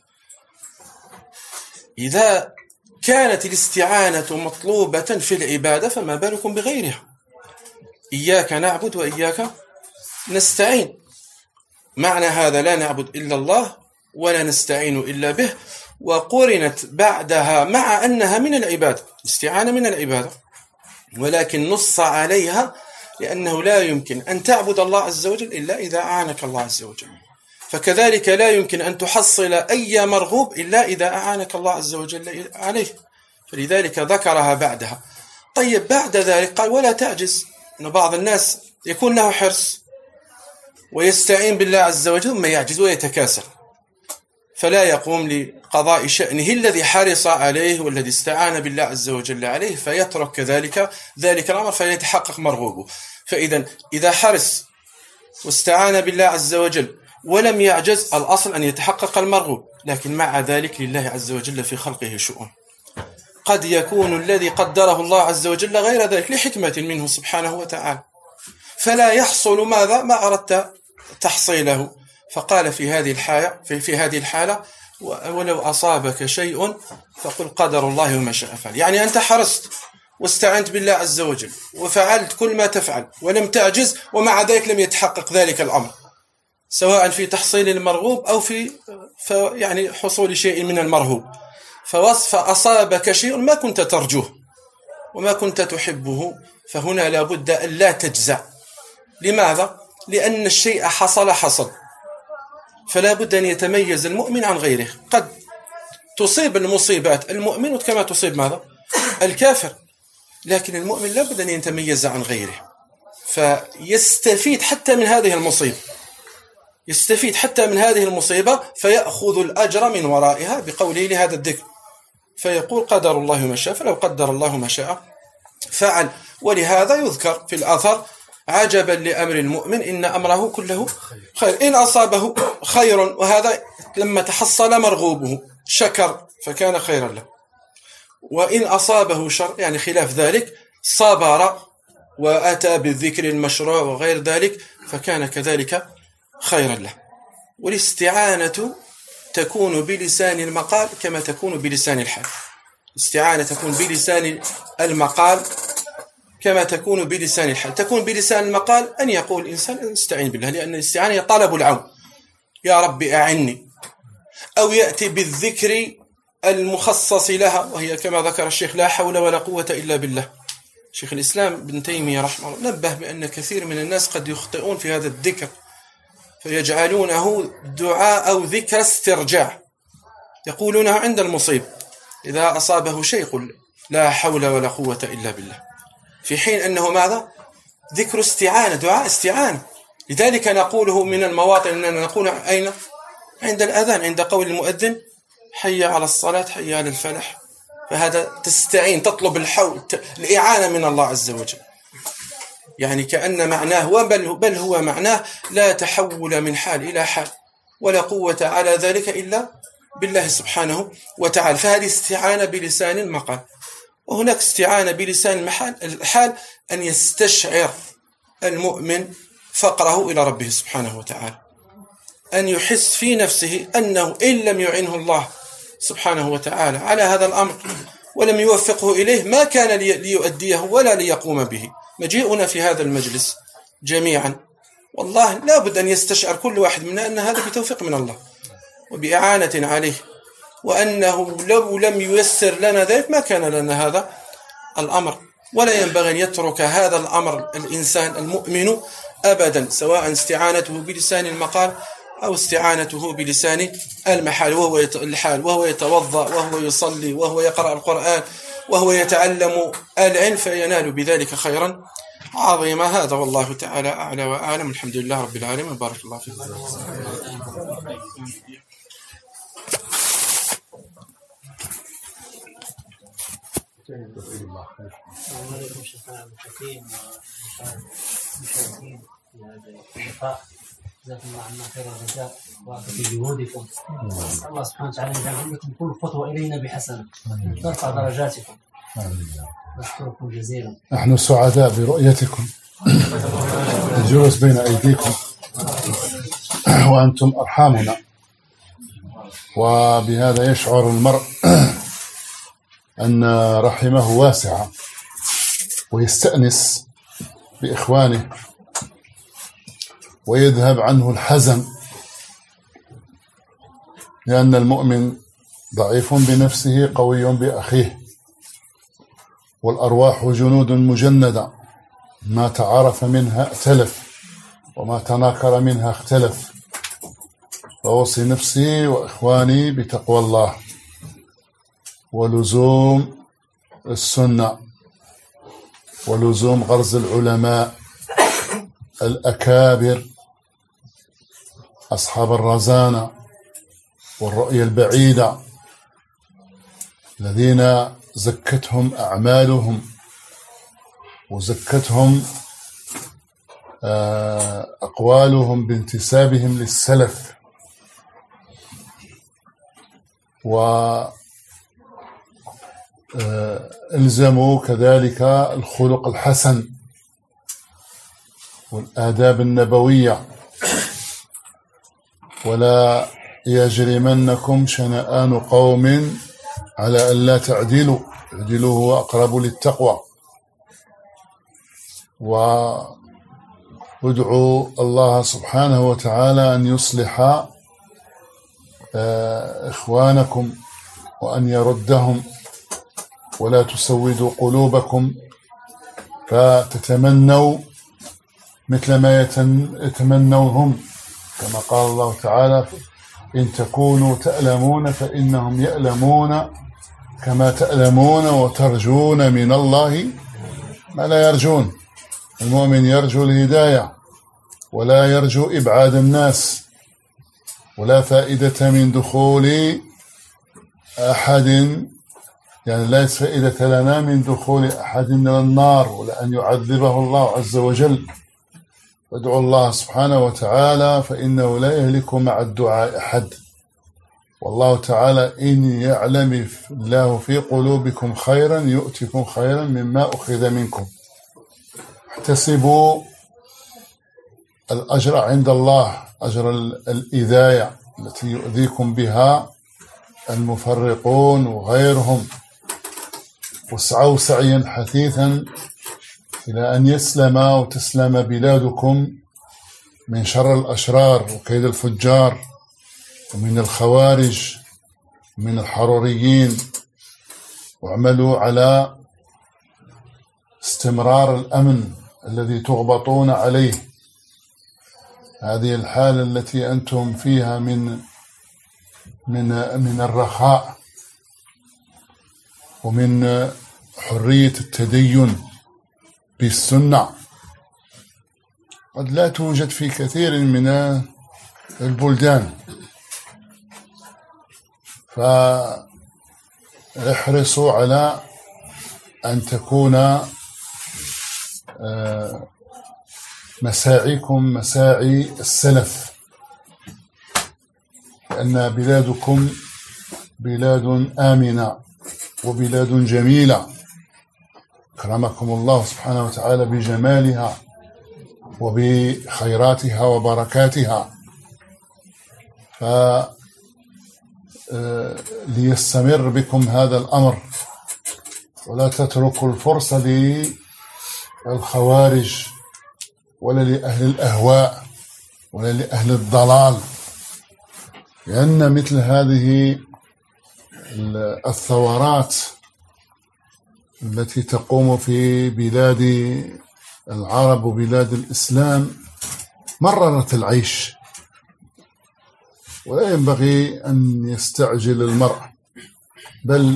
إذا كانت الاستعانة مطلوبة في العبادة فما بالكم بغيرها؟ إياك نعبد وإياك نستعين. معنى هذا لا نعبد إلا الله ولا نستعين إلا به، وقرنت بعدها مع أنها من العبادة، استعانة من العبادة، ولكن نص عليها لأنه لا يمكن أن تعبد الله عز وجل إلا إذا أعانك الله عز وجل، فكذلك لا يمكن أن تحصل أي مرغوب إلا إذا أعانك الله عز وجل عليه، فلذلك ذكرها بعدها. طيب بعد ذلك قال: ولا تعجز. أن بعض الناس يكون له حرص ويستعين بالله عز وجل ثم يعجز ويتكاسل، فلا يقوم لقضاء شأنه الذي حرص عليه والذي استعان بالله عز وجل عليه، فيترك كذلك ذلك الأمر فيتحقق مرغوبه. فإذا إذا حرص واستعان بالله عز وجل ولم يعجز، الأصل أن يتحقق المرغوب، لكن مع ذلك لله عز وجل في خلقه شؤون، قد يكون الذي قدره الله عز وجل غير ذلك لحكمة منه سبحانه وتعالى، فلا يحصل ماذا ما أردت تحصيله، فقال في هذه الحالة في, في هذه الحالة ولو أصابك شيء فقل قدر الله وما شاء فعل. يعني أنت حرصت واستعنت بالله عز وجل وفعلت كل ما تفعل ولم تعجز، ومع ذلك لم يتحقق ذلك الأمر، سواء في تحصيل المرغوب أو في يعني حصول شيء من المرهوب. فوصف أصابك شيء ما كنت ترجوه وما كنت تحبه، فهنا لابد أن لا تجزع. لماذا؟ لأن الشيء حصل حصل، فلا بد أن يتميز المؤمن عن غيره. قد تصيب المصيبات المؤمن كما تصيب ماذا؟ الكافر، لكن المؤمن لا بد أن يتميز عن غيره، فيستفيد حتى من هذه المصيبة، يستفيد حتى من هذه المصيبة فيأخذ الأجر من ورائها بقوله لهذا الذكر، فيقول قدر الله ما شاء، فلو قدر الله ما شاء فعل. ولهذا يذكر في الأثر عجبا لأمر المؤمن إن أمره كله خير، إن أصابه خير وهذا لما تحصل مرغوبه شكر فكان خيرا له، وإن أصابه شر يعني خلاف ذلك صبر وأتى بالذكر المشروع وغير ذلك فكان كذلك خيرا له. والاستعانة تكون بلسان المقال كما تكون بلسان الحال. الاستعانة تكون بلسان المقال كما تكون بلسان الحال. تكون بلسان المقال أن يقول الإنسان استعين بالله، لأن الاستعانة هي طلب العون، يا رب أعني، أو يأتي بالذكر المخصص لها، وهي كما ذكر الشيخ لا حول ولا قوة إلا بالله. شيخ الإسلام ابن تيمية رحمه الله نبه بأن كثير من الناس قد يخطئون في هذا الذكر فيجعلونه دعاء أو ذكر استرجاع، يقولونه عند المصيب إذا أصابه شيء قل لا حول ولا قوة إلا بالله، في حين أنه ماذا؟ ذكر استعانة، دعاء استعانة. لذلك نقوله من المواطن أننا نقول أين؟ عند الأذان، عند قول المؤذن حي على الصلاة حي على الفلاح، فهذا تستعين، تطلب الحول الإعانة من الله عز وجل. يعني كأن معناه وبل بل هو معناه لا تحول من حال إلى حال ولا قوة على ذلك إلا بالله سبحانه وتعالى. فهذه استعانة بلسان المقال. وهناك استعانة بلسان المحال الحال أن يستشعر المؤمن فقره إلى ربه سبحانه وتعالى، أن يحس في نفسه أنه إن لم يعنه الله سبحانه وتعالى على هذا الأمر ولم يوفقه إليه ما كان ليؤديه ولا ليقوم به. مجيئنا في هذا المجلس جميعا والله لا بد أن يستشعر كل واحد منا أن هذا بتوفيق من الله وبإعانة عليه، وأنه لو لم ييسر لنا ذلك ما كان لنا هذا الأمر. ولا ينبغي أن يترك هذا الأمر الإنسان المؤمن أبدا، سواء استعانته بلسان المقال أو استعانته بلسان المحال وهو الحال، وهو يتوضأ وهو يصلي وهو يقرأ القرآن وهو يتعلم العلم، فينال بذلك خيرا عظيما. هذا والله تعالى أعلى وأعلم. الحمد لله رب العالمين. بارك الله فيك. وعليكم السلام الحكيم ومشاهدين في هذا اللقاء. جزاكم الله عنا خير الجزاء وفي جهودكم. نسأل الله سبحانه وتعالى أن يجعل لكم كل خطوة إلينا بحسنة ترفع درجاتكم. نشكركم جزيلا. نحن سعداء برؤيتكم الجلوس بين أيديكم وأنتم أرحامنا، وبهذا يشعر المرء أن رحمه واسعة ويستأنس بإخوانه ويذهب عنه الحزن، لأن المؤمن ضعيف بنفسه قوي بأخيه، والأرواح جنود مجندة، ما تعارف منها ائتلف وما تناكر منها اختلف. فأوصي نفسي وإخواني بتقوى الله ولزوم السنة ولزوم غرز العلماء الأكابر أصحاب الرزانة والرؤية البعيدة الذين زكتهم أعمالهم وزكتهم أقوالهم بانتسابهم للسلف، وإلزموا كذلك الخلق الحسن والآداب النبوية ولا يجرمنكم شنآن قوم على ألا تعدلوا، اعدلوا هو أقرب للتقوى. وادعوا الله سبحانه وتعالى أن يصلح إخوانكم وأن يردهم، ولا تسودوا قلوبكم فتتمنوا مثل ما يتمنوهم، كما قال الله تعالى: إن تكونوا تألمون فإنهم يألمون كما تألمون وترجون من الله ما لا يرجون. المؤمن يرجو الهداية ولا يرجو إبعاد الناس، ولا فائدة من دخول أحد، يعني لا فائدة لنا من دخول أحد إلى النار ولا أن يعذبه الله عز وجل. فادعوا الله سبحانه وتعالى فإنه لا يهلك مع الدعاء أحد. والله تعالى: إن يعلم الله في قلوبكم خيرا يؤتكم خيرا مما أخذ منكم. احتسبوا الأجر عند الله، أجر الإذاية التي يؤذيكم بها المفرقون وغيرهم، واسعوا سعيا حثيثا إلى أن يسلم وتسلم بلادكم من شر الأشرار وكيد الفجار ومن الخوارج ومن الحروريين، واعملوا على استمرار الأمن الذي تغبطون عليه. هذه الحالة التي أنتم فيها من من من الرخاء ومن حرية التدين بالسنة قد لا توجد في كثير من البلدان، فاحرصوا على أن تكون مساعيكم مساعي السلف، لأن بلادكم بلاد آمنة وبلاد جميلة أكرمكم الله سبحانه وتعالى بجمالها وبخيراتها وبركاتها. ف ليستمر بكم هذا الأمر، ولا تتركوا الفرصة للخوارج ولا لأهل الأهواء ولا لأهل الضلال، لأن مثل هذه الثورات التي تقوم في بلاد العرب وبلاد الإسلام مررت العيش، ولا ينبغي أن يستعجل المرء، بل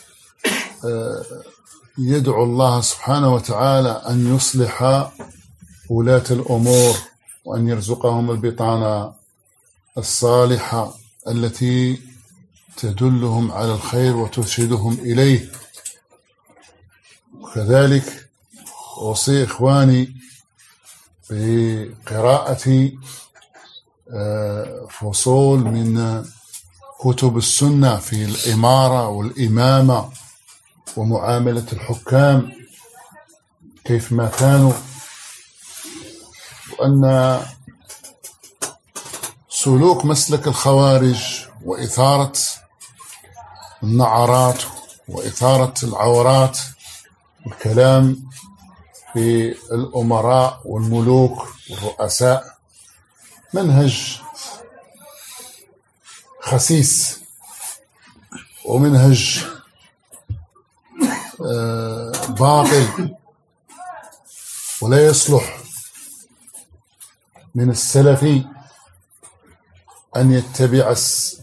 يدعو الله سبحانه وتعالى أن يصلح ولاة الأمور وأن يرزقهم البطانة الصالحة التي تدلهم على الخير وترشدهم إليه. وكذلك أوصي إخواني بقراءة فصول من كتب السنة في الإمارة والإمامة ومعاملة الحكام كيف ما كانوا، وأن سلوك مسلك الخوارج وإثارة النعرات وإثارة العورات والكلام في الأمراء والملوك والرؤساء منهج خسيس ومنهج باطل، ولا يصلح من السلفي أن يتبع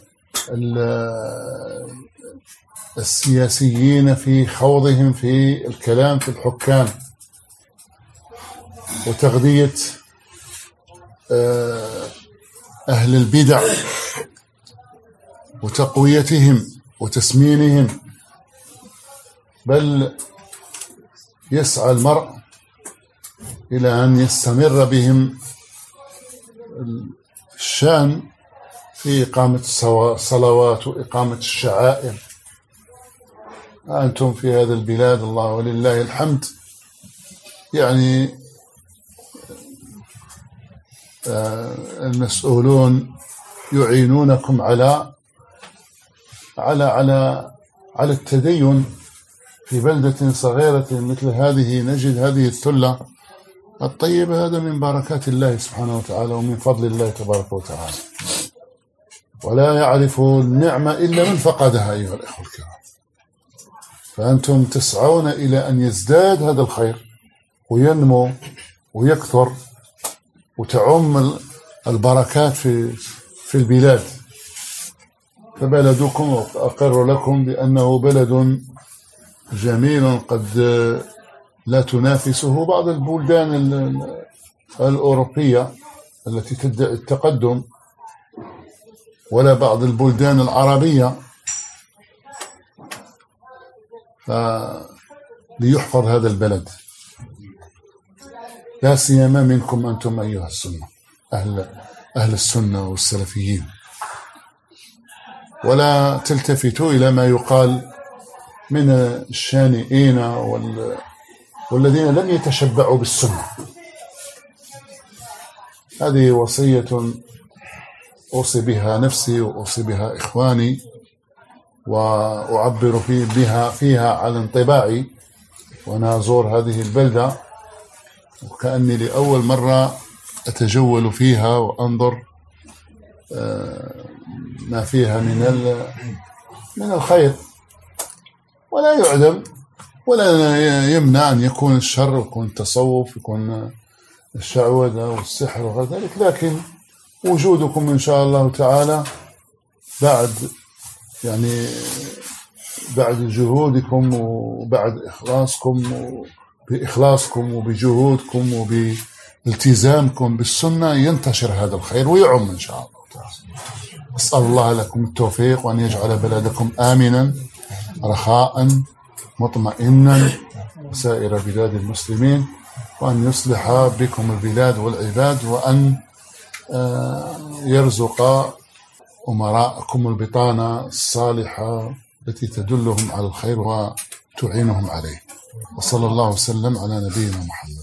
السياسيين في خوضهم في الكلام في الحكام وتغذية أهل البدع وتقويتهم وتسمينهم، بل يسعى المرء إلى أن يستمر بهم الشأن في إقامة الصلوات وإقامة الشعائر. أنتم في هذا البلاد الله ولله الحمد يعني المسؤولون يعينونكم على على على على التدين في بلدة صغيرة مثل هذه. نجد هذه الثلة الطيبة، هذا من بركات الله سبحانه وتعالى ومن فضل الله تبارك وتعالى، ولا يعرف النعمة إلا من فقدها أيها الإخوة الكرام. فأنتم تسعون إلى أن يزداد هذا الخير وينمو ويكثر وتعم البركات في في البلاد. فبلدكم أقر لكم بأنه بلد جميل قد لا تنافسه بعض البلدان الأوروبية التي تدعي التقدم، ولا بعض البلدان العربية. فليحفظ هذا البلد، لا سيما منكم أنتم أيها السنة، أهل, أهل السنة والسلفيين. ولا تلتفتوا إلى ما يقال من الشانئين وال... والذين لم يتشبعوا بالسنة. هذه وصية أوصي بها نفسي وأوصي بها إخواني، وأعبر في بها فيها على انطباعي وأنا أزور هذه البلدة، وكأني لأول مرة أتجول فيها وأنظر ما فيها من من الخير. ولا يعدم ولا يمنع أن يكون الشر ويكون التصوف، يكون الشعوذة والسحر وغير ذلك، لكن وجودكم إن شاء الله تعالى بعد يعني بعد جهودكم وبعد إخلاصكم بإخلاصكم وبجهودكم وبالتزامكم بالسنة ينتشر هذا الخير ويعم إن شاء الله تعالى. أسأل الله لكم التوفيق، وأن يجعل بلدكم آمنا رخاء مطمئنا وسائر بلاد المسلمين، وأن يصلح بكم البلاد والعباد، وأن يرزق أمراءكم البطانة الصالحة التي تدلهم على الخير وتعينهم عليه. وصلى الله وسلم على نبينا محمد.